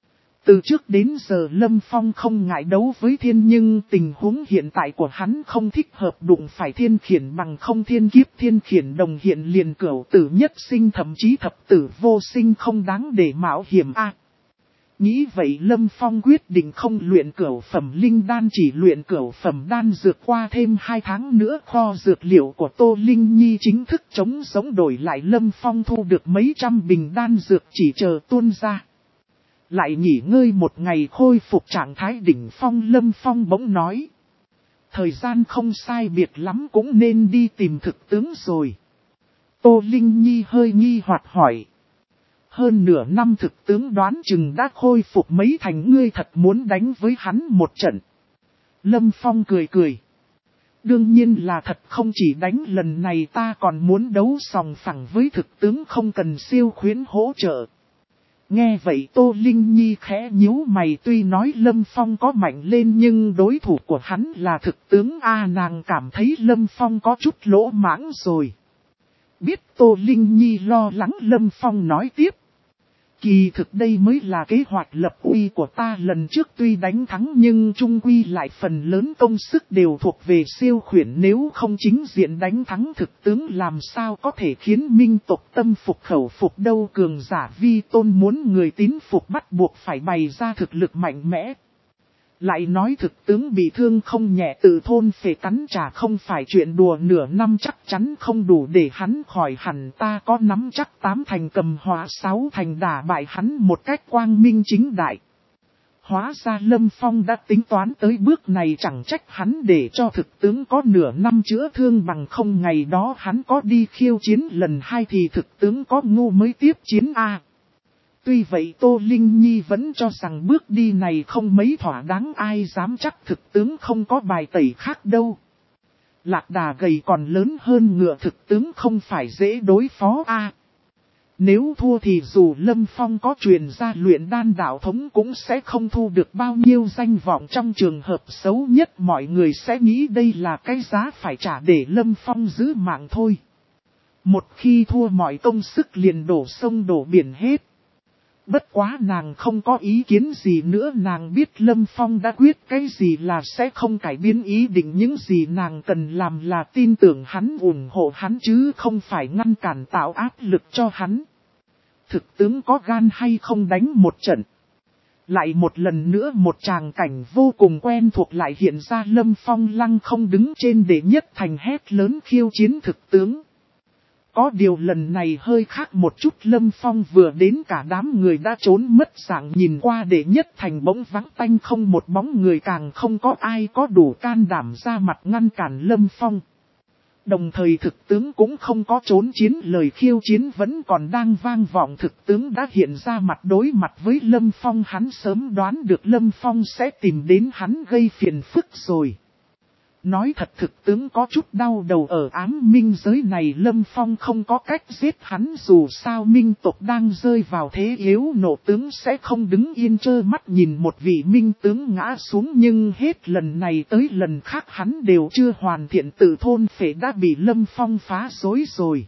Từ trước đến giờ Lâm Phong không ngại đấu với thiên, nhưng tình huống hiện tại của hắn không thích hợp đụng phải thiên khiển, bằng không thiên kiếp thiên khiển đồng hiện liền cửu tử nhất sinh, thậm chí thập tử vô sinh, không đáng để mạo hiểm a. À, nghĩ vậy Lâm Phong quyết định không luyện cửu phẩm linh đan, chỉ luyện cửu phẩm đan dược. Qua thêm hai tháng nữa kho dược liệu của Tô Linh Nhi chính thức trống giống, đổi lại Lâm Phong thu được mấy trăm bình đan dược chỉ chờ tuôn ra. Lại nghỉ ngơi một ngày khôi phục trạng thái đỉnh phong, Lâm Phong bỗng nói: thời gian không sai biệt lắm cũng nên đi tìm thực tướng rồi. Tô Linh Nhi hơi nghi hoặc hỏi: hơn nửa năm thực tướng đoán chừng đã khôi phục mấy thành, ngươi thật muốn đánh với hắn một trận? Lâm Phong cười cười: đương nhiên là thật, không chỉ đánh lần này ta còn muốn đấu sòng phẳng với thực tướng, không cần siêu khuyến hỗ trợ. Nghe vậy Tô Linh Nhi khẽ nhíu mày, tuy nói Lâm Phong có mạnh lên nhưng đối thủ của hắn là thực tướng A, nàng cảm thấy Lâm Phong có chút lỗ mãng rồi. Biết Tô Linh Nhi lo lắng, Lâm Phong nói tiếp: kỳ thực đây mới là kế hoạch lập uy của ta, lần trước tuy đánh thắng nhưng trung quy lại phần lớn công sức đều thuộc về siêu khuyển, nếu không chính diện đánh thắng thực tướng làm sao có thể khiến minh tộc tâm phục khẩu phục đâu, cường giả vi tôn muốn người tín phục bắt buộc phải bày ra thực lực mạnh mẽ. Lại nói thực tướng bị thương không nhẹ, từ thôn phệ cắn trả không phải chuyện đùa, nửa năm chắc chắn không đủ để hắn khỏi hẳn, ta có nắm chắc tám thành cầm hóa, sáu thành đả bại hắn một cách quang minh chính đại. Hóa ra Lâm Phong đã tính toán tới bước này, chẳng trách hắn để cho thực tướng có nửa năm chữa thương, bằng không ngày đó hắn có đi khiêu chiến lần hai thì thực tướng có ngu mới tiếp chiến a. Tuy vậy Tô Linh Nhi vẫn cho rằng bước đi này không mấy thỏa đáng, ai dám chắc thực tướng không có bài tẩy khác đâu. Lạc đà gầy còn lớn hơn ngựa, thực tướng không phải dễ đối phó a. À, nếu thua thì dù Lâm Phong có truyền ra luyện đan đạo thống cũng sẽ không thu được bao nhiêu danh vọng, trong trường hợp xấu nhất mọi người sẽ nghĩ đây là cái giá phải trả để Lâm Phong giữ mạng thôi. Một khi thua mọi công sức liền đổ sông đổ biển hết. Bất quá nàng không có ý kiến gì nữa, nàng biết Lâm Phong đã quyết cái gì là sẽ không cải biến ý định, những gì nàng cần làm là tin tưởng hắn, ủng hộ hắn chứ không phải ngăn cản tạo áp lực cho hắn. Thực tướng có gan hay không đánh một trận? Lại một lần nữa một tràng cảnh vô cùng quen thuộc lại hiện ra, Lâm Phong lăng không đứng trên đệ nhất thành hét lớn khiêu chiến thực tướng. Có điều lần này hơi khác một chút, Lâm Phong vừa đến cả đám người đã trốn mất dạng, nhìn qua đệ nhất thành bỗng vắng tanh không một bóng người, càng không có ai có đủ can đảm ra mặt ngăn cản Lâm Phong. Đồng thời thực tướng cũng không có trốn chiến, lời khiêu chiến vẫn còn đang vang vọng, thực tướng đã hiện ra mặt đối mặt với Lâm Phong, hắn sớm đoán được Lâm Phong sẽ tìm đến hắn gây phiền phức rồi. Nói thật thực tướng có chút đau đầu, ở ám minh giới này Lâm Phong không có cách giết hắn, dù sao minh tộc đang rơi vào thế yếu, nộ tướng sẽ không đứng yên trơ mắt nhìn một vị minh tướng ngã xuống, nhưng hết lần này tới lần khác hắn đều chưa hoàn thiện tự thôn phệ đã bị Lâm Phong phá rối rồi.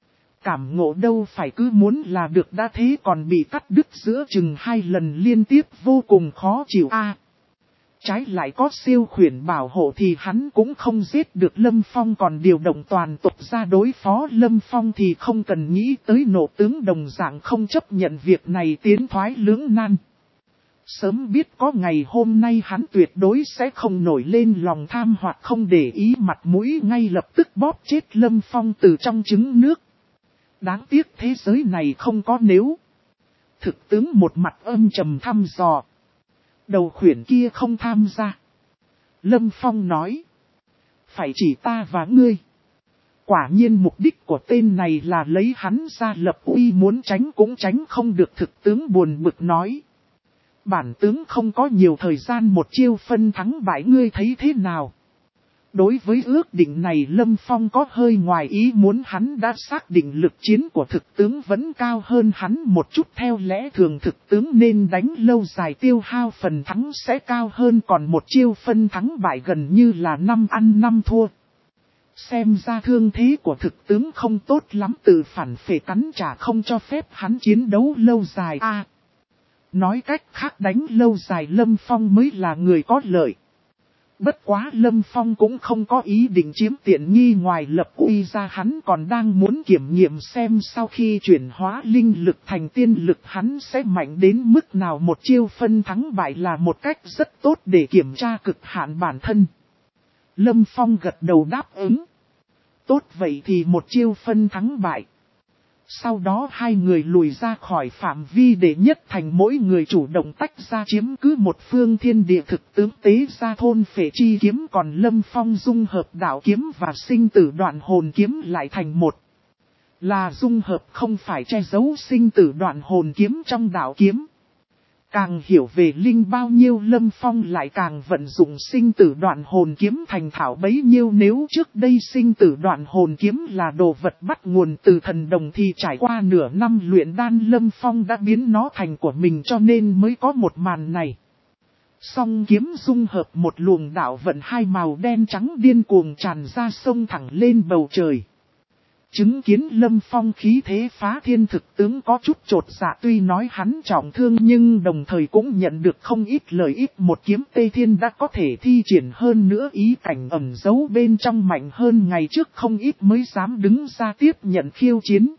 Cảm ngộ đâu phải cứ muốn là được đã thế còn bị cắt đứt giữa chừng hai lần liên tiếp, vô cùng khó chịu a. trái lại có siêu khuyển bảo hộ thì hắn cũng không giết được Lâm Phong, còn điều động toàn tộc ra đối phó Lâm Phong thì không cần nghĩ tới nộ tướng đồng dạng không chấp nhận việc này tiến thoái lưỡng nan. Sớm biết có ngày hôm nay hắn tuyệt đối sẽ không nổi lên lòng tham hoặc không để ý mặt mũi, ngay lập tức bóp chết Lâm Phong từ trong trứng nước. Đáng tiếc thế giới này không có nếu. Thực tướng một mặt âm trầm thăm dò. Đầu khuyển kia không tham gia. Lâm Phong nói. Phải chỉ ta và ngươi. Quả nhiên mục đích của tên này là lấy hắn ra lập uy, muốn tránh cũng tránh không được. Thực tướng buồn bực nói. Bản tướng không có nhiều thời gian một chiêu phân thắng bại, ngươi thấy thế nào? Đối với ước định này Lâm Phong có hơi ngoài ý muốn, hắn đã xác định lực chiến của thực tướng vẫn cao hơn hắn một chút. Theo lẽ thường thực tướng nên đánh lâu dài tiêu hao phần thắng sẽ cao hơn, còn một chiêu phân thắng bại gần như là năm ăn năm thua. Xem ra thương thế của thực tướng không tốt lắm, tự phản phệ cắn trả không cho phép hắn chiến đấu lâu dài. A, nói cách khác đánh lâu dài Lâm Phong mới là người có lợi. Bất quá Lâm Phong cũng không có ý định chiếm tiện nghi, ngoài lập uy ra hắn còn đang muốn kiểm nghiệm xem sau khi chuyển hóa linh lực thành tiên lực hắn sẽ mạnh đến mức nào. Một chiêu phân thắng bại là một cách rất tốt để kiểm tra cực hạn bản thân. Lâm Phong gật đầu đáp ứng. Tốt vậy thì một chiêu phân thắng bại. Sau đó hai người lùi ra khỏi phạm vi để nhất thành mỗi người chủ động tách ra chiếm cứ một phương thiên địa. Thực tướng tế ra thôn phệ chi kiếm, còn Lâm Phong dung hợp đạo kiếm và sinh tử đoạn hồn kiếm lại thành một. Là dung hợp, không phải che giấu sinh tử đoạn hồn kiếm trong đạo kiếm. Càng hiểu về linh bao nhiêu Lâm Phong lại càng vận dụng sinh tử đoạn hồn kiếm thành thạo bấy nhiêu. Nếu trước đây sinh tử đoạn hồn kiếm là đồ vật bắt nguồn từ thần đồng thì trải qua nửa năm luyện đan Lâm Phong đã biến nó thành của mình, cho nên mới có một màn này. Song kiếm dung hợp một luồng đạo vận hai màu đen trắng điên cuồng tràn ra sông thẳng lên bầu trời. Chứng kiến Lâm Phong khí thế phá thiên, thực tướng có chút chột dạ, tuy nói hắn trọng thương nhưng đồng thời cũng nhận được không ít lợi ích. Một kiếm Tây Thiên đã có thể thi triển, hơn nữa ý cảnh ẩn giấu bên trong mạnh hơn ngày trước không ít mới dám đứng ra tiếp nhận khiêu chiến.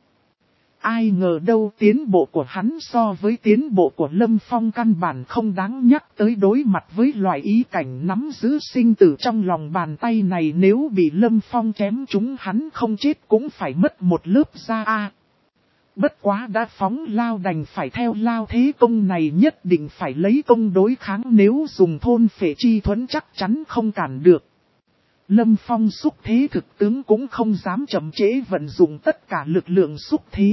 Ai ngờ đâu tiến bộ của hắn so với tiến bộ của Lâm Phong căn bản không đáng nhắc tới. Đối mặt với loại ý cảnh nắm giữ sinh tử trong lòng bàn tay này, nếu bị Lâm Phong chém chúng hắn không chết cũng phải mất một lớp da a. Bất quá đã phóng lao đành phải theo lao, thế công này nhất định phải lấy công đối kháng, nếu dùng thôn phệ chi thuẫn chắc chắn không cản được. Lâm Phong xúc thế, thực tướng cũng không dám chậm trễ, vận dụng tất cả lực lượng xúc thế.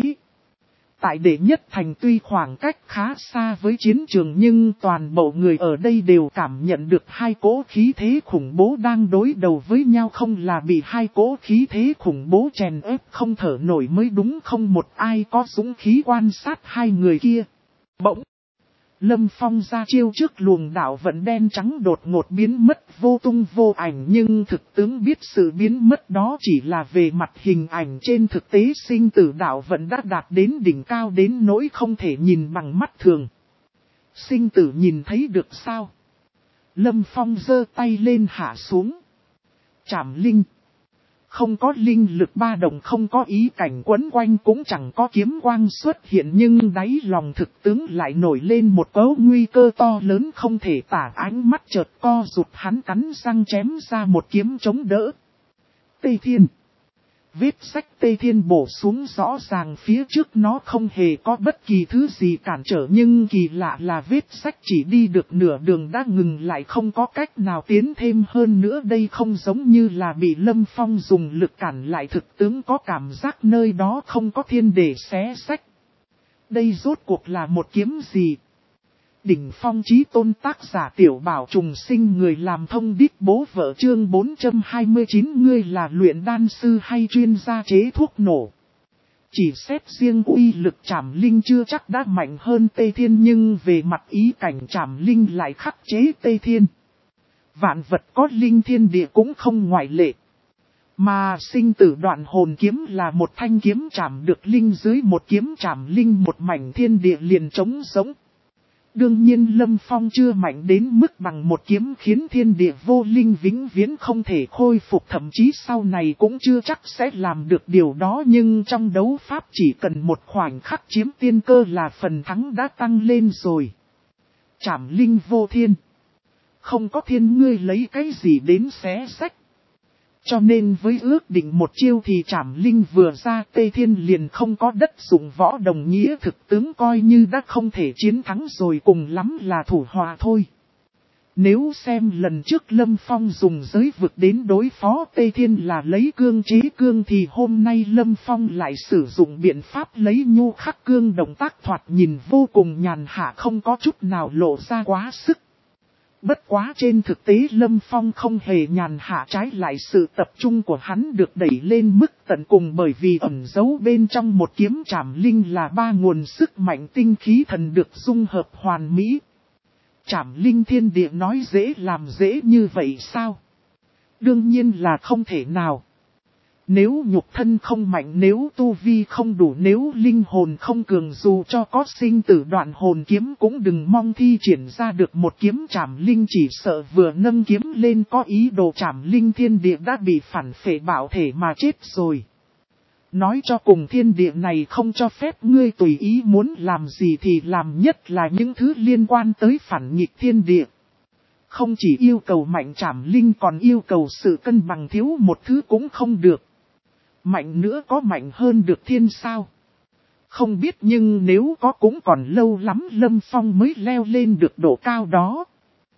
Tại đệ nhất thành tuy khoảng cách khá xa với chiến trường nhưng toàn bộ người ở đây đều cảm nhận được hai cỗ khí thế khủng bố đang đối đầu với nhau, không là bị hai cỗ khí thế khủng bố chèn ép không thở nổi mới đúng, không một ai có dũng khí quan sát hai người kia. Bỗng Lâm Phong ra chiêu trước, luồng đạo vận đen trắng đột ngột biến mất vô tung vô ảnh, nhưng thực tướng biết sự biến mất đó chỉ là về mặt hình ảnh, trên thực tế sinh tử đạo vận đã đạt đến đỉnh cao đến nỗi không thể nhìn bằng mắt thường. Sinh tử nhìn thấy được sao? Lâm Phong giơ tay lên hạ xuống. Trảm linh. Không có linh lực ba động, không có ý cảnh quấn quanh, cũng chẳng có kiếm quang xuất hiện, nhưng đáy lòng thực tướng lại nổi lên một cấu nguy cơ to lớn không thể tả. Ánh mắt chợt co rụt, hắn cắn răng chém ra một kiếm chống đỡ. Tây Thiên. Vết sách Tây Thiên bổ xuống, rõ ràng phía trước nó không hề có bất kỳ thứ gì cản trở, nhưng kỳ lạ là vết sách chỉ đi được nửa đường đã ngừng lại, không có cách nào tiến thêm hơn nữa. Đây không giống như là bị Lâm Phong dùng lực cản lại, thực tướng có cảm giác nơi đó không có thiên để xé sách. Đây rốt cuộc là một kiếm gì? Đỉnh phong chí tôn, tác giả Tiểu Bảo Trùng Sinh, người làm thông điệp bố vợ, chương bốn trăm hai mươi chín. Ngươi là luyện đan sư hay chuyên gia chế thuốc nổ? Chỉ xét riêng uy lực Trảm Linh chưa chắc đã mạnh hơn Tây Thiên, nhưng về mặt ý cảnh Trảm Linh lại khắc chế Tây Thiên. Vạn vật có linh, thiên địa cũng không ngoại lệ. Mà sinh tử đoạn hồn kiếm là một thanh kiếm chạm được linh, dưới một kiếm Trảm Linh một mảnh thiên địa liền trống sống. Đương nhiên Lâm Phong chưa mạnh đến mức bằng một kiếm khiến thiên địa vô linh vĩnh viễn không thể khôi phục, thậm chí sau này cũng chưa chắc sẽ làm được điều đó, nhưng trong đấu pháp chỉ cần một khoảnh khắc chiếm tiên cơ là phần thắng đã tăng lên rồi. Trảm linh vô thiên. Không có thiên ngươi lấy cái gì đến xé sách. Cho nên với ước định một chiêu thì Trảm Linh vừa ra Tây Thiên liền không có đất dụng võ đồng nghĩa, thực tướng coi như đã không thể chiến thắng rồi, cùng lắm là thủ hòa thôi. Nếu xem lần trước Lâm Phong dùng giới vực đến đối phó Tây Thiên là lấy cương chế cương, thì hôm nay Lâm Phong lại sử dụng biện pháp lấy nhu khắc cương, động tác thoạt nhìn vô cùng nhàn hạ, không có chút nào lộ ra quá sức. Bất quá trên thực tế Lâm Phong không hề nhàn hạ, trái lại sự tập trung của hắn được đẩy lên mức tận cùng, bởi vì ẩn giấu bên trong một kiếm Trảm Linh là ba nguồn sức mạnh tinh khí thần được dung hợp hoàn mỹ. Trảm Linh thiên địa nói dễ làm dễ như vậy sao? Đương nhiên là không thể nào. Nếu nhục thân không mạnh, nếu tu vi không đủ, nếu linh hồn không cường, dù cho có sinh tử đoạn hồn kiếm cũng đừng mong thi triển ra được một kiếm Trảm Linh, chỉ sợ vừa nâng kiếm lên có ý đồ Trảm Linh thiên địa đã bị phản phệ bạo thể mà chết rồi. Nói cho cùng thiên địa này không cho phép ngươi tùy ý muốn làm gì thì làm, nhất là những thứ liên quan tới phản nghịch thiên địa. Không chỉ yêu cầu mạnh Trảm Linh còn yêu cầu sự cân bằng, thiếu một thứ cũng không được. Mạnh nữa có mạnh hơn được thiên sao? Không biết, nhưng nếu có cũng còn lâu lắm Lâm Phong mới leo lên được độ cao đó.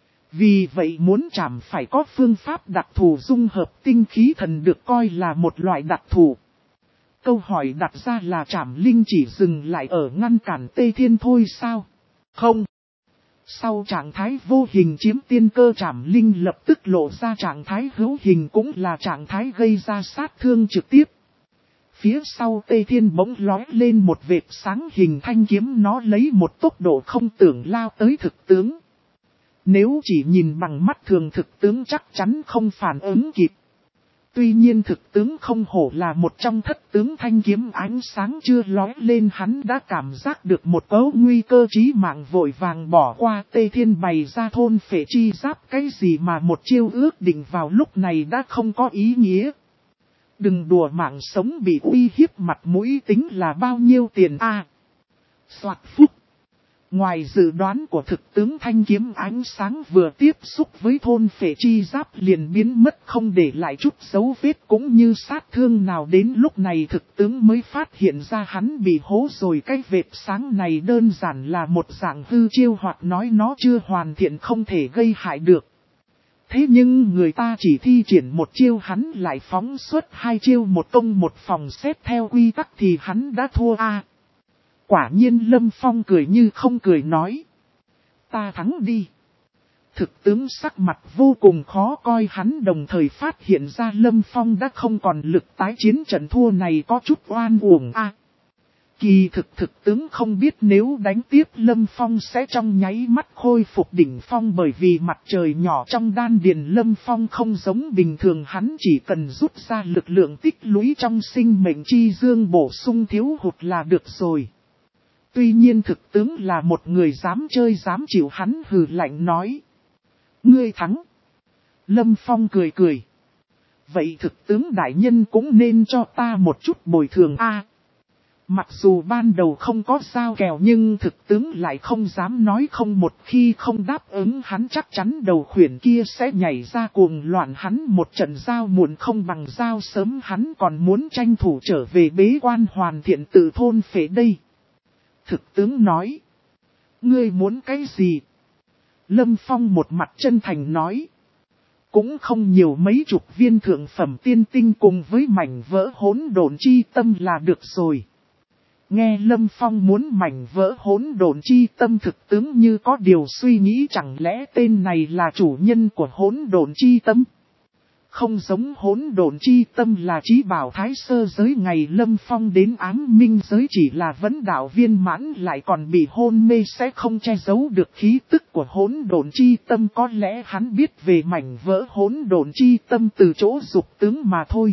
Vì vậy muốn chảm phải có phương pháp đặc thù dung hợp tinh khí thần, được coi là một loại đặc thù. Câu hỏi đặt ra là Trảm Linh chỉ dừng lại ở ngăn cản Tây Thiên thôi sao? Không. Sau trạng thái vô hình chiếm tiên cơ, Trảm Linh lập tức lộ ra trạng thái hữu hình, cũng là trạng thái gây ra sát thương trực tiếp. Phía sau Tây Thiên bỗng lói lên một vệt sáng hình thanh kiếm, nó lấy một tốc độ không tưởng lao tới thực tướng. Nếu chỉ nhìn bằng mắt thường, thực tướng chắc chắn không phản ứng kịp. Tuy nhiên thực tướng không hổ là một trong thất tướng, thanh kiếm ánh sáng chưa lói lên hắn đã cảm giác được một cấu nguy cơ chí mạng, vội vàng bỏ qua. Tây Thiên bày ra thôn phệ chi giáp, cái gì mà một chiêu ước định vào lúc này đã không có ý nghĩa. Đừng đùa mạng sống bị uy hiếp, mặt mũi tính là bao nhiêu tiền a? À, soạt phúc. Ngoài dự đoán của thực tướng, thanh kiếm ánh sáng vừa tiếp xúc với thôn phệ chi giáp liền biến mất, không để lại chút dấu vết cũng như sát thương nào. Đến lúc này thực tướng mới phát hiện ra hắn bị hố rồi. Cái vệt sáng này đơn giản là một dạng hư chiêu, hoặc nói nó chưa hoàn thiện, không thể gây hại được. Thế nhưng người ta chỉ thi triển một chiêu, hắn lại phóng xuất hai chiêu, một công một phòng, xét theo quy tắc thì hắn đã thua a. À, quả nhiên Lâm Phong cười như không cười nói. Ta thắng đi. Thực tướng sắc mặt vô cùng khó coi, hắn đồng thời phát hiện ra Lâm Phong đã không còn lực tái chiến, trận thua này có chút oan uổng a. À, kỳ thực thực tướng không biết nếu đánh tiếp Lâm Phong sẽ trong nháy mắt khôi phục đỉnh phong, bởi vì mặt trời nhỏ trong đan điền Lâm Phong không giống bình thường, hắn chỉ cần rút ra lực lượng tích lũy trong sinh mệnh chi dương bổ sung thiếu hụt là được rồi. Tuy nhiên thực tướng là một người dám chơi dám chịu, hắn hừ lạnh nói. Ngươi thắng. Lâm Phong cười cười. Vậy thực tướng đại nhân cũng nên cho ta một chút bồi thường a. À, mặc dù ban đầu không có giao kèo nhưng thực tướng lại không dám nói không, một khi không đáp ứng hắn chắc chắn đầu khuyển kia sẽ nhảy ra cuồng loạn, hắn một trận giao muộn không bằng giao sớm, hắn còn muốn tranh thủ trở về bế quan hoàn thiện tự thôn phệ đây. Thực tướng nói. Ngươi muốn cái gì? Lâm Phong một mặt chân thành nói. Cũng không nhiều, mấy chục viên thượng phẩm tiên tinh cùng với mảnh vỡ hỗn độn chi tâm là được rồi. Nghe Lâm Phong muốn mảnh vỡ hỗn độn chi tâm, thực tướng như có điều suy nghĩ, chẳng lẽ tên này là chủ nhân của hỗn độn chi tâm? Không giống, hỗn độn chi tâm là chí bảo thái sơ giới, ngày Lâm Phong đến ám minh giới chỉ là vấn đạo viên mãn lại còn bị hôn mê, sẽ không che giấu được khí tức của hỗn độn chi tâm. Có lẽ hắn biết về mảnh vỡ hỗn độn chi tâm từ chỗ dục tướng mà thôi.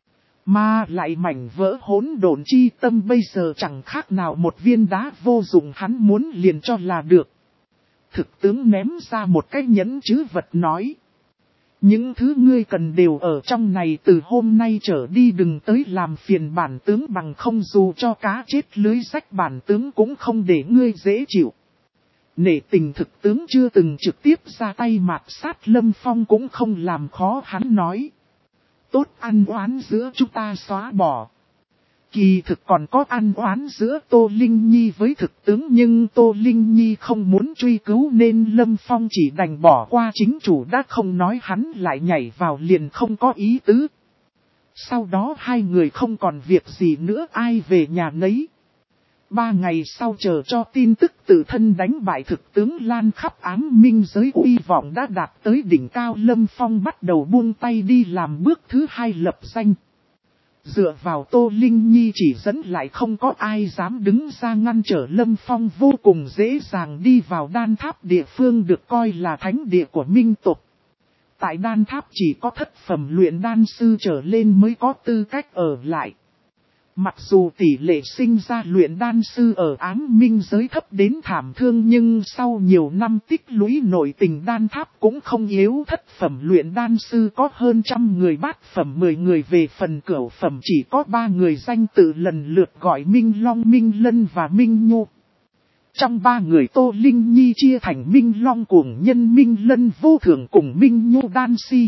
Mà lại mảnh vỡ hỗn độn chi tâm bây giờ chẳng khác nào một viên đá vô dụng, hắn muốn liền cho là được. Thực tướng ném ra một cái nhẫn chữ vật nói. Những thứ ngươi cần đều ở trong này, từ hôm nay trở đi đừng tới làm phiền bản tướng, bằng không dù cho cá chết lưới rách bản tướng cũng không để ngươi dễ chịu. Nể tình thực tướng chưa từng trực tiếp ra tay mạt sát Lâm Phong cũng không làm khó hắn nói. Tốt, ăn oán giữa chúng ta xóa bỏ. Kỳ thực còn có ăn oán giữa Tô Linh Nhi với thực tướng, nhưng Tô Linh Nhi không muốn truy cứu nên Lâm Phong chỉ đành bỏ qua, chính chủ đã không nói hắn lại nhảy vào liền không có ý tứ. Sau đó hai người không còn việc gì nữa, ai về nhà nấy. Ba ngày sau chờ cho tin tức tự thân đánh bại thực tướng lan khắp ám minh giới, uy vọng đã đạt tới đỉnh cao, Lâm Phong bắt đầu buông tay đi làm bước thứ hai lập danh. Dựa vào Tô Linh Nhi chỉ dẫn lại không có ai dám đứng ra ngăn trở Lâm Phong, vô cùng dễ dàng đi vào đan tháp, địa phương được coi là thánh địa của minh tộc. Tại đan tháp chỉ có thất phẩm luyện đan sư trở lên mới có tư cách ở lại. Mặc dù tỷ lệ sinh ra luyện đan sư ở ám minh giới thấp đến thảm thương, nhưng sau nhiều năm tích lũy nội tình đan tháp cũng không yếu, thất phẩm luyện đan sư có hơn trăm người, bát phẩm mười người, về phần cửu phẩm chỉ có ba người danh tự lần lượt gọi Minh Long, Minh Lân và Minh Nhu. Trong ba người Tô Linh Nhi chia thành Minh Long cuồng nhân, Minh Lân vô thượng cùng Minh Nhu đan si.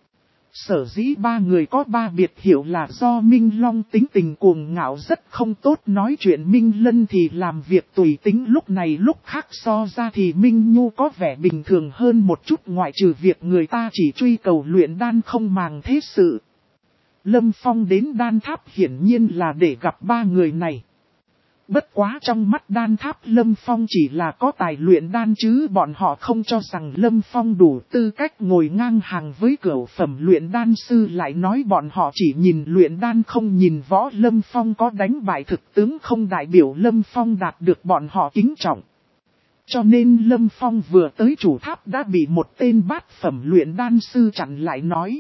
Sở dĩ ba người có ba biệt hiệu là do Minh Long tính tình cuồng ngạo rất không tốt nói chuyện, Minh Lân thì làm việc tùy tính lúc này lúc khác, so ra thì Minh Nhu có vẻ bình thường hơn một chút, ngoại trừ việc người ta chỉ truy cầu luyện đan không màng thế sự. Lâm Phong đến đan tháp hiển nhiên là để gặp ba người này. Bất quá trong mắt đan tháp Lâm Phong chỉ là có tài luyện đan chứ bọn họ không cho rằng Lâm Phong đủ tư cách ngồi ngang hàng với cửu phẩm luyện đan sư, lại nói bọn họ chỉ nhìn luyện đan không nhìn võ. Lâm Phong có đánh bại thực tướng không đại biểu Lâm Phong đạt được bọn họ kính trọng. Cho nên Lâm Phong vừa tới chủ tháp đã bị một tên bát phẩm luyện đan sư chặn lại nói.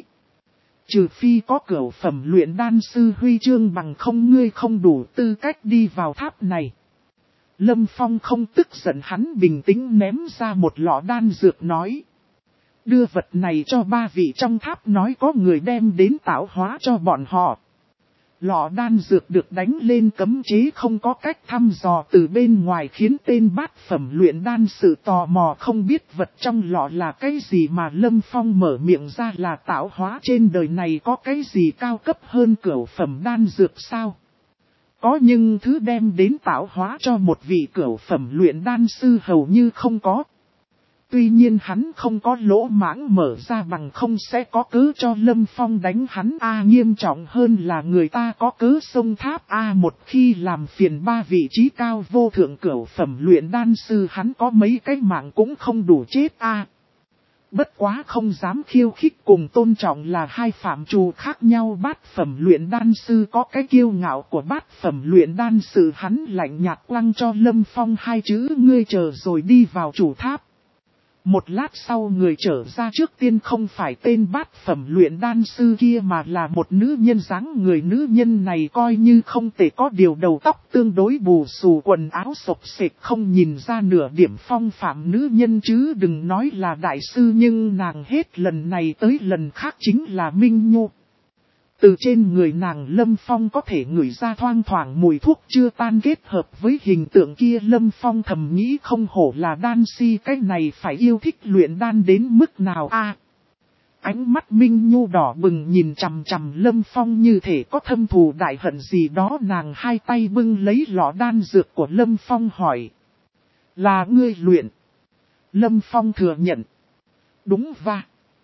Trừ phi có cửu phẩm luyện đan sư huy chương, bằng không ngươi không đủ tư cách đi vào tháp này. Lâm Phong không tức giận, hắn bình tĩnh ném ra một lọ đan dược nói. Đưa vật này cho ba vị trong tháp, nói có người đem đến tạo hóa cho bọn họ. Lọ đan dược được đánh lên cấm chế không có cách thăm dò từ bên ngoài, khiến tên bát phẩm luyện đan sự tò mò không biết vật trong lọ là cái gì, mà Lâm Phong mở miệng ra là tạo hóa. Trên đời này có cái gì cao cấp hơn cửu phẩm đan dược sao? Có, nhưng thứ đem đến tạo hóa cho một vị cửu phẩm luyện đan sư hầu như không có. Tuy nhiên hắn không có lỗ mãng mở ra, bằng không sẽ có cớ cho Lâm Phong đánh hắn a, nghiêm trọng hơn là người ta có cớ xông tháp a, một khi làm phiền ba vị trí cao vô thượng cửu phẩm luyện đan sư hắn có mấy cái mạng cũng không đủ chết a. Bất quá không dám khiêu khích cùng tôn trọng là hai phạm trù khác nhau, bát phẩm luyện đan sư có cái kiêu ngạo của bát phẩm luyện đan sư, hắn lạnh nhạt quăng cho Lâm Phong hai chữ ngươi chờ rồi đi vào chủ tháp. Một lát sau người trở ra trước tiên không phải tên bát phẩm luyện đan sư kia mà là một nữ nhân dáng người, nữ nhân này coi như không tệ, có điều đầu tóc tương đối bù xù, quần áo xộc xệch không nhìn ra nửa điểm phong phạm nữ nhân chứ đừng nói là đại sư, nhưng nàng hết lần này tới lần khác chính là Minh Nhu. Từ trên người nàng Lâm Phong có thể ngửi ra thoang thoảng mùi thuốc chưa tan, kết hợp với hình tượng kia Lâm Phong thầm nghĩ không hổ là đan si, cái này phải yêu thích luyện đan đến mức nào a. Ánh mắt Minh Nhu đỏ bừng nhìn chằm chằm Lâm Phong như thể có thâm thù đại hận gì đó, nàng hai tay bưng lấy lọ đan dược của Lâm Phong hỏi. Là ngươi luyện? Lâm Phong thừa nhận. Đúng va.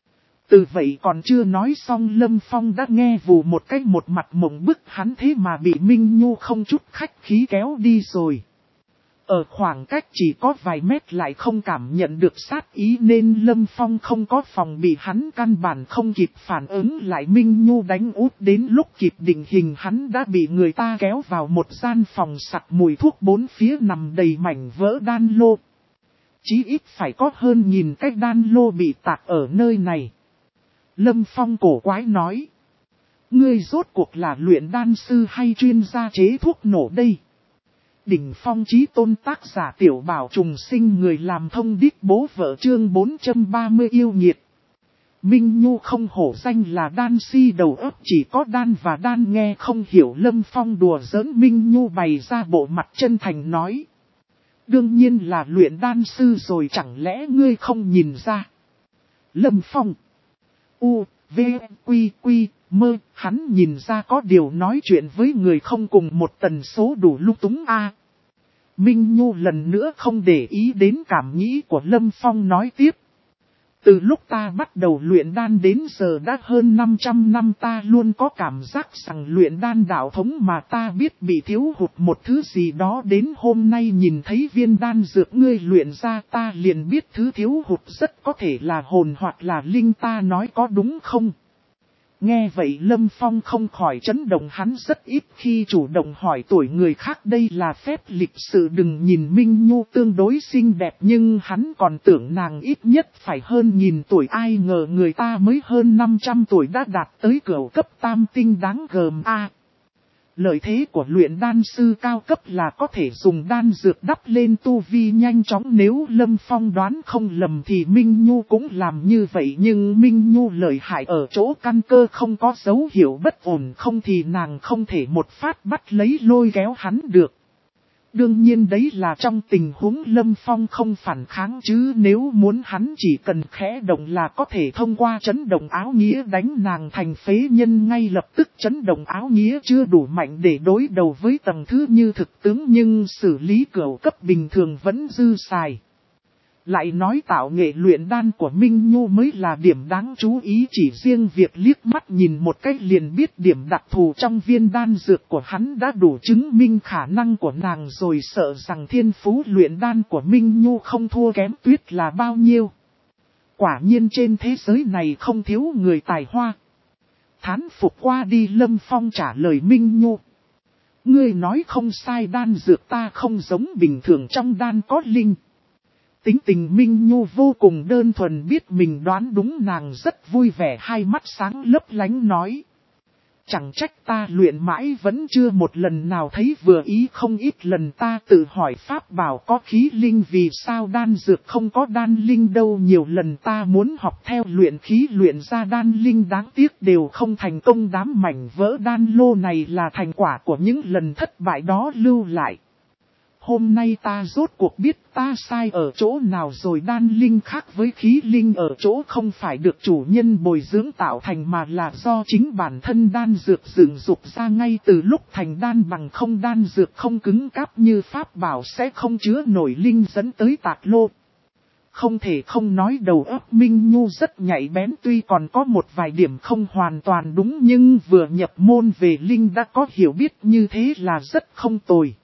Từ vậy còn chưa nói xong Lâm Phong đã nghe vù một cái, một mặt mộng bức, hắn thế mà bị Minh Nhu không chút khách khí kéo đi rồi. Ở khoảng cách chỉ có vài mét lại không cảm nhận được sát ý nên Lâm Phong không có phòng bị, hắn căn bản không kịp phản ứng lại, Minh Nhu đánh úp, đến lúc kịp định hình hắn đã bị người ta kéo vào một gian phòng sặc mùi thuốc, bốn phía nằm đầy mảnh vỡ đan lô. Chí ít phải có hơn nghìn cái đan lô bị tạc ở nơi này. Lâm Phong cổ quái nói. Ngươi rốt cuộc là luyện đan sư hay chuyên gia chế thuốc nổ đây? Đỉnh phong chí tôn tác giả Tiểu Bảo trùng sinh, người làm thông điệp bố vợ, chương bốn trăm ba mươi yêu nghiệt. Minh Nhu không hổ danh là đan si đầu óc, chỉ có đan và đan nghe không hiểu. Lâm Phong đùa giỡn, Minh Nhu bày ra bộ mặt chân thành nói. Đương nhiên là luyện đan sư rồi, chẳng lẽ ngươi không nhìn ra? Lâm Phong. U, V, Quy, Quy, Mơ, hắn nhìn ra có điều nói chuyện với người không cùng một tần số đủ lung túng a. Minh Nhu lần nữa không để ý đến cảm nghĩ của Lâm Phong nói tiếp. Từ lúc ta bắt đầu luyện đan đến giờ đã hơn năm trăm năm, ta luôn có cảm giác rằng luyện đan đạo thống mà ta biết bị thiếu hụt một thứ gì đó. Đến hôm nay nhìn thấy viên đan dược ngươi luyện ra, ta liền biết thứ thiếu hụt rất có thể là hồn hoặc là linh, ta nói có đúng không? Nghe vậy Lâm Phong không khỏi chấn động, hắn rất ít khi chủ động hỏi tuổi người khác, đây là phép lịch sự. Đừng nhìn Minh Nhu tương đối xinh đẹp nhưng hắn còn tưởng nàng ít nhất phải hơn nghìn tuổi, ai ngờ người ta mới hơn năm trăm tuổi đã đạt tới cửu cấp tam tinh đáng gờm a. Lợi thế của luyện đan sư cao cấp là có thể dùng đan dược đắp lên tu vi nhanh chóng, nếu Lâm Phong đoán không lầm thì Minh Nhu cũng làm như vậy, nhưng Minh Nhu lợi hại ở chỗ căn cơ không có dấu hiệu bất ổn, không thì nàng không thể một phát bắt lấy lôi kéo hắn được. Đương nhiên đấy là trong tình huống Lâm Phong không phản kháng, chứ nếu muốn hắn chỉ cần khẽ động là có thể thông qua chấn động áo nghĩa đánh nàng thành phế nhân ngay lập tức. Chấn động áo nghĩa chưa đủ mạnh để đối đầu với tầng thứ như thực tướng, nhưng xử lý cửu cấp bình thường vẫn dư xài. Lại nói tạo nghệ luyện đan của Minh Nhu mới là điểm đáng chú ý, chỉ riêng việc liếc mắt nhìn một cách liền biết điểm đặc thù trong viên đan dược của hắn đã đủ chứng minh khả năng của nàng rồi, sợ rằng thiên phú luyện đan của Minh Nhu không thua kém Tuyết là bao nhiêu. Quả nhiên trên thế giới này không thiếu người tài hoa. Thán phục qua đi, Lâm Phong trả lời Minh Nhu. Ngươi nói không sai, đan dược ta không giống bình thường, trong đan có linh. Tính tình Minh Nhu vô cùng đơn thuần, biết mình đoán đúng nàng rất vui vẻ, hai mắt sáng lấp lánh nói. Chẳng trách ta luyện mãi vẫn chưa một lần nào thấy vừa ý, không ít lần ta tự hỏi pháp bảo có khí linh vì sao đan dược không có đan linh đâu, nhiều lần ta muốn học theo luyện khí luyện ra đan linh đáng tiếc đều không thành công, đám mảnh vỡ đan lô này là thành quả của những lần thất bại đó lưu lại. Hôm nay ta rốt cuộc biết ta sai ở chỗ nào rồi, đan linh khác với khí linh ở chỗ không phải được chủ nhân bồi dưỡng tạo thành mà là do chính bản thân đan dược dựng dục ra ngay từ lúc thành đan, bằng không đan dược không cứng cáp như pháp bảo sẽ không chứa nổi linh dẫn tới tạc lô. Không thể không nói đầu óc Minh Nhu rất nhạy bén, tuy còn có một vài điểm không hoàn toàn đúng nhưng vừa nhập môn về linh đã có hiểu biết như thế là rất không tồi.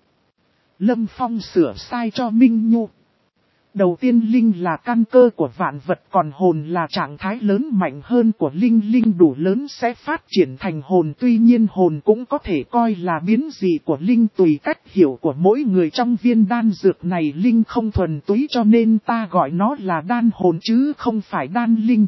Lâm Phong sửa sai cho Minh Nhu. Đầu tiên linh là căn cơ của vạn vật, còn hồn là trạng thái lớn mạnh hơn của linh. Linh đủ lớn sẽ phát triển thành hồn, tuy nhiên hồn cũng có thể coi là biến dị của linh, tùy cách hiểu của mỗi người. Trong viên đan dược này linh không thuần túy cho nên ta gọi nó là đan hồn chứ không phải đan linh.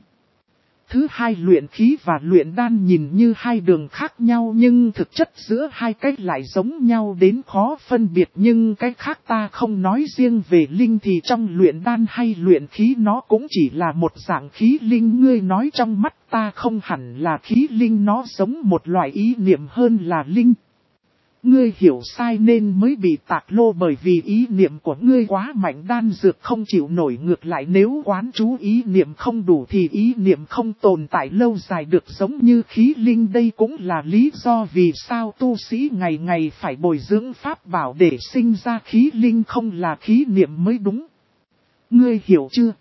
Thứ hai, luyện khí và luyện đan nhìn như hai đường khác nhau nhưng thực chất giữa hai cách lại giống nhau đến khó phân biệt, nhưng cách khác ta không nói. Riêng về linh thì trong luyện đan hay luyện khí nó cũng chỉ là một dạng khí linh, ngươi nói trong mắt ta không hẳn là khí linh, nó giống một loại ý niệm hơn là linh. Ngươi hiểu sai nên mới bị tạc lô, bởi vì ý niệm của ngươi quá mạnh, đan dược không chịu nổi. Ngược lại nếu quán chú ý niệm không đủ thì ý niệm không tồn tại lâu dài được giống như khí linh. Đây cũng là lý do vì sao tu sĩ ngày ngày phải bồi dưỡng pháp bảo để sinh ra khí linh, không là khí niệm mới đúng. Ngươi hiểu chưa?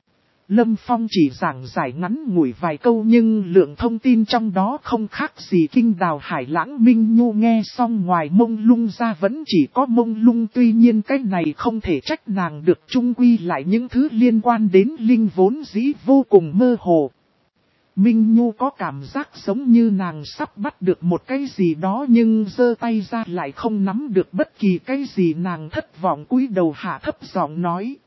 Lâm Phong chỉ giảng giải ngắn ngủi vài câu nhưng lượng thông tin trong đó không khác gì kinh đào hải lãng. Minh Nhu nghe xong ngoài mông lung ra vẫn chỉ có mông lung, tuy nhiên cái này không thể trách nàng được, chung quy lại những thứ liên quan đến linh vốn dĩ vô cùng mơ hồ. Minh Nhu có cảm giác giống như nàng sắp bắt được một cái gì đó nhưng giơ tay ra lại không nắm được bất kỳ cái gì, nàng thất vọng cúi đầu hạ thấp giọng nói.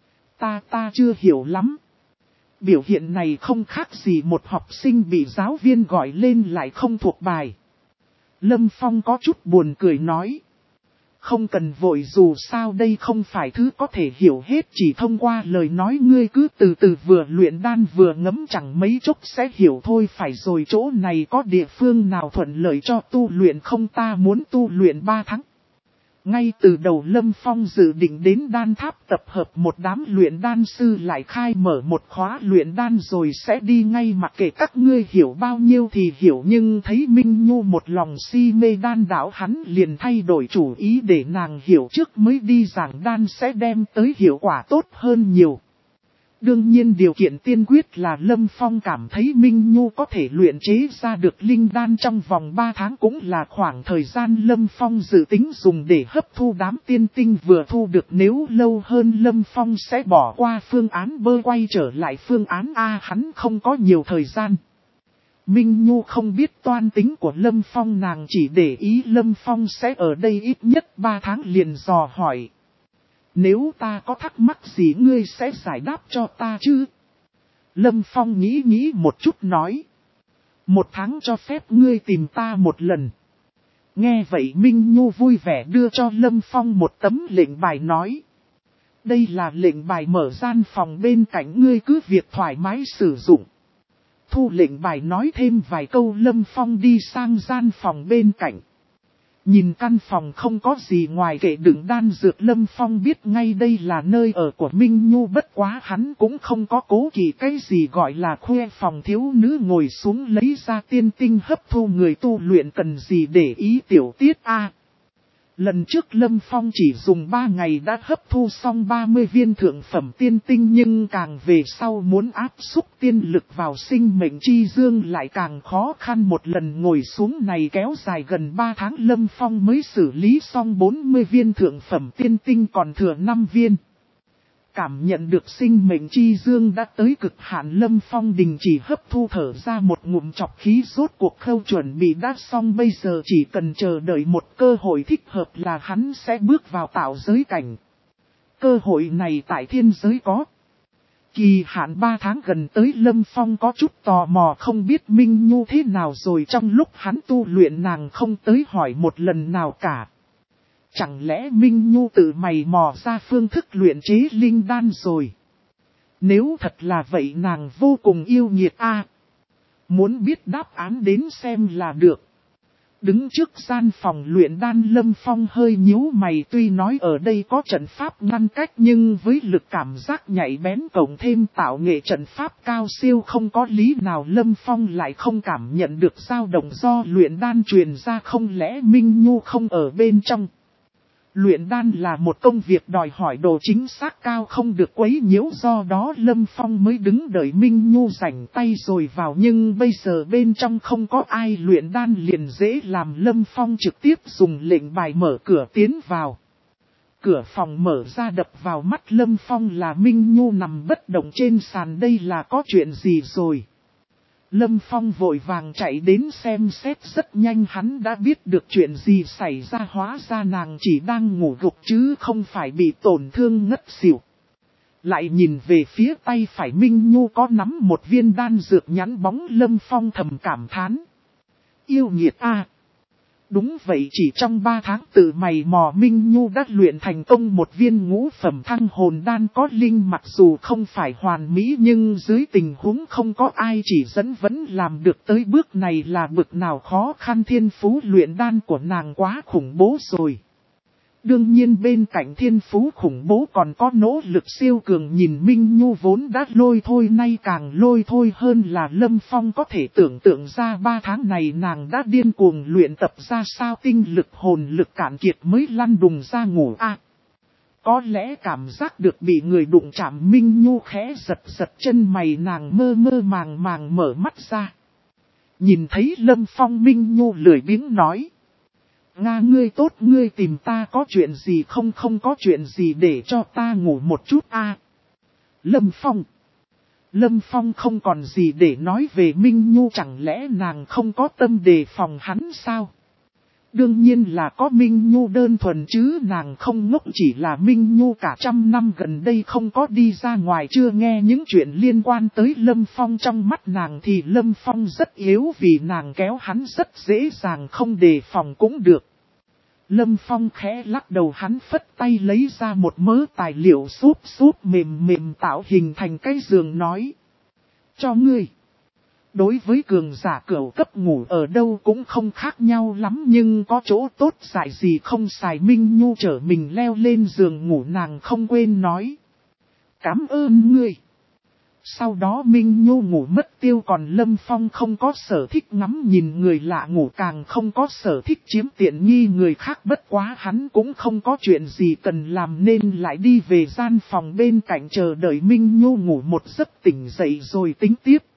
Ta ta chưa hiểu lắm. Biểu hiện này không khác gì một học sinh bị giáo viên gọi lên lại không thuộc bài. Lâm Phong có chút buồn cười nói. Không cần vội, dù sao đây không phải thứ có thể hiểu hết, chỉ thông qua lời nói ngươi cứ từ từ vừa luyện đan vừa ngẫm chẳng mấy chốc sẽ hiểu thôi. Phải rồi, chỗ này có địa phương nào thuận lợi cho tu luyện không? Ta muốn tu luyện ba tháng. Ngay từ đầu Lâm Phong dự định đến đan tháp tập hợp một đám luyện đan sư, lại khai mở một khóa luyện đan rồi sẽ đi ngay, mặc kệ các ngươi hiểu bao nhiêu thì hiểu. Nhưng thấy Minh Nhu một lòng si mê đan đạo, hắn liền thay đổi chủ ý để nàng hiểu trước mới đi giảng đan sẽ đem tới hiệu quả tốt hơn nhiều. Đương nhiên điều kiện tiên quyết là Lâm Phong cảm thấy Minh Nhu có thể luyện chế ra được linh đan trong vòng ba tháng, cũng là khoảng thời gian Lâm Phong dự tính dùng để hấp thu đám tiên tinh vừa thu được. Nếu lâu hơn Lâm Phong sẽ bỏ qua phương án bơ, quay trở lại phương án A, hắn không có nhiều thời gian. Minh Nhu không biết toan tính của Lâm Phong, nàng chỉ để ý Lâm Phong sẽ ở đây ít nhất ba tháng, liền dò hỏi. Nếu ta có thắc mắc gì ngươi sẽ giải đáp cho ta chứ? Lâm Phong nghĩ nghĩ một chút nói. Một tháng cho phép ngươi tìm ta một lần. Nghe vậy Minh Nhu vui vẻ đưa cho Lâm Phong một tấm lệnh bài nói. Đây là lệnh bài mở gian phòng bên cạnh, ngươi cứ việc thoải mái sử dụng. Thu lệnh bài nói thêm vài câu, Lâm Phong đi sang gian phòng bên cạnh. Nhìn căn phòng không có gì ngoài kệ đựng đan dược, Lâm Phong biết ngay đây là nơi ở của Minh Nhu, bất quá hắn cũng không có cố kỵ cái gì gọi là khuê phòng thiếu nữ ngồi xuống lấy ra tiên tinh hấp thu, người tu luyện cần gì để ý tiểu tiết a. Lần trước Lâm Phong chỉ dùng ba ngày đã hấp thu xong ba mươi viên thượng phẩm tiên tinh, nhưng càng về sau muốn áp xúc tiên lực vào sinh mệnh chi dương lại càng khó khăn. Một lần ngồi xuống này kéo dài gần ba tháng, Lâm Phong mới xử lý xong bốn mươi viên thượng phẩm tiên tinh, còn thừa năm viên. Cảm nhận được sinh mệnh chi dương đã tới cực hạn, Lâm Phong đình chỉ hấp thu, thở ra một ngụm trọc khí, rốt cuộc khâu chuẩn bị đã xong, bây giờ chỉ cần chờ đợi một cơ hội thích hợp là hắn sẽ bước vào tạo giới cảnh. Cơ hội này tại thiên giới có. Kỳ hạn ba tháng gần tới, Lâm Phong có chút tò mò không biết Minh Nhu thế nào rồi, trong lúc hắn tu luyện nàng không tới hỏi một lần nào cả. Chẳng lẽ Minh Nhu tự mày mò ra phương thức luyện chế linh đan rồi? Nếu thật là vậy nàng vô cùng yêu nghiệt a. Muốn biết đáp án đến xem là được. Đứng trước gian phòng luyện đan, Lâm Phong hơi nhíu mày, tuy nói ở đây có trận pháp ngăn cách nhưng với lực cảm giác nhạy bén cộng thêm tạo nghệ trận pháp cao siêu, không có lý nào Lâm Phong lại không cảm nhận được dao động do luyện đan truyền ra. Không lẽ Minh Nhu không ở bên trong? Luyện đan là một công việc đòi hỏi độ chính xác cao, không được quấy nhiễu, do đó Lâm Phong mới đứng đợi Minh Nhu rảnh tay rồi vào. Nhưng bây giờ bên trong không có ai luyện đan liền dễ làm, Lâm Phong trực tiếp dùng lệnh bài mở cửa tiến vào. Cửa phòng mở ra đập vào mắt Lâm Phong là Minh Nhu nằm bất động trên sàn, đây là có chuyện gì rồi? Lâm Phong vội vàng chạy đến xem xét, rất nhanh hắn đã biết được chuyện gì xảy ra, hóa ra nàng chỉ đang ngủ gục chứ không phải bị tổn thương ngất xỉu. Lại nhìn về phía tay phải Minh Nhu có nắm một viên đan dược nhắn bóng, Lâm Phong thầm cảm thán. Yêu nghiệt a. Đúng vậy, chỉ trong ba tháng tự mày mò Minh Nhu đã luyện thành công một viên ngũ phẩm thăng hồn đan có linh, mặc dù không phải hoàn mỹ nhưng dưới tình huống không có ai chỉ dẫn vẫn làm được tới bước này, là bực nào khó khăn. Thiên phú luyện đan của nàng quá khủng bố rồi. Đương nhiên bên cạnh thiên phú khủng bố còn có nỗ lực siêu cường, nhìn Minh Nhu vốn đã lôi thôi nay càng lôi thôi hơn là Lâm Phong có thể tưởng tượng ra ba tháng này nàng đã điên cuồng luyện tập ra sao, tinh lực hồn lực cạn kiệt mới lăn đùng ra ngủ a. À, có lẽ cảm giác được bị người đụng chạm, Minh Nhu khẽ giật giật chân mày, nàng mơ mơ màng màng mở mắt ra. Nhìn thấy Lâm Phong, Minh Nhu lười biếng nói. Nga ngươi tốt, ngươi tìm ta có chuyện gì không? Không có chuyện gì, để cho ta ngủ một chút a. À, Lâm Phong. Lâm Phong không còn gì để nói về Minh Nhu, chẳng lẽ nàng không có tâm đề phòng hắn sao? Đương nhiên là có, Minh Nhu đơn thuần chứ nàng không ngốc, chỉ là Minh Nhu cả trăm năm gần đây không có đi ra ngoài, chưa nghe những chuyện liên quan tới Lâm Phong. Trong mắt nàng thì Lâm Phong rất yếu, vì nàng kéo hắn rất dễ dàng, không đề phòng cũng được. Lâm Phong khẽ lắc đầu, hắn phất tay lấy ra một mớ tài liệu xốp xốp mềm mềm tạo hình thành cái giường nói. Cho ngươi. Đối với cường giả cửu cấp ngủ ở đâu cũng không khác nhau lắm, nhưng có chỗ tốt dại gì không xài. Minh Nhu chở mình leo lên giường ngủ, nàng không quên nói. Cảm ơn ngươi. Sau đó Minh Nhu ngủ mất tiêu, còn Lâm Phong không có sở thích ngắm nhìn người lạ ngủ, càng không có sở thích chiếm tiện nghi người khác. Bất quá hắn cũng không có chuyện gì cần làm nên lại đi về gian phòng bên cạnh chờ đợi Minh Nhu ngủ một giấc tỉnh dậy rồi tính tiếp.